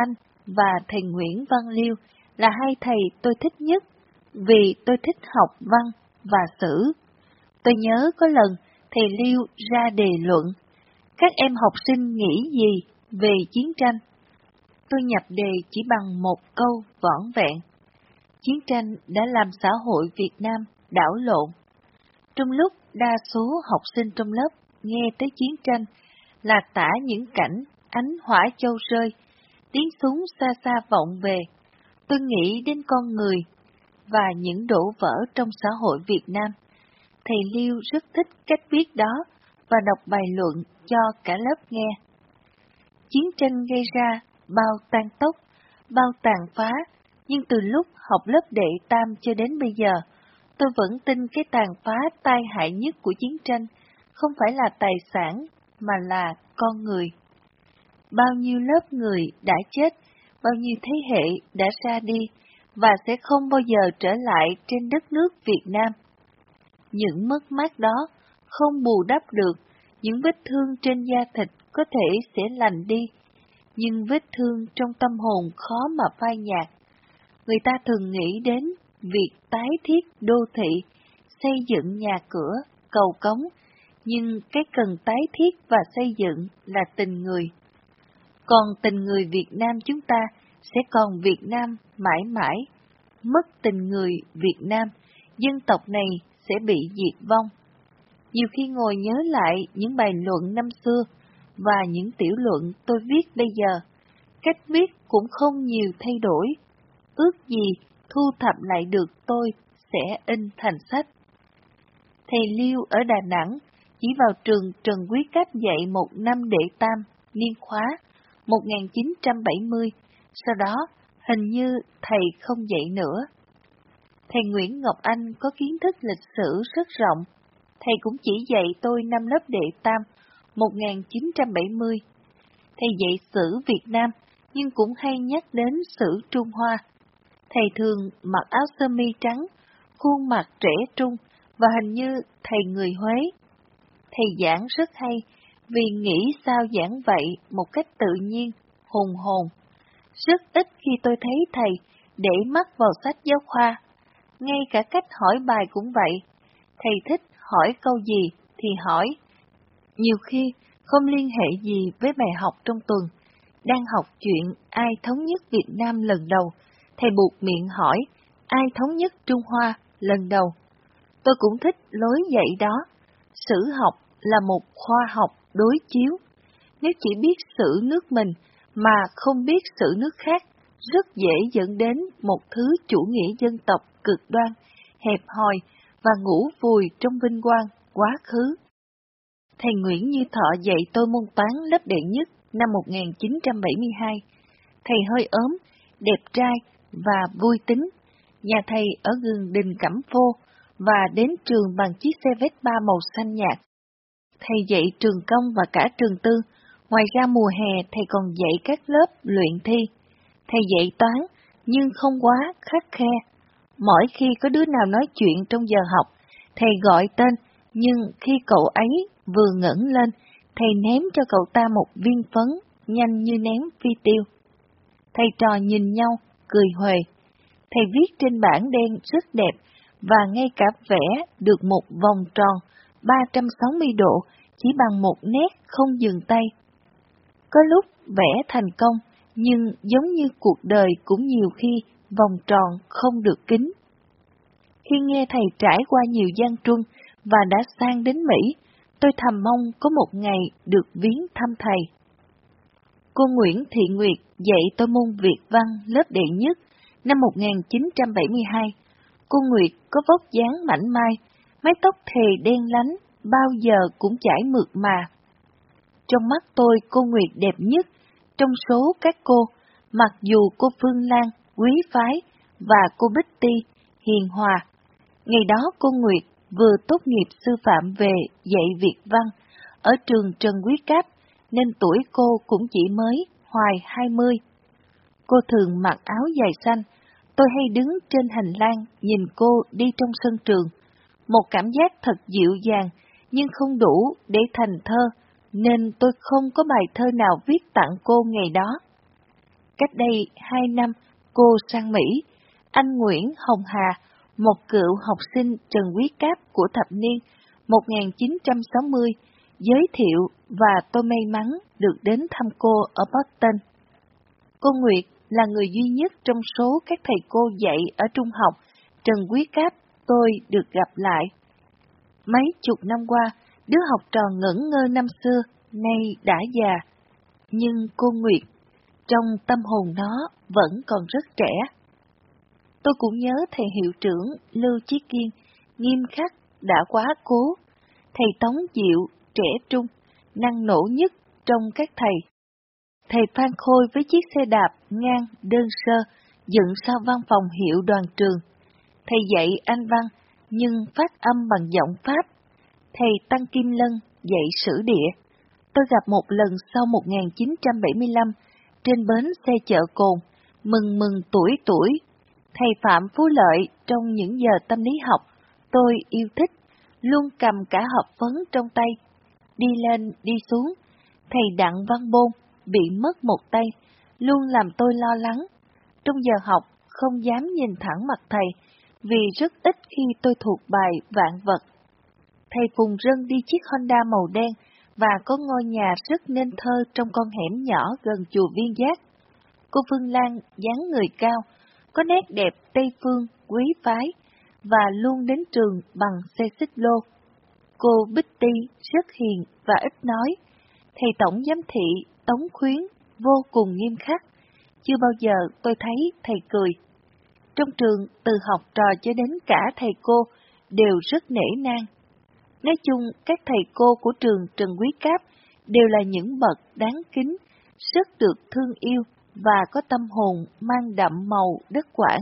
và thầy Nguyễn Văn Liêu là hai thầy tôi thích nhất, vì tôi thích học văn và sử. Tôi nhớ có lần thầy Liêu ra đề luận, các em học sinh nghĩ gì về chiến tranh? Tôi nhập đề chỉ bằng một câu vỏn vẹn. Chiến tranh đã làm xã hội Việt Nam đảo lộn. Trong lúc đa số học sinh trong lớp nghe tới chiến tranh là tả những cảnh ánh hỏa châu rơi, tiếng súng xa xa vọng về, tôi nghĩ đến con người và những đổ vỡ trong xã hội Việt Nam. Thầy Liêu rất thích cách viết đó và đọc bài luận cho cả lớp nghe. Chiến tranh gây ra bao tang tốc, bao tàn phá, nhưng từ lúc học lớp đệ tam cho đến bây giờ, tôi vẫn tin cái tàn phá tai hại nhất của chiến tranh không phải là tài sản, mà là con người. Bao nhiêu lớp người đã chết, bao nhiêu thế hệ đã ra đi, và sẽ không bao giờ trở lại trên đất nước Việt Nam. Những mất mát đó không bù đắp được, những vết thương trên da thịt có thể sẽ lành đi, nhưng vết thương trong tâm hồn khó mà phai nhạt. Người ta thường nghĩ đến việc tái thiết đô thị, xây dựng nhà cửa, cầu cống, nhưng cái cần tái thiết và xây dựng là tình người. Còn tình người Việt Nam chúng ta sẽ còn Việt Nam mãi mãi. Mất tình người Việt Nam, dân tộc này sẽ bị diệt vong. Nhiều khi ngồi nhớ lại những bài luận năm xưa và những tiểu luận tôi viết bây giờ, cách viết cũng không nhiều thay đổi. Ước gì thu thập lại được tôi sẽ in thành sách. Thầy Liêu ở Đà Nẵng chỉ vào trường Trần Quý Cáp dạy một năm đệ tam, niên khóa 1970, sau đó hình như thầy không dạy nữa. Thầy Nguyễn Ngọc Anh có kiến thức lịch sử rất rộng, thầy cũng chỉ dạy tôi năm lớp đệ tam 1970. Thầy dạy sử Việt Nam nhưng cũng hay nhắc đến sử Trung Hoa. Thầy thường mặc áo sơ mi trắng, khuôn mặt trẻ trung và hình như thầy người Huế. Thầy giảng rất hay vì nghĩ sao giảng vậy một cách tự nhiên, hùng hồn. Rất ít khi tôi thấy thầy để mắt vào sách giáo khoa. Ngay cả cách hỏi bài cũng vậy. Thầy thích hỏi câu gì thì hỏi. Nhiều khi không liên hệ gì với bài học trong tuần. Đang học chuyện ai thống nhất Việt Nam lần đầu, thầy buộc miệng hỏi ai thống nhất Trung Hoa lần đầu. Tôi cũng thích lối dạy đó. Sử học là một khoa học đối chiếu. Nếu chỉ biết sử nước mình mà không biết sử nước khác, rất dễ dẫn đến một thứ chủ nghĩa dân tộc cực đoan, hẹp hòi và ngủ vùi trong vinh quang quá khứ. Thầy Nguyễn Như Thọ dạy tôi môn toán lớp đệ nhất năm 1972. Thầy hơi ốm, đẹp trai và vui tính. Nhà thầy ở gần đình Cẩm Phô và đến trường bằng chiếc xe Vespa màu xanh nhạt. Thầy dạy trường công và cả trường tư. Ngoài ra mùa hè thầy còn dạy các lớp luyện thi. Thầy dạy toán nhưng không quá khắt khe. Mỗi khi có đứa nào nói chuyện trong giờ học, thầy gọi tên, nhưng khi cậu ấy vừa ngẩng lên, thầy ném cho cậu ta một viên phấn, nhanh như ném phi tiêu. Thầy trò nhìn nhau, cười huề. Thầy viết trên bảng đen rất đẹp, và ngay cả vẽ được một vòng tròn 360 độ chỉ bằng một nét không dừng tay. Có lúc vẽ thành công, nhưng giống như cuộc đời cũng nhiều khi vòng tròn không được kính. Khi nghe thầy trải qua nhiều gian truân và đã sang đến Mỹ, tôi thầm mong có một ngày được viếng thăm thầy. Cô Nguyễn Thị Nguyệt dạy tôi môn Việt văn lớp đệ nhất năm 1972. Cô Nguyệt có vóc dáng mảnh mai, mái tóc thề đen lánh, bao giờ cũng chải mượt mà. Trong mắt tôi, cô Nguyệt đẹp nhất trong số các cô, mặc dù cô Phương Lan, quý phái, và cô Bích Ti, hiền hòa. Ngày đó cô Nguyệt vừa tốt nghiệp sư phạm về dạy Việt văn ở trường Trần Quý Cáp, nên tuổi cô cũng chỉ mới hoài 20. Cô thường mặc áo dài xanh, tôi hay đứng trên hành lang nhìn cô đi trong sân trường. Một cảm giác thật dịu dàng, nhưng không đủ để thành thơ, nên tôi không có bài thơ nào viết tặng cô ngày đó. Cách đây 2 năm, cô sang Mỹ. Anh Nguyễn Hồng Hà, một cựu học sinh Trần Quý Cáp của thập niên 1960, giới thiệu và tôi may mắn được đến thăm cô ở Boston. Cô Nguyệt là người duy nhất trong số các thầy cô dạy ở trung học Trần Quý Cáp tôi được gặp lại. Mấy chục năm qua, đứa học trò ngẩn ngơ năm xưa, nay đã già. Nhưng cô Nguyệt, trong tâm hồn nó vẫn còn rất trẻ. Tôi cũng nhớ thầy hiệu trưởng Lưu Chí Kiên, nghiêm khắc đã quá cố. Thầy Tống Diệu, trẻ trung, năng nổ nhất trong các thầy. Thầy Phan Khôi với chiếc xe đạp ngang đơn sơ, dựng sau văn phòng hiệu đoàn trường. Thầy dạy Anh văn, nhưng phát âm bằng giọng Pháp. Thầy Tăng Kim Lân dạy sử địa. Tôi gặp một lần sau 1975 trên bến xe chợ Cồn, mừng tuổi. Thầy Phạm Phú Lợi trong những giờ tâm lý học, tôi yêu thích, luôn cầm cả hộp phấn trong tay. Đi lên, đi xuống, thầy Đặng Văn Bôn bị mất một tay, luôn làm tôi lo lắng. Trong giờ học, không dám nhìn thẳng mặt thầy, vì rất ít khi tôi thuộc bài vạn vật. Thầy Phùng Rân đi chiếc Honda màu đen và có ngôi nhà rất nên thơ trong con hẻm nhỏ gần chùa Viên Giác. Cô Phương Lan dáng người cao, có nét đẹp Tây phương, quý phái, và luôn đến trường bằng xe xích lô. Cô Bích Ti rất hiền và ít nói. Thầy tổng giám thị Tống Khuyến vô cùng nghiêm khắc. Chưa bao giờ tôi thấy thầy cười. Trong trường, từ học trò cho đến cả thầy cô đều rất nể nang. Nói chung, các thầy cô của trường Trần Quý Cáp đều là những bậc đáng kính, rất được thương yêu và có tâm hồn mang đậm màu đất Quảng.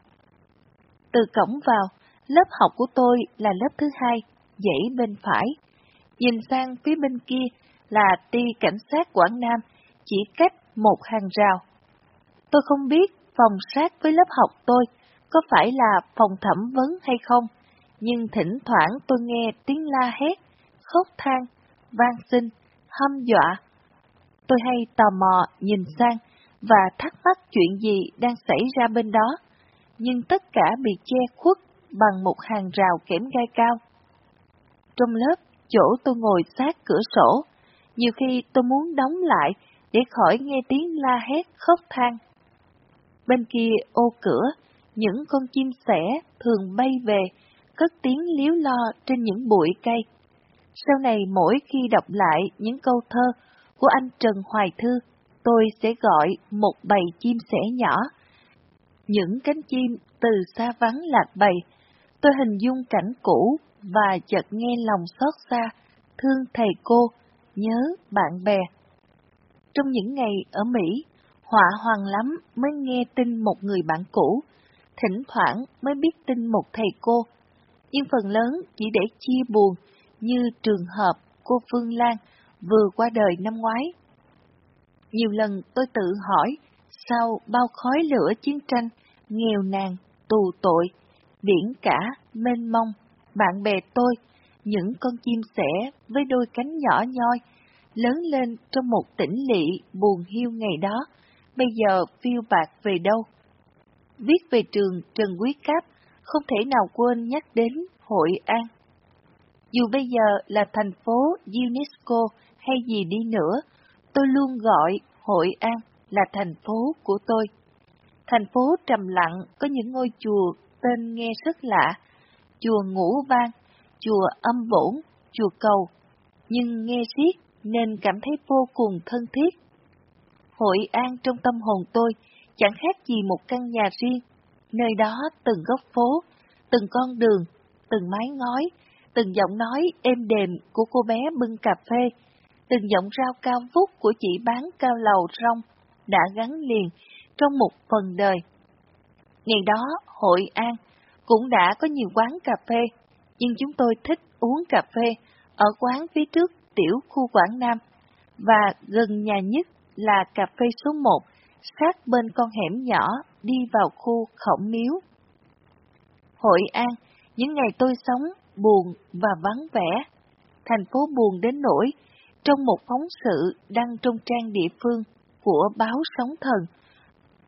Từ cổng vào, lớp học của tôi là lớp thứ 2, dãy bên phải. Nhìn sang phía bên kia là ty cảnh sát Quảng Nam, chỉ cách một hàng rào. Tôi không biết phòng sát với lớp học tôi có phải là phòng thẩm vấn hay không, nhưng thỉnh thoảng tôi nghe tiếng la hét, khóc than, van xin, hăm dọa. Tôi hay tò mò nhìn sang và thắc mắc chuyện gì đang xảy ra bên đó, nhưng tất cả bị che khuất bằng một hàng rào kẽm gai cao. Trong lớp, chỗ tôi ngồi sát cửa sổ, nhiều khi tôi muốn đóng lại để khỏi nghe tiếng la hét khóc than. Bên kia ô cửa, những con chim sẻ thường bay về, cất tiếng líu lo trên những bụi cây. Sau này mỗi khi đọc lại những câu thơ của anh Trần Hoài Thư, tôi sẽ gọi một bầy chim sẻ nhỏ. Những cánh chim từ xa vắng lạc bầy, tôi hình dung cảnh cũ và chợt nghe lòng xót xa, thương thầy cô, nhớ bạn bè. Trong những ngày ở Mỹ, họa hoàng lắm mới nghe tin một người bạn cũ, thỉnh thoảng mới biết tin một thầy cô, nhưng phần lớn chỉ để chia buồn, như trường hợp cô Phương Lan vừa qua đời năm ngoái. Nhiều lần tôi tự hỏi, sau bao khói lửa chiến tranh, nghèo nàn, tù tội, biển cả, mênh mông, bạn bè tôi, những con chim sẻ với đôi cánh nhỏ nhoi, lớn lên trong một tĩnh lỵ buồn hiu ngày đó, bây giờ phiêu bạt về đâu? Viết về trường Trần Quý Cáp, không thể nào quên nhắc đến Hội An. Dù bây giờ là thành phố UNESCO hay gì đi nữa, tôi luôn gọi Hội An là thành phố của tôi. Thành phố trầm lặng có những ngôi chùa tên nghe rất lạ, chùa Ngũ Vang, chùa Âm Bổn, chùa Cầu, nhưng nghe riết nên cảm thấy vô cùng thân thiết. Hội An trong tâm hồn tôi chẳng khác gì một căn nhà riêng, nơi đó từng góc phố, từng con đường, từng mái ngói, từng giọng nói êm đềm của cô bé bưng cà phê, từng giọng rao cao vút của chị bán cao lầu rong đã gắn liền trong một phần đời. Ngày đó, Hội An cũng đã có nhiều quán cà phê, nhưng chúng tôi thích uống cà phê ở quán phía trước tiểu khu Quảng Nam, và gần nhà nhất là cà phê số 1, sát bên con hẻm nhỏ đi vào khu Khổng Miếu. Hội An, những ngày tôi sống buồn và vắng vẻ. Thành phố buồn đến nỗi, trong một phóng sự đăng trong trang địa phương của báo Sóng Thần,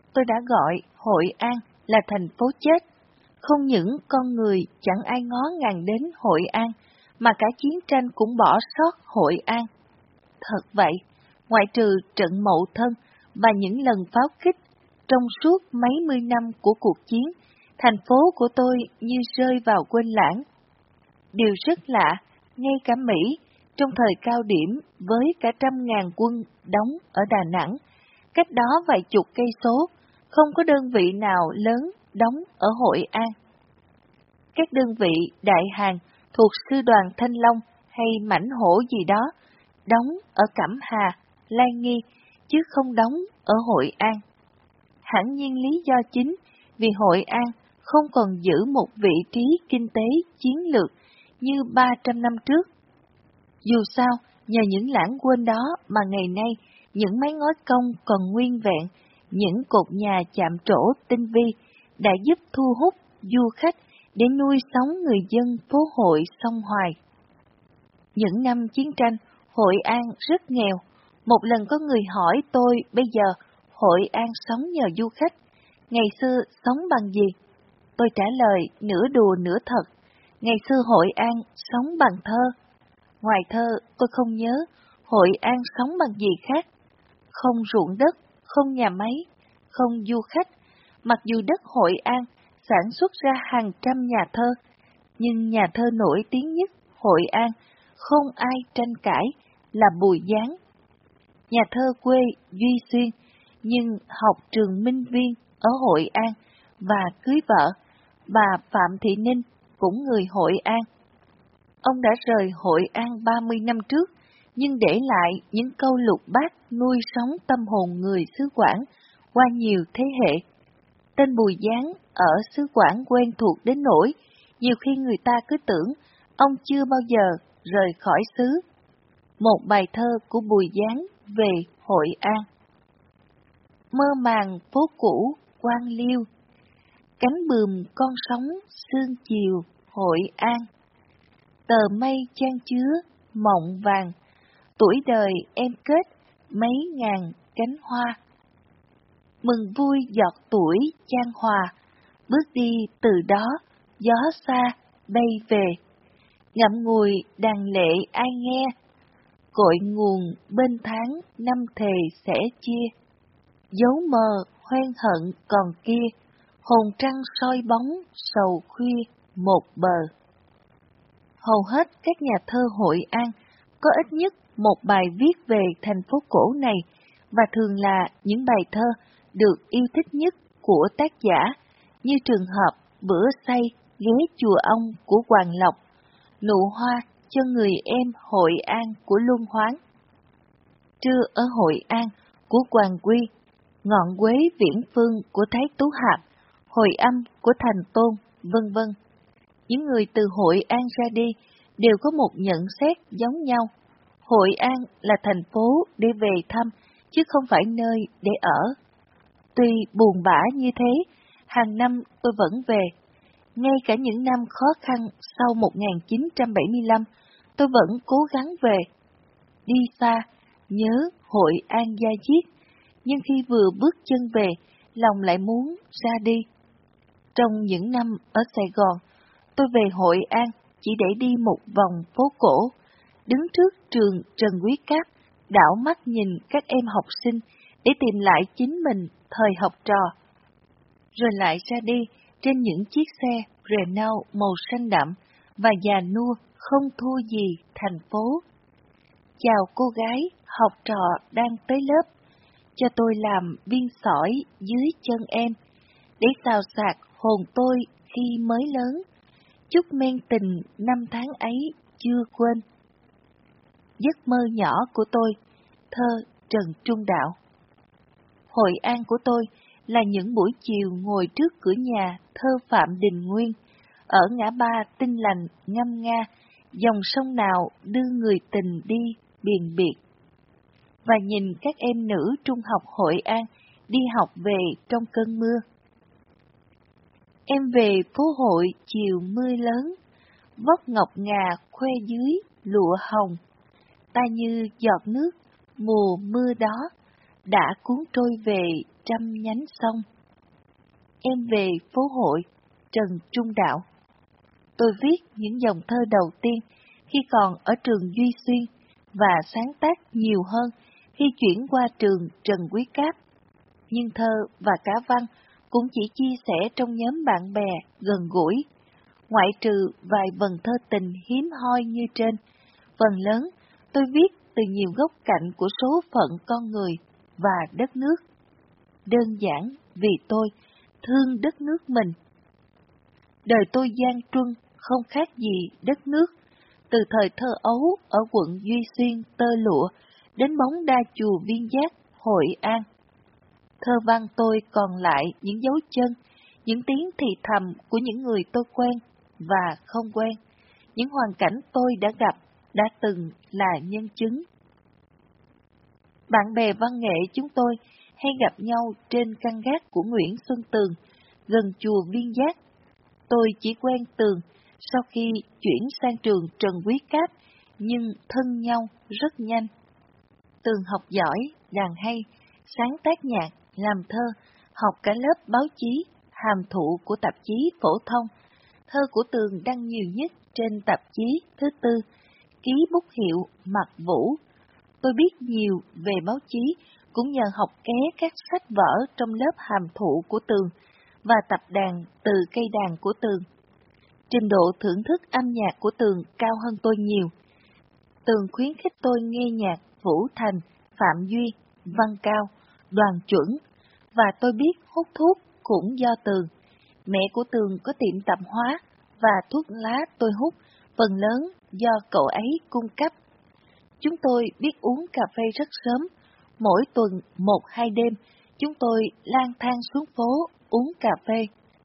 tôi đã gọi Hội An là thành phố chết. Không những con người chẳng ai ngó ngàng đến Hội An, mà cả chiến tranh cũng bỏ sót Hội An. Thật vậy, ngoại trừ trận Mậu Thân và những lần pháo kích, trong suốt mấy mươi năm của cuộc chiến, thành phố của tôi như rơi vào quên lãng. Điều rất lạ, ngay cả Mỹ, trong thời cao điểm với cả 100.000 quân đóng ở Đà Nẵng, cách đó vài chục cây số, không có đơn vị nào lớn đóng ở Hội An. Các đơn vị đại hàng thuộc sư đoàn Thanh Long hay Mãnh Hổ gì đó, đóng ở Cẩm Hà, Lai Nghi, chứ không đóng ở Hội An. Hẳn nhiên lý do chính vì Hội An không còn giữ một vị trí kinh tế chiến lược như 300 năm trước. Dù sao, nhờ những lãng quên đó mà ngày nay những mái ngói cong còn nguyên vẹn, những cột nhà chạm trổ tinh vi đã giúp thu hút du khách để nuôi sống người dân phố Hội sông Hoài. Những năm chiến tranh, Hội An rất nghèo. Một lần có người hỏi tôi bây giờ Hội An sống nhờ du khách, ngày xưa sống bằng gì? Tôi trả lời nửa đùa nửa thật, ngày xưa Hội An sống bằng thơ. Ngoài thơ tôi không nhớ Hội An sống bằng gì khác. Không ruộng đất, không nhà máy, không du khách. Mặc dù đất Hội An sản xuất ra hàng trăm nhà thơ, nhưng nhà thơ nổi tiếng nhất Hội An không ai tranh cãi là Bùi Giáng. Nhà thơ quê Duy Xuyên, nhưng học trường Minh Viên ở Hội An và cưới vợ, bà Phạm Thị Ninh cũng người Hội An. Ông đã rời Hội An 30 năm trước, nhưng để lại những câu lục bát nuôi sống tâm hồn người xứ Quảng qua nhiều thế hệ. Tên Bùi Giáng ở xứ Quảng quen thuộc đến nỗi, nhiều khi người ta cứ tưởng ông chưa bao giờ rời khỏi xứ. Một bài thơ của Bùi Giáng về Hội An. Mơ màng phố cũ Quan Liêu, cánh bườm con sóng sương chiều Hội An. Tờ mây chan chứa mộng vàng, tuổi đời em kết mấy ngàn cánh hoa. Mừng vui giọt tuổi chan hòa, bước đi từ đó gió xa bay về. Ngậm ngùi đàn lệ ai nghe, cội nguồn bên tháng năm thề sẽ chia. Dấu mờ hoen hận còn kia, hồn trăng soi bóng sầu khuya một bờ. Hầu hết các nhà thơ Hội An có ít nhất một bài viết về thành phố cổ này, và thường là những bài thơ được yêu thích nhất của tác giả, như trường hợp Bữa say ghé chùa ông của Hoàng Lộc, Nụ hoa cho người em Hội An của Luân Hoán, Trưa ở Hội An của Hoàng Quy, Ngọn quế viễn phương của Thái Tú Hạp, Hồi âm của Thành Tôn, vân vân. Những người từ Hội An ra đi đều có một nhận xét giống nhau. Hội An là thành phố để về thăm, chứ không phải nơi để ở. Tuy buồn bã như thế, hàng năm tôi vẫn về. Ngay cả những năm khó khăn sau 1975, tôi vẫn cố gắng về. Đi xa, nhớ Hội An da diết, nhưng khi vừa bước chân về, lòng lại muốn ra đi. Trong những năm ở Sài Gòn, tôi về Hội An chỉ để đi một vòng phố cổ, đứng trước trường Trần Quý Cáp, đảo mắt nhìn các em học sinh để tìm lại chính mình thời học trò. Rồi lại ra đi trên những chiếc xe Renault màu xanh đậm và già nua không thua gì thành phố. Chào cô gái, học trò đang tới lớp, cho tôi làm viên sỏi dưới chân em, để xào xạc hồn tôi khi mới lớn, chút men tình năm tháng ấy chưa quên. Giấc mơ nhỏ của tôi, thơ Trần Trung Đạo. Hội An của tôi là những buổi chiều ngồi trước cửa nhà thơ Phạm Đình Nguyên, ở ngã ba Tinh Lành ngâm nga, dòng sông nào đưa người tình đi biền biệt. Và nhìn các em nữ trung học Hội An đi học về trong cơn mưa. Em về phố hội chiều mưa lớn, vóc ngọc ngà khoe dưới lụa hồng. Ta như giọt nước mùa mưa đó, đã cuốn trôi về trăm nhánh sông. Em về phố hội Trần Trung Đạo. Tôi viết những dòng thơ đầu tiên khi còn ở trường Duy Xuyên và sáng tác nhiều hơn khi chuyển qua trường Trần Quý Cáp. Nhưng thơ và cả văn cũng chỉ chia sẻ trong nhóm bạn bè gần gũi, ngoại trừ vài vần thơ tình hiếm hoi như trên. Phần lớn tôi viết từ nhiều góc cạnh của số phận con người và đất nước. Đơn giản vì tôi thương đất nước mình. Đời tôi gian truân không khác gì đất nước, từ thời thơ ấu ở quận Duy Xuyên tơ lụa đến bóng đa chùa Viên Giác, Hội An. Thơ văn tôi còn lại những dấu chân, những tiếng thì thầm của những người tôi quen và không quen, những hoàn cảnh tôi đã gặp, đã từng là nhân chứng. Bạn bè văn nghệ chúng tôi hay gặp nhau trên căn gác của Nguyễn Xuân Tường, gần chùa Viên Giác. Tôi chỉ quen Tường sau khi chuyển sang trường Trần Quý Cáp, nhưng thân nhau rất nhanh. Tường học giỏi, đàn hay, sáng tác nhạc, làm thơ, học cả lớp báo chí, hàm thụ của tạp chí phổ thông. Thơ của Tường đăng nhiều nhất trên tạp chí Thứ Tư, ký bút hiệu Mặt Vũ. Tôi biết nhiều về báo chí cũng nhờ học ké các sách vở trong lớp hàm thụ của Tường và tập đàn từ cây đàn của Tường. Trình độ thưởng thức âm nhạc của Tường cao hơn tôi nhiều. Tường khuyến khích tôi nghe nhạc Vũ Thành, Phạm Duy, Văn Cao, Đoàn Chuẩn, và tôi biết hút thuốc cũng do Tường. Mẹ của Tường có tiệm tạp hóa và thuốc lá tôi hút, phần lớn do cậu ấy cung cấp. Chúng tôi biết uống cà phê rất sớm, mỗi tuần 1-2 đêm, chúng tôi lang thang xuống phố uống cà phê.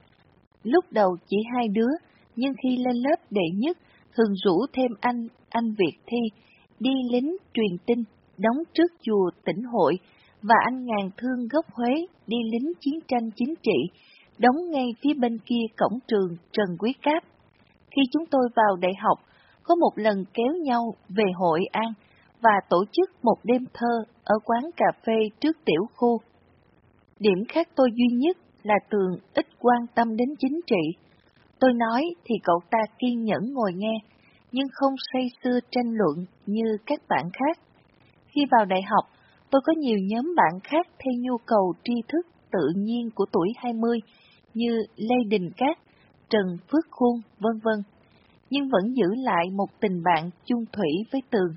Lúc đầu chỉ 2 đứa, nhưng khi lên lớp đệ nhất, thường rủ thêm anh Việt Thi, đi lính truyền tin, đóng trước chùa Tỉnh Hội, và anh Ngàn Thương gốc Huế, đi lính chiến tranh chính trị, đóng ngay phía bên kia cổng trường Trần Quý Cáp. Khi chúng tôi vào đại học, có một lần kéo nhau về Hội An và tổ chức một đêm thơ ở quán cà phê trước tiểu khu. Điểm khác tôi duy nhất là Tường ít quan tâm đến chính trị. Tôi nói thì cậu ta kiên nhẫn ngồi nghe, nhưng không say sưa tranh luận như các bạn khác. Khi vào đại học, tôi có nhiều nhóm bạn khác theo nhu cầu tri thức tự nhiên của tuổi 20 như Lê Đình Cát, Trần Phước Khuôn, vân vân, nhưng vẫn giữ lại một tình bạn chung thủy với Tường.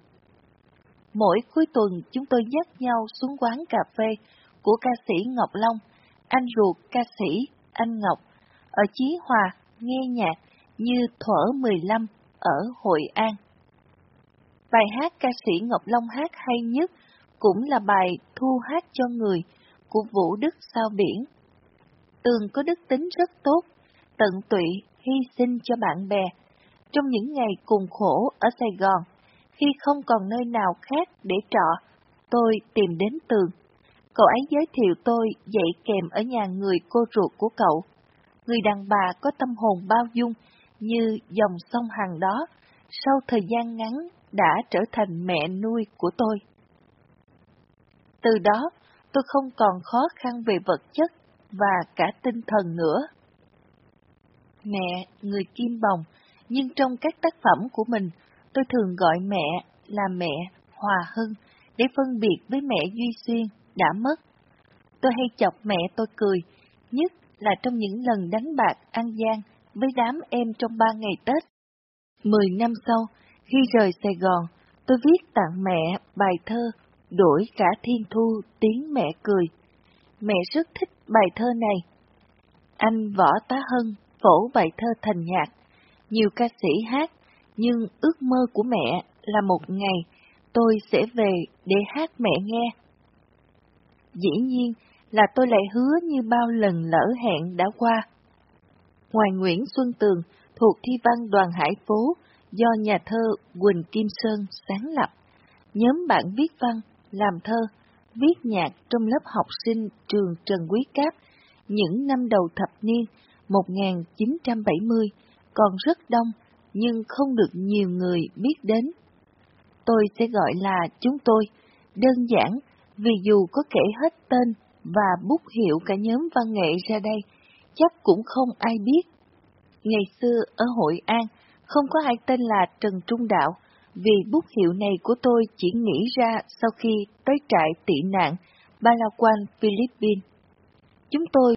Mỗi cuối tuần chúng tôi dắt nhau xuống quán cà phê của ca sĩ Ngọc Long, anh ruột ca sĩ anh Ngọc, ở Chí Hòa, nghe nhạc như Thuở 15 ở Hội An. Bài hát ca sĩ Ngọc Long hát hay nhất cũng là bài Thu hát cho người của Vũ Đức Sao Biển. Tường có đức tính rất tốt, tận tụy, hy sinh cho bạn bè. Trong những ngày cùng khổ ở Sài Gòn, khi không còn nơi nào khác để trọ, tôi tìm đến Tường. Cậu ấy giới thiệu tôi dạy kèm ở nhà người cô ruột của cậu. Người đàn bà có tâm hồn bao dung như dòng sông Hằng đó, sau thời gian ngắn đã trở thành mẹ nuôi của tôi. Từ đó, tôi không còn khó khăn về vật chất và cả tinh thần nữa. Mẹ, người Kim Bồng, nhưng trong các tác phẩm của mình, tôi thường gọi mẹ là mẹ Hòa Hưng để phân biệt với mẹ Duy Xuyên đã mất. Tôi hay chọc mẹ tôi cười, nhất là trong những lần đánh bạc ăn gian với đám em trong 3 ngày Tết. 10 năm sau, khi rời Sài Gòn, tôi viết tặng mẹ bài thơ Đổi cả thiên thu tiếng mẹ cười. Mẹ rất thích bài thơ này. Anh Võ Tá Hân phổ bài thơ thành nhạc, nhiều ca sĩ hát, nhưng ước mơ của mẹ là một ngày tôi sẽ về để hát mẹ nghe. Dĩ nhiên là tôi lại hứa như bao lần lỡ hẹn đã qua. Ngoài Nguyễn Xuân Tường thuộc thi văn đoàn Hải Phố do nhà thơ Quỳnh Kim Sơn sáng lập, nhóm bạn viết văn, làm thơ, viết nhạc trong lớp học sinh trường Trần Quý Cáp những năm đầu thập niên 1970 còn rất đông nhưng không được nhiều người biết đến. Tôi sẽ gọi là chúng tôi, đơn giản vì dù có kể hết tên và bút hiệu cả nhóm văn nghệ ra đây, chắc cũng không ai biết. Ngày xưa ở Hội An, không có ai tên là Trần Trung Đạo, vì bút hiệu này của tôi chỉ nghĩ ra sau khi tới trại tị nạn Palawan, Philippines. Chúng tôi